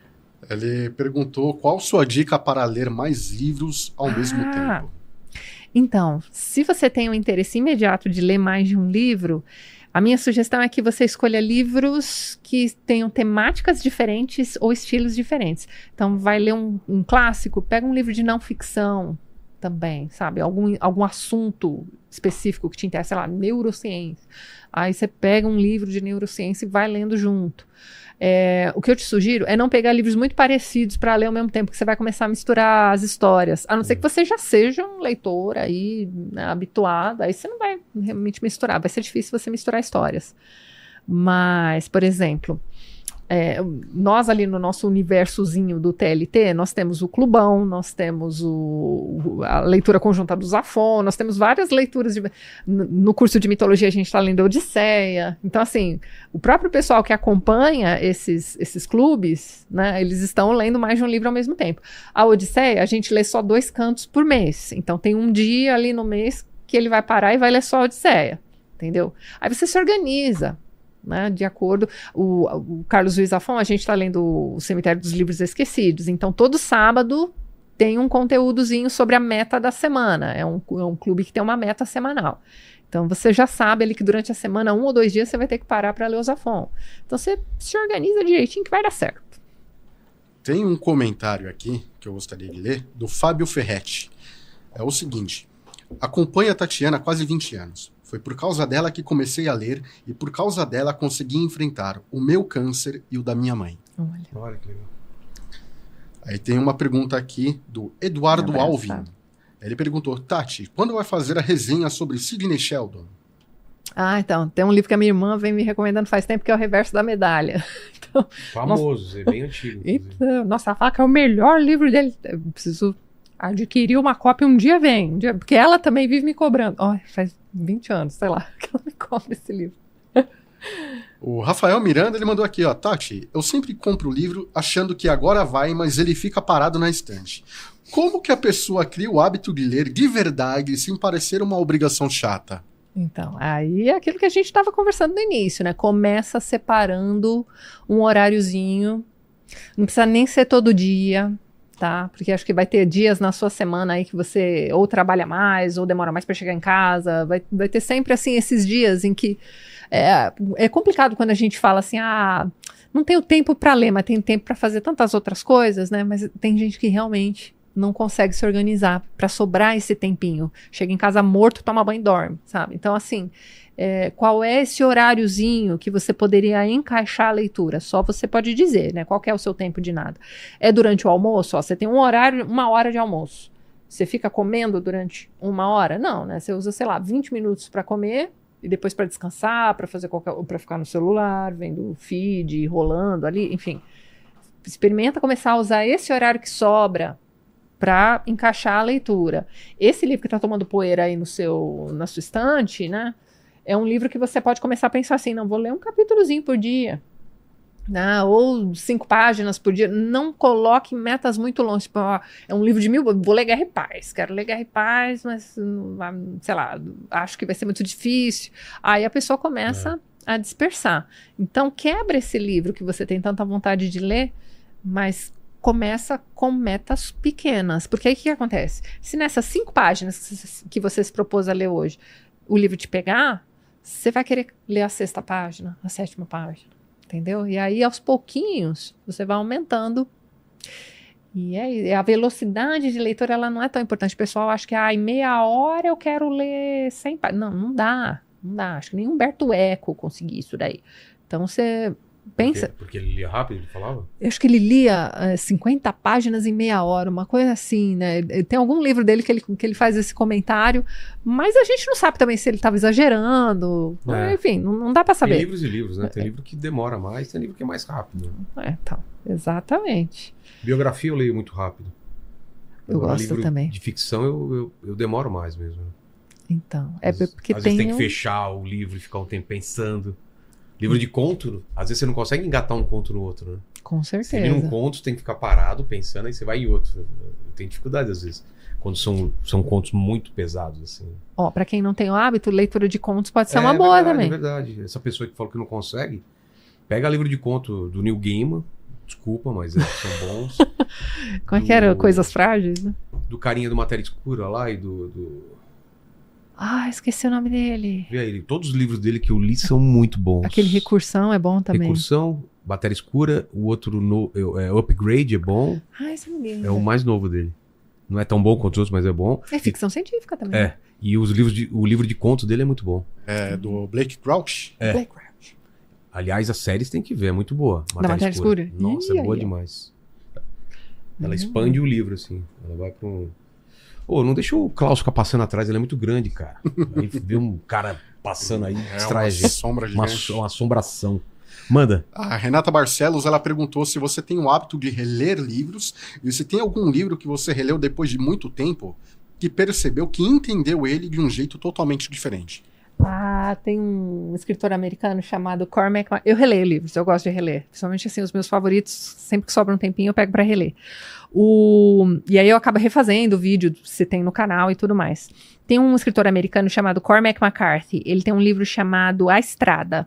Ele perguntou qual sua dica para ler mais livros ao ah, mesmo tempo. Então, se você tem um interesse imediato de ler mais de um livro, a minha sugestão é que você escolha livros que tenham temáticas diferentes ou estilos diferentes. Então, vai ler um, um clássico, pega um livro de não ficção também, sabe? Algum, algum assunto específico que te interessa, sei lá, neurociência. Aí você pega um livro de neurociência e vai lendo junto. É, o que eu te sugiro é não pegar livros muito parecidos para ler ao mesmo tempo, que você vai começar a misturar as histórias. A não ser que você já seja um leitor aí, né, habituado, aí você não vai realmente misturar. Vai ser difícil você misturar histórias. Mas, por exemplo, é, nós ali no nosso universozinho do T L T, nós temos o Clubão, nós temos o, a leitura conjunta do Zafon, nós temos várias leituras. De, no, no curso de mitologia a gente está lendo a Odisseia. Então, assim, o próprio pessoal que acompanha esses, esses clubes, né, eles estão lendo mais de um livro ao mesmo tempo. A Odisseia, a gente lê só dois cantos por mês. Então, tem um dia ali no mês que ele vai parar e vai ler só a Odisseia, entendeu? Aí você se organiza. Né, de acordo, o, o Carlos Ruiz Zafon, a gente está lendo o Cemitério dos Livros Esquecidos, então todo sábado tem um conteúdozinho sobre a meta da semana, é um, é um clube que tem uma meta semanal, então você já sabe ali que durante a semana, um ou dois dias você vai ter que parar para ler o Zafon, então você se organiza direitinho que vai dar certo. Tem um comentário aqui que eu gostaria de ler, do Fábio Ferretti, é o seguinte: acompanho a Tatiana há quase vinte anos. Foi por causa dela que comecei a ler e por causa dela consegui enfrentar o meu câncer e o da minha mãe. Olha, Olha que legal. Aí tem uma pergunta aqui do Eduardo Alvin. Ele perguntou, Tati, quando vai fazer a resenha sobre Sidney Sheldon? Ah, então, tem um livro que a minha irmã vem me recomendando faz tempo, que é o Reverso da Medalha. Então, famoso, nossa, é bem antigo. Então, nossa, ela fala que é o melhor livro dele. Eu preciso adquirir uma cópia, um dia vem, um dia, porque ela também vive me cobrando. Oh, faz vinte anos, sei lá, que ela me cobra esse livro. O Rafael Miranda, ele mandou aqui, ó, Tati, eu sempre compro o livro achando que agora vai, mas ele fica parado na estante. Como que a pessoa cria o hábito de ler de verdade sem parecer uma obrigação chata? Então, aí é aquilo que a gente estava conversando no início, né? Começa separando um horáriozinho, não precisa nem ser todo dia, tá? Porque acho que vai ter dias na sua semana aí que você ou trabalha mais ou demora mais para chegar em casa, vai, vai ter sempre assim esses dias em que é, é complicado quando a gente fala assim, ah, não tenho tempo para ler, mas tenho tempo para fazer tantas outras coisas, né? Mas tem gente que realmente não consegue se organizar para sobrar esse tempinho. Chega em casa morto, toma banho e dorme, sabe? Então, assim, é, qual é esse horáriozinho que você poderia encaixar a leitura? Só você pode dizer, né? Qual que é o seu tempo de nada? É durante o almoço? Ó, você tem um horário, uma hora de almoço. Você fica comendo durante uma hora? Não, né? Você usa, sei lá, vinte minutos para comer e depois para descansar, para fazer qualquer, para ficar no celular, vendo feed, rolando ali, enfim. Experimenta começar a usar esse horário que sobra para encaixar a leitura. Esse livro que está tomando poeira aí no seu, na sua estante, né? É um livro que você pode começar a pensar assim, não, vou ler um capítulozinho por dia, né? Ou cinco páginas por dia. Não coloque metas muito longe. Tipo, ó, é um livro de mil, vou ler Guerra e Paz. Quero ler Guerra e Paz, mas, sei lá, acho que vai ser muito difícil. Aí a pessoa começa é. a dispersar. Então, quebra esse livro que você tem tanta vontade de ler, mas começa com metas pequenas, porque aí o que acontece? Se nessas cinco páginas que você se propôs a ler hoje, o livro te pegar, você vai querer ler a sexta página, a sétima página, entendeu? E aí, aos pouquinhos, você vai aumentando. E é, a velocidade de leitura, ela não é tão importante. O pessoal acha que, ah, em meia hora eu quero ler cem páginas. Não, não dá, não dá. Acho que nem Humberto Eco conseguiu isso daí. Então você pensa... Porque, porque ele lia rápido, ele falava? Eu acho que ele lia uh, cinquenta páginas em meia hora, uma coisa assim, né? Tem algum livro dele que ele, que ele faz esse comentário, mas a gente não sabe também se ele estava exagerando. É. Enfim, não, não dá para saber. Tem livros e livros, né? Tem livro que demora mais, tem livro que é mais rápido. É, então, exatamente. Biografia eu leio muito rápido. Eu Agora, gosto livro também. de ficção eu, eu, eu demoro mais mesmo. Então, é Às vezes- porque às tem, vezes tem um- que fechar o livro e ficar um tempo pensando. Livro de conto, às vezes você não consegue engatar um conto no outro, né? Com Você certeza. lê um conto, você tem que ficar parado pensando, aí você vai em outro. Eu tenho dificuldade às vezes, quando são, são contos muito pesados, assim. Ó, para quem não tem o hábito, leitura de contos pode ser É uma boa verdade, também. É verdade. Essa pessoa que falou que não consegue, pega livro de conto do Neil Gaiman, desculpa, mas é, são bons. Como é que era? Do- Coisas frágeis, né? Do carinha do Matéria Escura lá e do... do... Ah, esqueci o nome dele. Vê aí, todos os livros dele que eu li são muito bons. Aquele Recursão é bom também. Recursão, Matéria Escura, o outro no, é, é Upgrade é bom, Ah, esse menino. é o mais novo dele. Não é tão bom quanto os outros, mas é bom. É ficção científica também. É, e os livros de, o livro de contos dele é muito bom. É, do Blake Crouch. É. Black Crouch. Aliás, as séries tem que ver, é muito boa. Da Matéria Escura? Nossa, Ih, é boa aí, ó. demais. Ela Hum. expande o livro, assim. Ela vai pra um... Ô, não deixa o Klaus ficar passando atrás, ele é muito grande, cara. Aí vê um cara passando aí, É distrai uma a gente. sombra Uma, gigante. uma assombração. Manda. A Renata Barcelos, ela perguntou se você tem o hábito de reler livros e se tem algum livro que você releu depois de muito tempo que percebeu que entendeu ele de um jeito totalmente diferente. Ah, tem um escritor americano chamado Cormac. Ma- Eu releio livros, eu gosto de reler. Principalmente assim, os meus favoritos, sempre que sobra um tempinho, eu pego pra reler. O... E aí eu acabo refazendo o vídeo, se tem no canal e tudo mais. Tem um escritor americano chamado Cormac McCarthy. Ele tem um livro chamado A Estrada,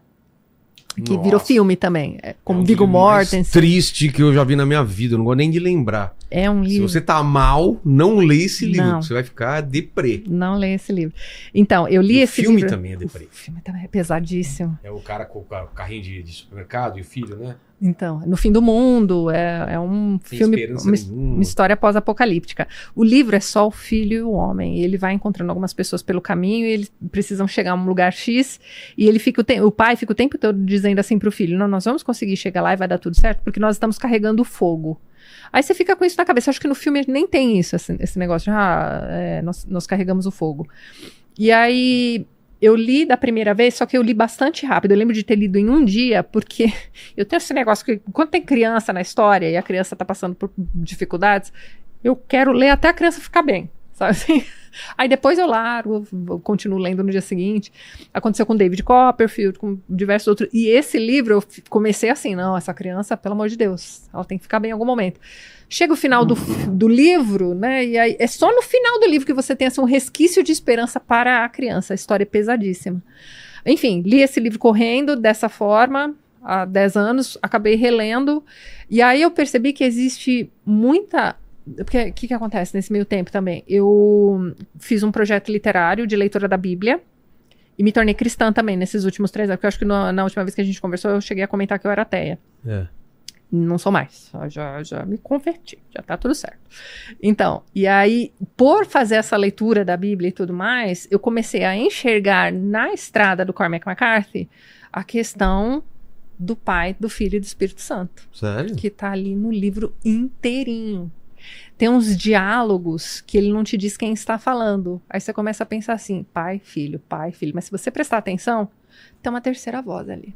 que Nossa. virou filme também. É, como É o Viggo livro mais Mortensen. triste que eu já vi na minha vida, eu não gosto nem de lembrar. É um Se livro. você tá mal, não lê esse livro, Não. que você vai ficar deprê. Não leio esse livro. Então, eu li E o esse filme livro. também é deprê. O filme também é pesadíssimo. É o cara com o ca- o carrinho de, de supermercado e o filho, né? Então, No Fim do Mundo, é, é um Sem filme, esperança uma, nenhuma. uma história pós-apocalíptica. O livro é só o filho e o homem. Ele vai encontrando algumas pessoas pelo caminho e eles precisam chegar a um lugar X e ele fica o, te- o pai fica o tempo todo dizendo assim pro filho, não, nós vamos conseguir chegar lá e vai dar tudo certo porque nós estamos carregando fogo. Aí você fica com isso na cabeça. Acho que no filme nem tem isso, esse, esse negócio de, ah, é, nós, nós carregamos o fogo. E aí... Eu li da primeira vez, só que eu li bastante rápido. Eu lembro de ter lido em um dia, porque eu tenho esse negócio que quando tem criança na história e a criança tá passando por dificuldades, eu quero ler até a criança ficar bem, sabe assim? Aí depois eu largo, eu continuo lendo no dia seguinte. Aconteceu com David Copperfield, com diversos outros. E esse livro eu f- comecei assim, não, essa criança, pelo amor de Deus, ela tem que ficar bem em algum momento. Chega o final do, f- do livro, né? E aí é só no final do livro que você tem assim, um resquício de esperança para a criança. A história é pesadíssima. Enfim, li esse livro correndo dessa forma há dez anos, acabei relendo. E aí eu percebi que existe muita. Porque o que, que acontece nesse meio tempo também? Eu fiz um projeto literário de leitura da Bíblia e me tornei cristã também nesses últimos três anos. Porque eu acho que no- na última vez que a gente conversou, eu cheguei a comentar que eu era ateia. É. Não sou mais. Eu Já, já me converti. Já tá tudo certo. Então, e aí, por fazer essa leitura da Bíblia e tudo mais, eu comecei a enxergar na estrada do Cormac McCarthy a questão do Pai, do Filho e do Espírito Santo. Sério? Que tá ali no livro inteirinho. Tem uns diálogos que ele não te diz quem está falando. Aí você começa a pensar assim, pai, filho, pai, filho. Mas se você prestar atenção, tem uma terceira voz ali.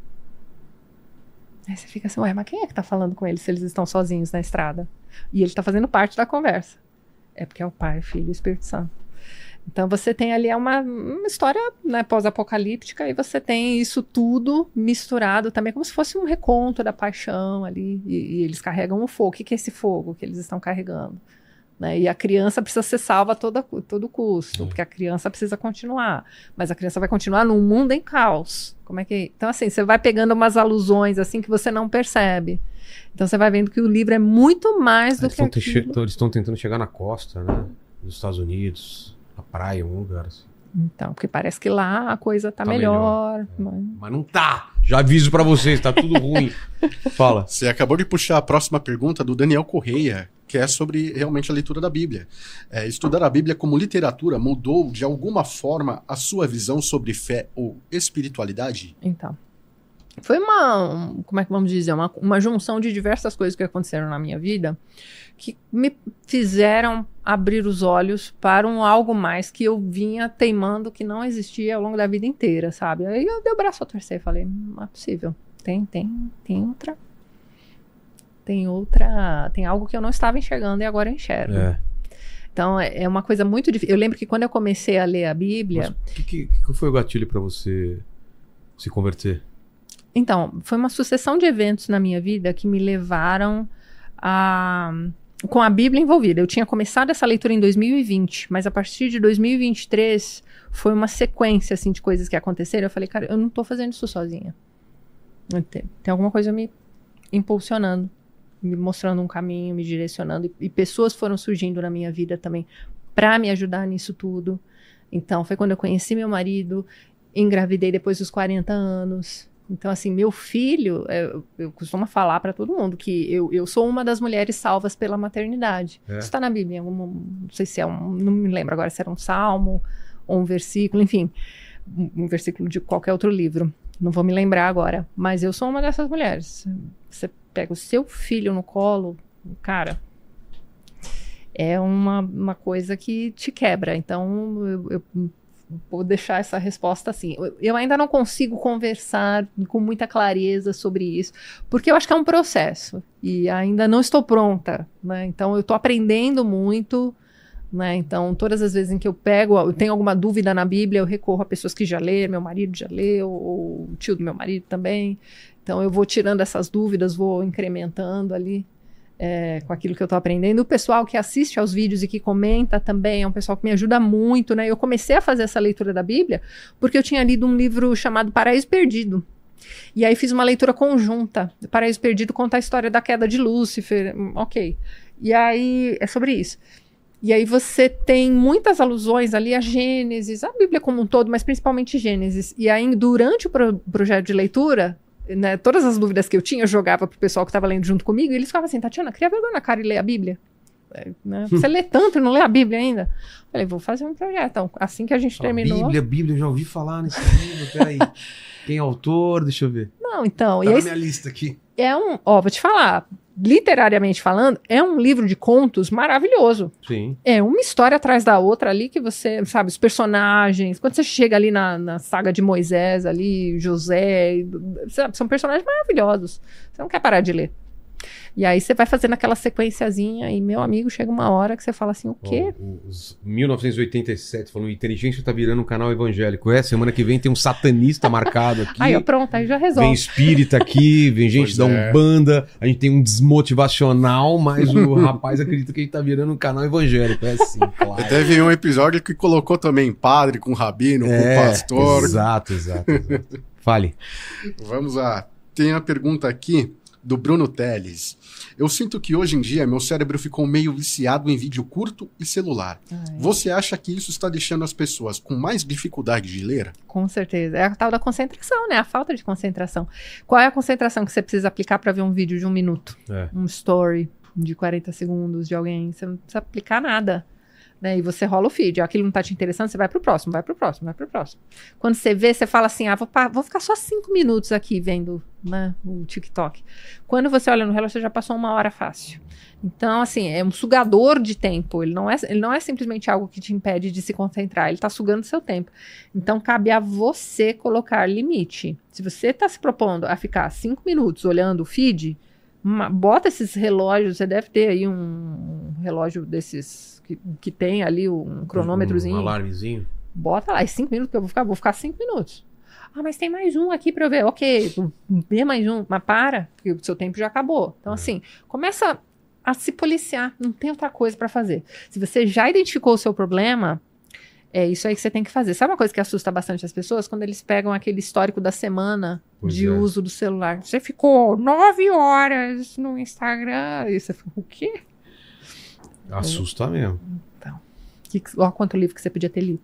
Aí você fica assim, ué, mas quem é que tá falando com eles se eles estão sozinhos na estrada? E ele tá fazendo parte da conversa. É porque é o Pai, o Filho e o Espírito Santo. Então você tem ali uma, uma história, né, pós-apocalíptica e você tem isso tudo misturado também como se fosse um reconto da paixão ali. E, e eles carregam o fogo. O que, que é esse fogo que eles estão carregando? Né? E a criança precisa ser salva a toda, todo custo, Sim. porque a criança precisa continuar. Mas a criança vai continuar num mundo em caos. Como é que... Então, assim, você vai pegando umas alusões assim que você não percebe. Então você vai vendo que o livro é muito mais do Eles que estão te- aquilo. eles estão tentando chegar na costa, né? Dos Estados Unidos, na praia, em algum lugar assim. Então, porque parece que lá a coisa tá, Tá melhor. melhor, mas- Mas não tá! Já aviso pra vocês, tá tudo ruim. Fala. Você acabou de puxar a próxima pergunta do Daniel Correia, que é sobre realmente a leitura da Bíblia. É, estudar a Bíblia como literatura mudou de alguma forma a sua visão sobre fé ou espiritualidade? Então, Foi uma, um, como é que vamos dizer, uma, uma junção de diversas coisas que aconteceram na minha vida que me fizeram abrir os olhos para um algo mais que eu vinha teimando que não existia ao longo da vida inteira, sabe? Aí eu dei o braço a torcer e falei, não é possível, tem, tem, tem outra, tem outra, tem algo que eu não estava enxergando e agora eu enxergo. É. Então é, é uma coisa muito difícil. Eu lembro que quando eu comecei a ler a Bíblia... O que, que, que foi o gatilho para você se converter? Então, foi uma sucessão de eventos na minha vida que me levaram a... com a Bíblia envolvida. Eu tinha começado essa leitura em dois mil e vinte, mas a partir de dois mil e vinte e três foi uma sequência assim, de coisas que aconteceram. Eu falei, cara, eu não tô fazendo isso sozinha. Tem, tem alguma coisa me impulsionando, me mostrando um caminho, me direcionando. E, e pessoas foram surgindo na minha vida também para me ajudar nisso tudo. Então, foi quando eu conheci meu marido, engravidei depois dos quarenta anos. Então, assim, meu filho, eu, eu costumo falar para todo mundo que eu, eu sou uma das mulheres salvas pela maternidade. É. Isso está na Bíblia, algum, não sei se é um, não me lembro agora se era um salmo ou um versículo, enfim, um, um versículo de qualquer outro livro. Não vou me lembrar agora, mas eu sou uma dessas mulheres. Você pega o seu filho no colo, cara, é uma, uma coisa que te quebra. Então, eu... eu vou deixar essa resposta assim. Eu ainda não consigo conversar com muita clareza sobre isso, porque eu acho que é um processo e ainda não estou pronta, né? Então eu estou aprendendo muito, né? Então todas as vezes em que eu pego, eu tenho alguma dúvida na Bíblia, eu recorro a pessoas que já leram, meu marido já leu, ou o tio do meu marido também. Então eu vou tirando essas dúvidas, vou incrementando ali. É, com aquilo que eu estou aprendendo. O pessoal que assiste aos vídeos e que comenta também é um pessoal que me ajuda muito, né? Eu comecei a fazer essa leitura da Bíblia porque eu tinha lido um livro chamado Paraíso Perdido. E aí fiz uma leitura conjunta. Paraíso Perdido conta a história da queda de Lúcifer, ok. E aí é sobre isso. E aí você tem muitas alusões ali a Gênesis, a Bíblia como um todo, mas principalmente Gênesis. E aí durante o pro- projeto de leitura... Né, todas as dúvidas que eu tinha, eu jogava pro pessoal que estava lendo junto comigo, e eles falavam assim, Tatiana, cria vergonha na cara e lê a Bíblia. É, né? Você lê tanto e não lê a Bíblia ainda? Eu falei, vou fazer um projeto. Então, assim que a gente terminou... Bíblia, Bíblia, eu já ouvi falar nesse livro, peraí. Quem é autor? Deixa eu ver. Não, então... Tá e na aí, minha lista aqui. É um... Ó, vou te falar, literariamente falando, é um livro de contos maravilhoso. Sim. É uma história atrás da outra ali que você, sabe, os personagens, quando você chega ali na, na saga de Moisés ali, José, sabe, são personagens maravilhosos. Você não quer parar de ler. E aí você vai fazendo aquela sequenciazinha e, meu amigo, chega uma hora que você fala assim, o quê? Oh, os mil novecentos e oitenta e sete falando, inteligência tá virando um canal evangélico. É, semana que vem tem um satanista marcado aqui. Aí, ó, pronto, aí já resolve. Vem espírita aqui, vem gente Pois da é. Umbanda, a gente tem um desmotivacional, mas o rapaz acredita que a gente tá virando um canal evangélico. É assim, claro. Teve um episódio que colocou também padre com rabino, É, com pastor. Exato, exato, exato. Fale. Vamos lá. Tem a pergunta aqui do Bruno Teles. Eu sinto que hoje em dia meu cérebro ficou meio viciado em vídeo curto e celular. Ai. Você acha que isso está deixando as pessoas com mais dificuldade de ler? Com certeza. É a tal da concentração, né? A falta de concentração. Qual é a concentração que você precisa aplicar para ver um vídeo de um minuto? É. Um story de quarenta segundos de alguém? Você não precisa aplicar nada. Né? E você rola o feed. Aquilo não tá te interessando, você vai pro próximo, vai pro próximo, vai pro próximo. Quando você vê, você fala assim, ah, vou, pa- vou ficar só cinco minutos aqui vendo, né, o TikTok. Quando você olha no relógio, você já passou uma hora fácil. Então, assim, é um sugador de tempo. Ele não é, ele não é simplesmente algo que te impede de se concentrar. Ele tá sugando seu tempo. Então, cabe a você colocar limite. Se você tá se propondo a ficar cinco minutos olhando o feed, uma- bota esses relógios. Você deve ter aí um, um relógio desses que, que tem ali um cronômetrozinho. Um alarmezinho. Bota lá, e cinco minutos que eu vou ficar, vou ficar cinco minutos. Ah, mas tem mais um aqui pra eu ver. Ok, vê mais um, mas para, porque o seu tempo já acabou. Então, É. assim, começa a se policiar, não tem outra coisa pra fazer. Se você já identificou o seu problema, é isso aí que você tem que fazer. Sabe uma coisa que assusta bastante as pessoas? Quando eles pegam aquele histórico da semana Pois de é. uso do celular. Você ficou nove horas no Instagram. E você ficou, o quê? Assusta mesmo. Que, olha quanto livro que você podia ter lido.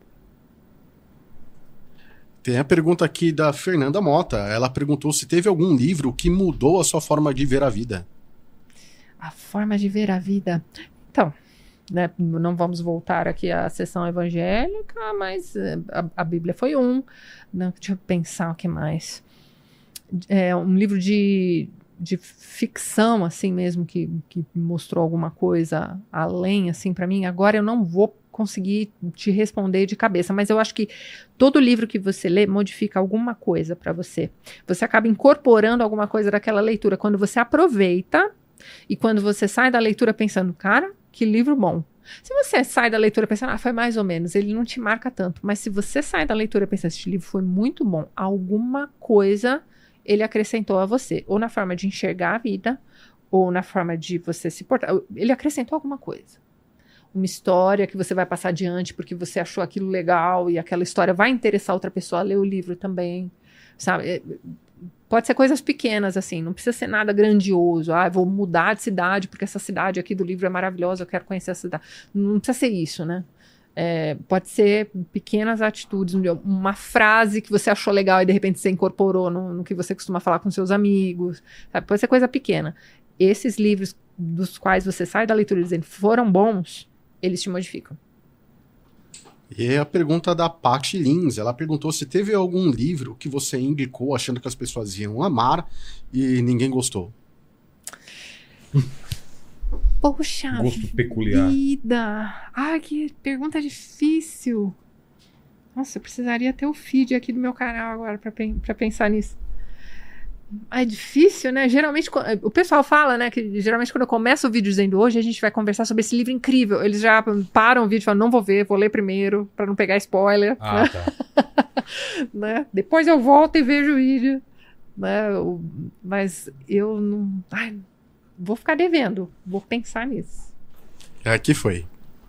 Tem a pergunta aqui da Fernanda Mota. Ela perguntou se teve algum livro que mudou a sua forma de ver a vida. A forma de ver a vida. Então, né, não vamos voltar aqui à sessão evangélica, mas eh, a, a Bíblia foi um. Né, deixa eu pensar o que mais. é, um livro de, de ficção, assim mesmo, que, que mostrou alguma coisa além, assim, para mim, agora eu não vou conseguir te responder de cabeça, mas eu acho que todo livro que você lê modifica alguma coisa para você. Você acaba incorporando alguma coisa daquela leitura quando você aproveita e quando você sai da leitura pensando, cara, que livro bom. Se você sai da leitura pensando, ah, foi mais ou menos, ele não te marca tanto, mas se você sai da leitura pensando, este livro foi muito bom, alguma coisa ele acrescentou a você, ou na forma de enxergar a vida, ou na forma de você se portar, ele acrescentou alguma coisa. Uma história que você vai passar adiante porque você achou aquilo legal e aquela história vai interessar outra pessoa a ler o livro também, sabe? Pode ser coisas pequenas, assim, não precisa ser nada grandioso. Ah, vou mudar de cidade porque essa cidade aqui do livro é maravilhosa, eu quero conhecer essa cidade. Não precisa ser isso, né? É, pode ser pequenas atitudes, uma frase que você achou legal e de repente você incorporou no, no que você costuma falar com seus amigos, sabe? Pode ser coisa pequena. Esses livros dos quais você sai da leitura dizendo foram bons, eles te modificam. E a pergunta da Paty Lins, ela perguntou se teve algum livro que você indicou achando que as pessoas iam amar e ninguém gostou. Poxa Gosto peculiar. vida! Ai, que pergunta difícil. Nossa, eu precisaria ter o feed aqui do meu canal agora para pe- pra pensar nisso. É difícil, né? Geralmente, o pessoal fala, né, que geralmente quando eu começo o vídeo dizendo hoje a gente vai conversar sobre esse livro incrível, eles já param o vídeo e falam, não vou ver, vou ler primeiro, para não pegar spoiler. Ah, né? tá. né? Depois eu volto e vejo o vídeo. Né? O- Mas eu não... Ai, vou ficar devendo, vou pensar nisso. Aqui foi.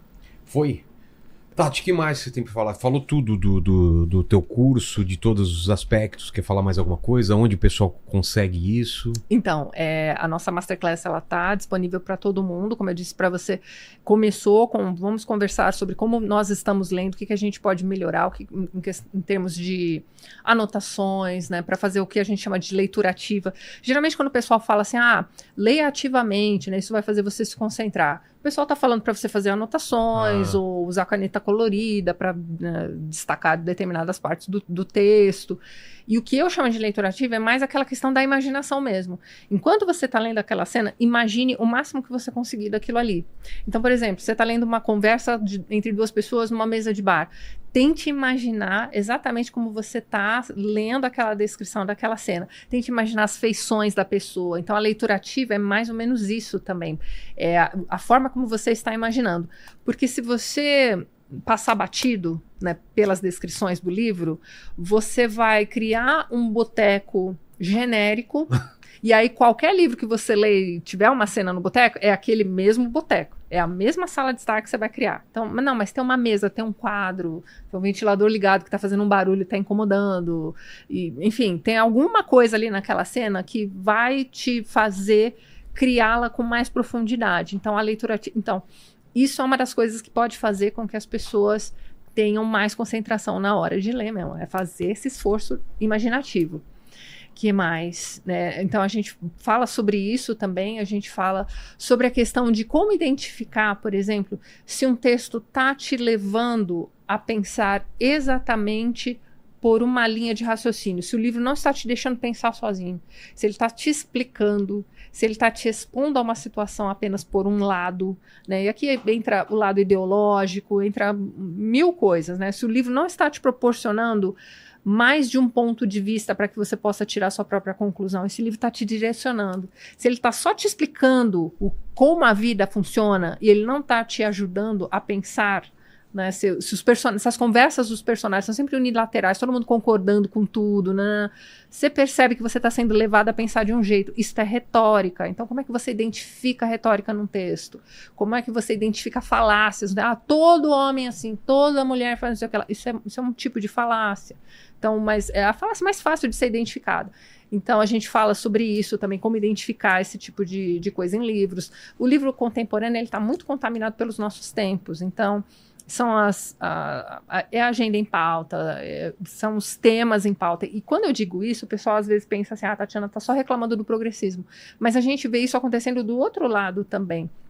Foi. Tati, o que mais você tem pra falar? Falou tudo do, do, do teu curso, de todos os aspectos. Quer falar mais alguma coisa? Onde o pessoal consegue isso? Então, é, a nossa Masterclass, ela tá disponível para todo mundo, como eu disse para você, começou com, vamos conversar sobre como nós estamos lendo, o que, que a gente pode melhorar, o que, em, que- em termos de anotações, né, para fazer o que a gente chama de leitura ativa. Geralmente quando o pessoal fala assim, ah, leia ativamente, né, isso vai fazer você se concentrar. O pessoal tá falando para você fazer anotações Ah. ou usar caneta colorida para destacar determinadas partes do, do texto. E o que eu chamo de leitura ativa é mais aquela questão da imaginação mesmo. Enquanto você está lendo aquela cena, imagine o máximo que você conseguir daquilo ali. Então, por exemplo, você está lendo uma conversa de- entre duas pessoas numa mesa de bar. Tente imaginar exatamente como você está lendo aquela descrição daquela cena. Tente imaginar as feições da pessoa. Então, a leitura ativa é mais ou menos isso também. É a, a forma como você está imaginando. Porque se você passar batido, né, pelas descrições do livro, você vai criar um boteco genérico e aí qualquer livro que você lê e tiver uma cena no boteco, é aquele mesmo boteco. É a mesma sala de estar que você vai criar. Então, mas não, mas tem uma mesa, tem um quadro, tem um ventilador ligado que está fazendo um barulho e está incomodando. E, enfim, tem alguma coisa ali naquela cena que vai te fazer criá-la com mais profundidade. Então, a leitura... ati- Então, isso é uma das coisas que pode fazer com que as pessoas tenham mais concentração na hora de ler mesmo. É fazer esse esforço imaginativo. Que mais? Né? Então, a gente fala sobre isso também. A gente fala sobre a questão de como identificar, por exemplo, se um texto está te levando a pensar exatamente por uma linha de raciocínio. Se o livro não está te deixando pensar sozinho, se ele está te explicando, se ele está te expondo a uma situação apenas por um lado, né? E aqui entra o lado ideológico, entra mil coisas, né? Se o livro não está te proporcionando mais de um ponto de vista para que você possa tirar sua própria conclusão, esse livro está te direcionando. Se ele está só te explicando o, como a vida funciona e ele não está te ajudando a pensar, né, se, se os person- essas conversas dos personagens são sempre unilaterais, todo mundo concordando com tudo, né, você percebe que você está sendo levado a pensar de um jeito. Isso é retórica. Então, como é que você identifica a retórica num texto? Como é que você identifica falácias? Né? Ah, todo homem assim, toda mulher faz isso, aquela. Isso é, isso é um tipo de falácia. Então, mas é a falácia mais fácil de ser identificada. Então, a gente fala sobre isso também, como identificar esse tipo de, de coisa em livros. O livro contemporâneo está muito contaminado pelos nossos tempos. Então, são as, a, a, é a agenda em pauta, é, são os temas em pauta. E quando eu digo isso, o pessoal às vezes pensa assim, ah, a Tatiana está só reclamando do progressismo. Mas a gente vê isso acontecendo do outro lado também.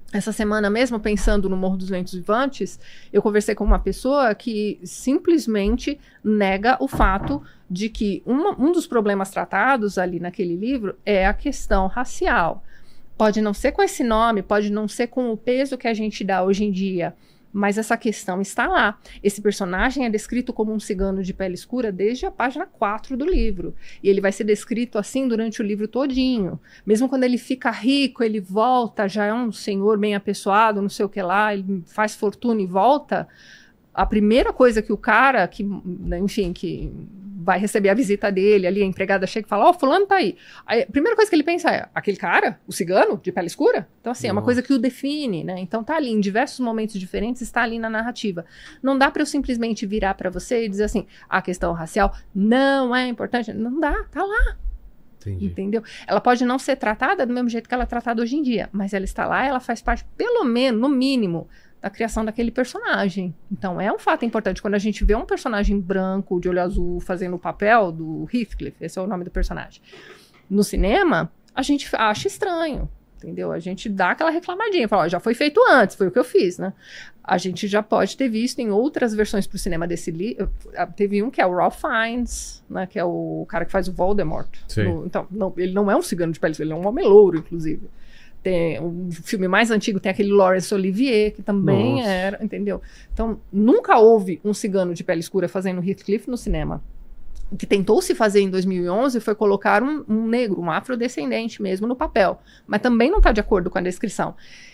Essa semana mesmo, pensando no Morro dos Ventos Vivantes, eu conversei com uma pessoa que simplesmente nega o fato de que uma, um dos problemas tratados ali naquele livro é a questão racial. Pode não ser com esse nome, pode não ser com o peso que a gente dá hoje em dia, mas essa questão está lá. Esse personagem é descrito como um cigano de pele escura desde a página quatro do livro. E ele vai ser descrito assim durante o livro todinho. Mesmo quando ele fica rico, ele volta, já é um senhor bem apessoado, não sei o que lá, ele faz fortuna e volta. A primeira coisa que o cara, que, enfim, que vai receber a visita dele, ali a empregada chega e fala, ó, oh, fulano tá aí. Aí. A primeira coisa que ele pensa é, aquele cara, o cigano, de pele escura? Então, assim, Nossa. É uma coisa que o define, né? Então tá ali, em diversos momentos diferentes, está ali na narrativa. Não dá para eu simplesmente virar para você e dizer assim, a questão racial não é importante. Não dá, tá lá. Entendi. Entendeu? Ela pode não ser tratada do mesmo jeito que ela é tratada hoje em dia, mas ela está lá, ela faz parte, pelo menos, no mínimo, da criação daquele personagem. Então é um fato importante. Quando a gente vê um personagem branco, de olho azul, fazendo o papel do Heathcliff, esse é o nome do personagem, no cinema, a gente acha estranho, entendeu? A gente dá aquela reclamadinha, fala, ó, já foi feito antes, foi o que eu fiz, né? A gente já pode ter visto em outras versões pro cinema desse livro, teve um que é o Ralph Fiennes, né, que é o cara que faz o Voldemort. No, então, não, ele não é um cigano de pele, ele é um homem louro, inclusive. Tem um filme mais antigo, tem aquele Laurence Olivier, que também Nossa. Era, entendeu? Então, nunca houve um cigano de pele escura fazendo Heathcliff no cinema. O que tentou se fazer em dois mil e onze foi colocar um, um negro, um afrodescendente mesmo no papel, mas também não está de acordo com a descrição.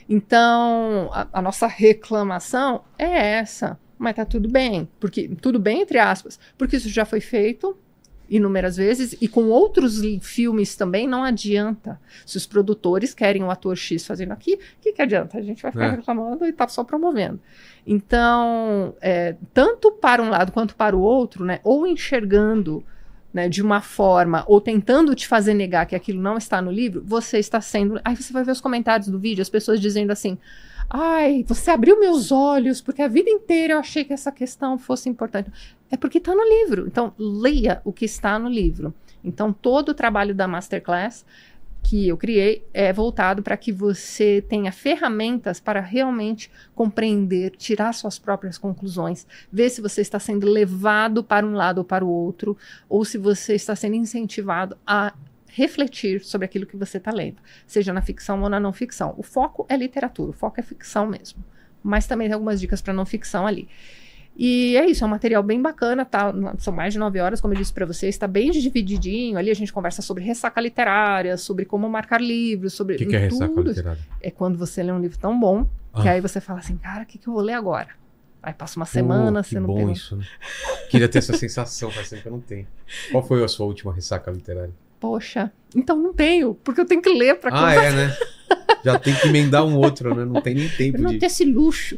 Então, a, a nossa reclamação é essa, mas tá tudo bem, porque tudo bem entre aspas, porque isso já foi feito inúmeras vezes, e com outros filmes também não adianta. Se os produtores querem o ator X fazendo aqui, o que, que adianta? A gente vai ficar é. reclamando e tá só promovendo. Então, é, tanto para um lado quanto para o outro, né, ou enxergando, né, de uma forma, ou tentando te fazer negar que aquilo não está no livro, você está sendo... Aí você vai ver os comentários do vídeo, as pessoas dizendo assim, ai, você abriu meus olhos, porque a vida inteira eu achei que essa questão fosse importante. É porque está no livro. Então, leia o que está no livro. Então, todo o trabalho da Masterclass que eu criei é voltado para que você tenha ferramentas para realmente compreender, tirar suas próprias conclusões, ver se você está sendo levado para um lado ou para o outro, ou se você está sendo incentivado a refletir sobre aquilo que você está lendo, seja na ficção ou na não ficção. O foco é literatura, o foco é ficção mesmo, mas também tem algumas dicas para não ficção ali. E é isso, é um material bem bacana, tá? São mais de nove horas, como eu disse para vocês, está bem divididinho. Ali a gente conversa sobre ressaca literária, sobre como marcar livros, sobre. O que, que é ressaca literária? É quando você lê um livro tão bom, ah. que aí você fala assim, cara, o que, que eu vou ler agora? Aí passa uma semana, oh, você não bom tem. Isso, né? Queria ter essa sensação, faz tempo que eu não tenho. Qual foi a sua última ressaca literária? Poxa, então não tenho, porque eu tenho que ler para Ah, é, né? Já tem que emendar um outro, né? Não tem nem tempo eu não de... ter esse luxo.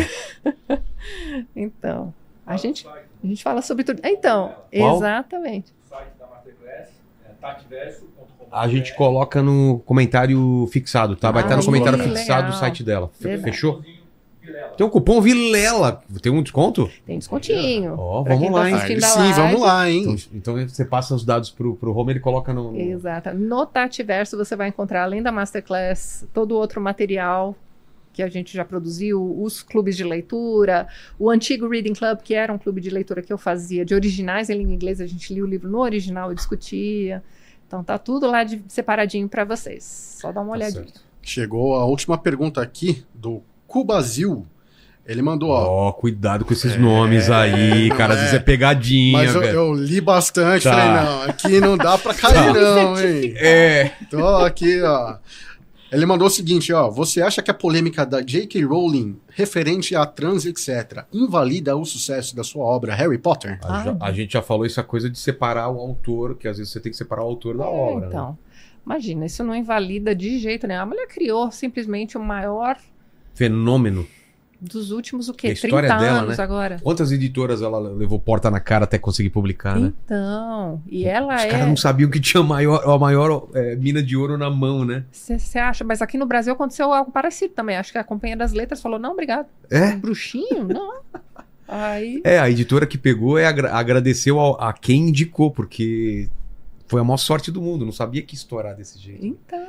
É. Então, a gente, a gente fala sobre tudo. Então, Qual? Exatamente. O site da Masterclass é tativerso ponto com ponto br. A gente coloca no comentário fixado, tá? Vai Ah, estar no comentário legal. fixado do site dela. Verdade. Fechou? Tem um cupom Vilela. Tem um desconto? Tem descontinho. Ó, Pra vamos quem tá lá, hein? assistindo Aí a sim, live. vamos lá, hein? Então, então você passa os dados pro, pro Home, ele coloca no... no- Exato. No Tativerso você vai encontrar, além da Masterclass, todo o outro material que a gente já produziu, os clubes de leitura, o antigo Reading Club, que era um clube de leitura que eu fazia, de originais em língua inglesa, a gente lia o livro no original e discutia. Então tá tudo lá de, separadinho para vocês. Só dá uma Tá olhadinha. certo. Chegou a última pergunta aqui do Cubazil. Ele mandou, ó. Ó, cuidado com esses nomes aí, cara. Às vezes é pegadinha, Mas eu, velho. eu li bastante, Tá. falei, não, aqui não dá pra cair, não, hein? É. Tô aqui, ó. Ele mandou o seguinte, ó. Você acha que a polêmica da J K. Rowling, referente a trans, etcétera, invalida o sucesso da sua obra Harry Potter? A, já- a gente já falou essa coisa de separar o autor, que às vezes você tem que separar o autor da obra. É, né? então, imagina, isso não invalida de jeito nenhum. A mulher criou simplesmente o maior Fenômeno. dos últimos, o A quê? história trinta dela, anos né? agora. Quantas editoras ela levou porta na cara até conseguir publicar, né? Então, e ela Os é... caras não sabiam que tinha a maior, a maior é, mina de ouro na mão, né? Você acha? Mas aqui no Brasil aconteceu algo parecido também. Acho que a Companhia das Letras falou, não, obrigado. É? Bruxinho? Não. Aí... É, a editora que pegou é agra- agradeceu ao- a quem indicou, porque foi a maior sorte do mundo, não sabia que ia estourar desse jeito. Então...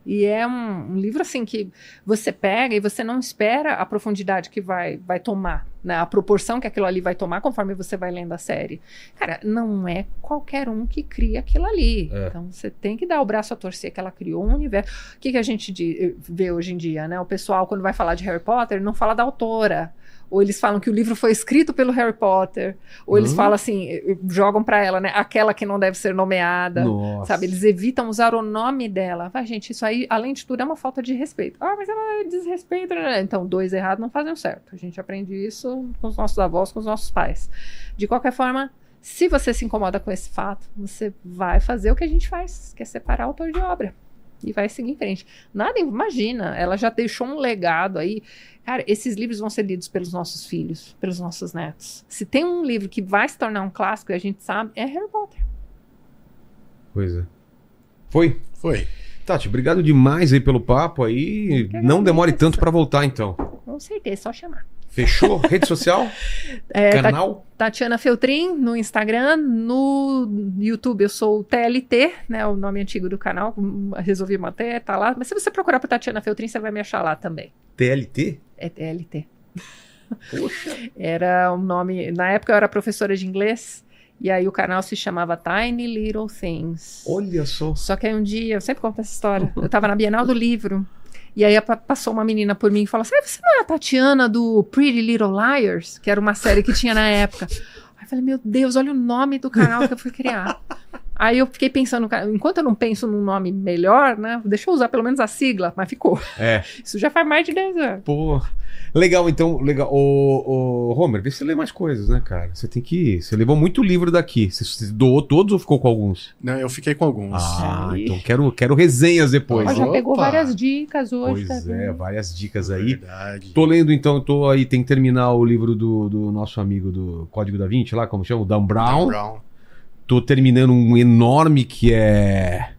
E é um, um livro assim que você pega e você não espera a profundidade que vai, vai tomar, né? A proporção que aquilo ali vai tomar conforme você vai lendo a série. Cara, não é qualquer um que cria aquilo ali. É. Então você tem que dar o braço a torcer que ela criou um universo. O que, que a gente di- vê hoje em dia, né? O pessoal, quando vai falar de Harry Potter, não fala da autora. Ou eles falam que o livro foi escrito pelo Harry Potter. Ou eles Hum. falam assim, eh, jogam pra ela, né? Aquela que não deve ser nomeada. Nossa. Sabe? Eles evitam usar o nome dela. Vai, gente, isso aí, além de tudo, é uma falta de respeito. Ah, mas ela desrespeita. Né? Então, dois errados não fazem o certo. A gente aprende isso com os nossos avós, com os nossos pais. De qualquer forma, se você se incomoda com esse fato, você vai fazer o que a gente faz, que é separar autor de obra. E vai seguir em frente. Nada, imagina, ela já deixou um legado aí. Cara, esses livros vão ser lidos pelos nossos filhos, pelos nossos netos. Se tem um livro que vai se tornar um clássico, e a gente sabe, é Harry Potter. Pois é. Foi? Foi. Tati, obrigado demais aí pelo papo aí. Eu que Não demore agradeço. tanto pra voltar, então. Com certeza, é só chamar. Fechou? Rede social? É, Ta- Canal? Tatiana Feltrin no Instagram, no YouTube eu sou o T L T, né, o nome antigo do canal, hum, resolvi manter, tá lá. Mas se você procurar por Tatiana Feltrin, você vai me achar lá também. T L T? É T L T. Poxa. Era um nome. Na época eu era professora de inglês, e aí o canal se chamava Tiny Little Things. Olha só. Só que aí um dia, eu sempre conto essa história, eu tava na Bienal do Livro, e aí pa- passou uma menina por mim e falou assim: "Ah, você não é a Tatiana do Pretty Little Liars?", que era uma série que tinha na época. Aí eu falei, meu Deus, olha o nome do canal que eu fui criar. Aí eu fiquei pensando, cara, enquanto eu não penso num nome melhor, né, deixa eu usar pelo menos a sigla, mas ficou. É. Isso já faz mais de dez anos. Pô. Legal, então, legal. Ô, ô, Homer, vê se você lê mais coisas, né, cara? Você tem que. Você levou muito livro daqui. Você, você doou todos ou ficou com alguns? Não, eu fiquei com alguns. Ah, Aí. então quero, quero resenhas depois. Ó, já Opa. pegou várias dicas hoje. Pois tá é, vendo? várias dicas aí. Verdade. Tô lendo, então, tô aí, tem que terminar o livro do, do nosso amigo do Código da Vinci lá, como chama? O Dan Brown. Dan Brown. Tô terminando um enorme que é.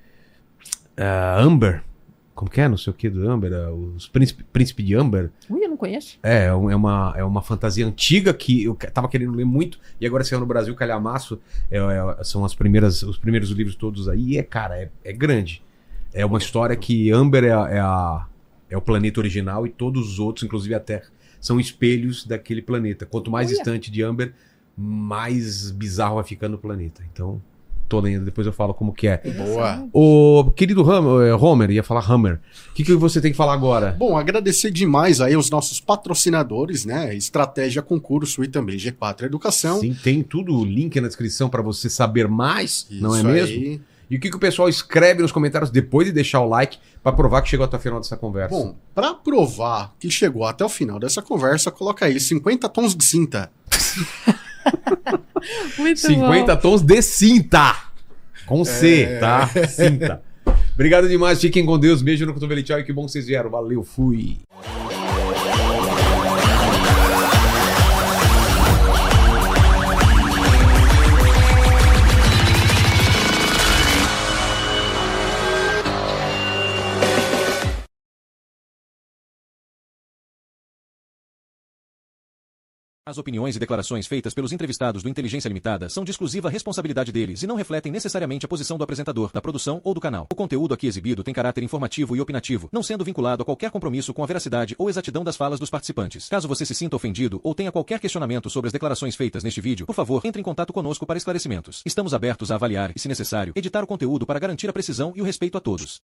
é, Amber. Como que é? Não sei o que do Amber. é, Os Príncipe, Príncipe de Amber. Ui, eu não conheço. É, é um- é uma, é uma fantasia antiga que eu que- tava querendo ler muito. E agora saiu no Brasil, Calhamaço. é, é, são as primeiras, os primeiros livros todos aí. E é, cara, é, é grande. É uma história que Amber é, a- é, a, é o planeta original e todos os outros, inclusive a Terra, são espelhos daquele planeta. Quanto mais Olha. distante de Amber, mais bizarro vai ficando o planeta. Então, tô lendo, depois eu falo como que é. Boa. O querido Ham- eh, Homer, ia falar Hammer. O que, que você tem que falar agora? Bom, agradecer demais aí aos nossos patrocinadores, né? Estratégia Concurso e também G quatro Educação. Sim, tem tudo, o link na descrição para você saber mais, não é Isso mesmo? aí. E o que, que o pessoal escreve nos comentários depois de deixar o like para provar que chegou até o final dessa conversa? Bom, pra provar que chegou até o final dessa conversa, coloca aí cinquenta tons de cinta. Muito cinquenta bom. tons de cinta. Com C, É. tá? Cinta. Obrigado demais, fiquem com Deus. Beijo no cotovelo e tchau. E que bom que vocês vieram. Valeu, fui. As opiniões e declarações feitas pelos entrevistados do Inteligência Limitada são de exclusiva responsabilidade deles e não refletem necessariamente a posição do apresentador, da produção ou do canal. O conteúdo aqui exibido tem caráter informativo e opinativo, não sendo vinculado a qualquer compromisso com a veracidade ou exatidão das falas dos participantes. Caso você se sinta ofendido ou tenha qualquer questionamento sobre as declarações feitas neste vídeo, por favor, entre em contato conosco para esclarecimentos. Estamos abertos a avaliar e, se necessário, editar o conteúdo para garantir a precisão e o respeito a todos.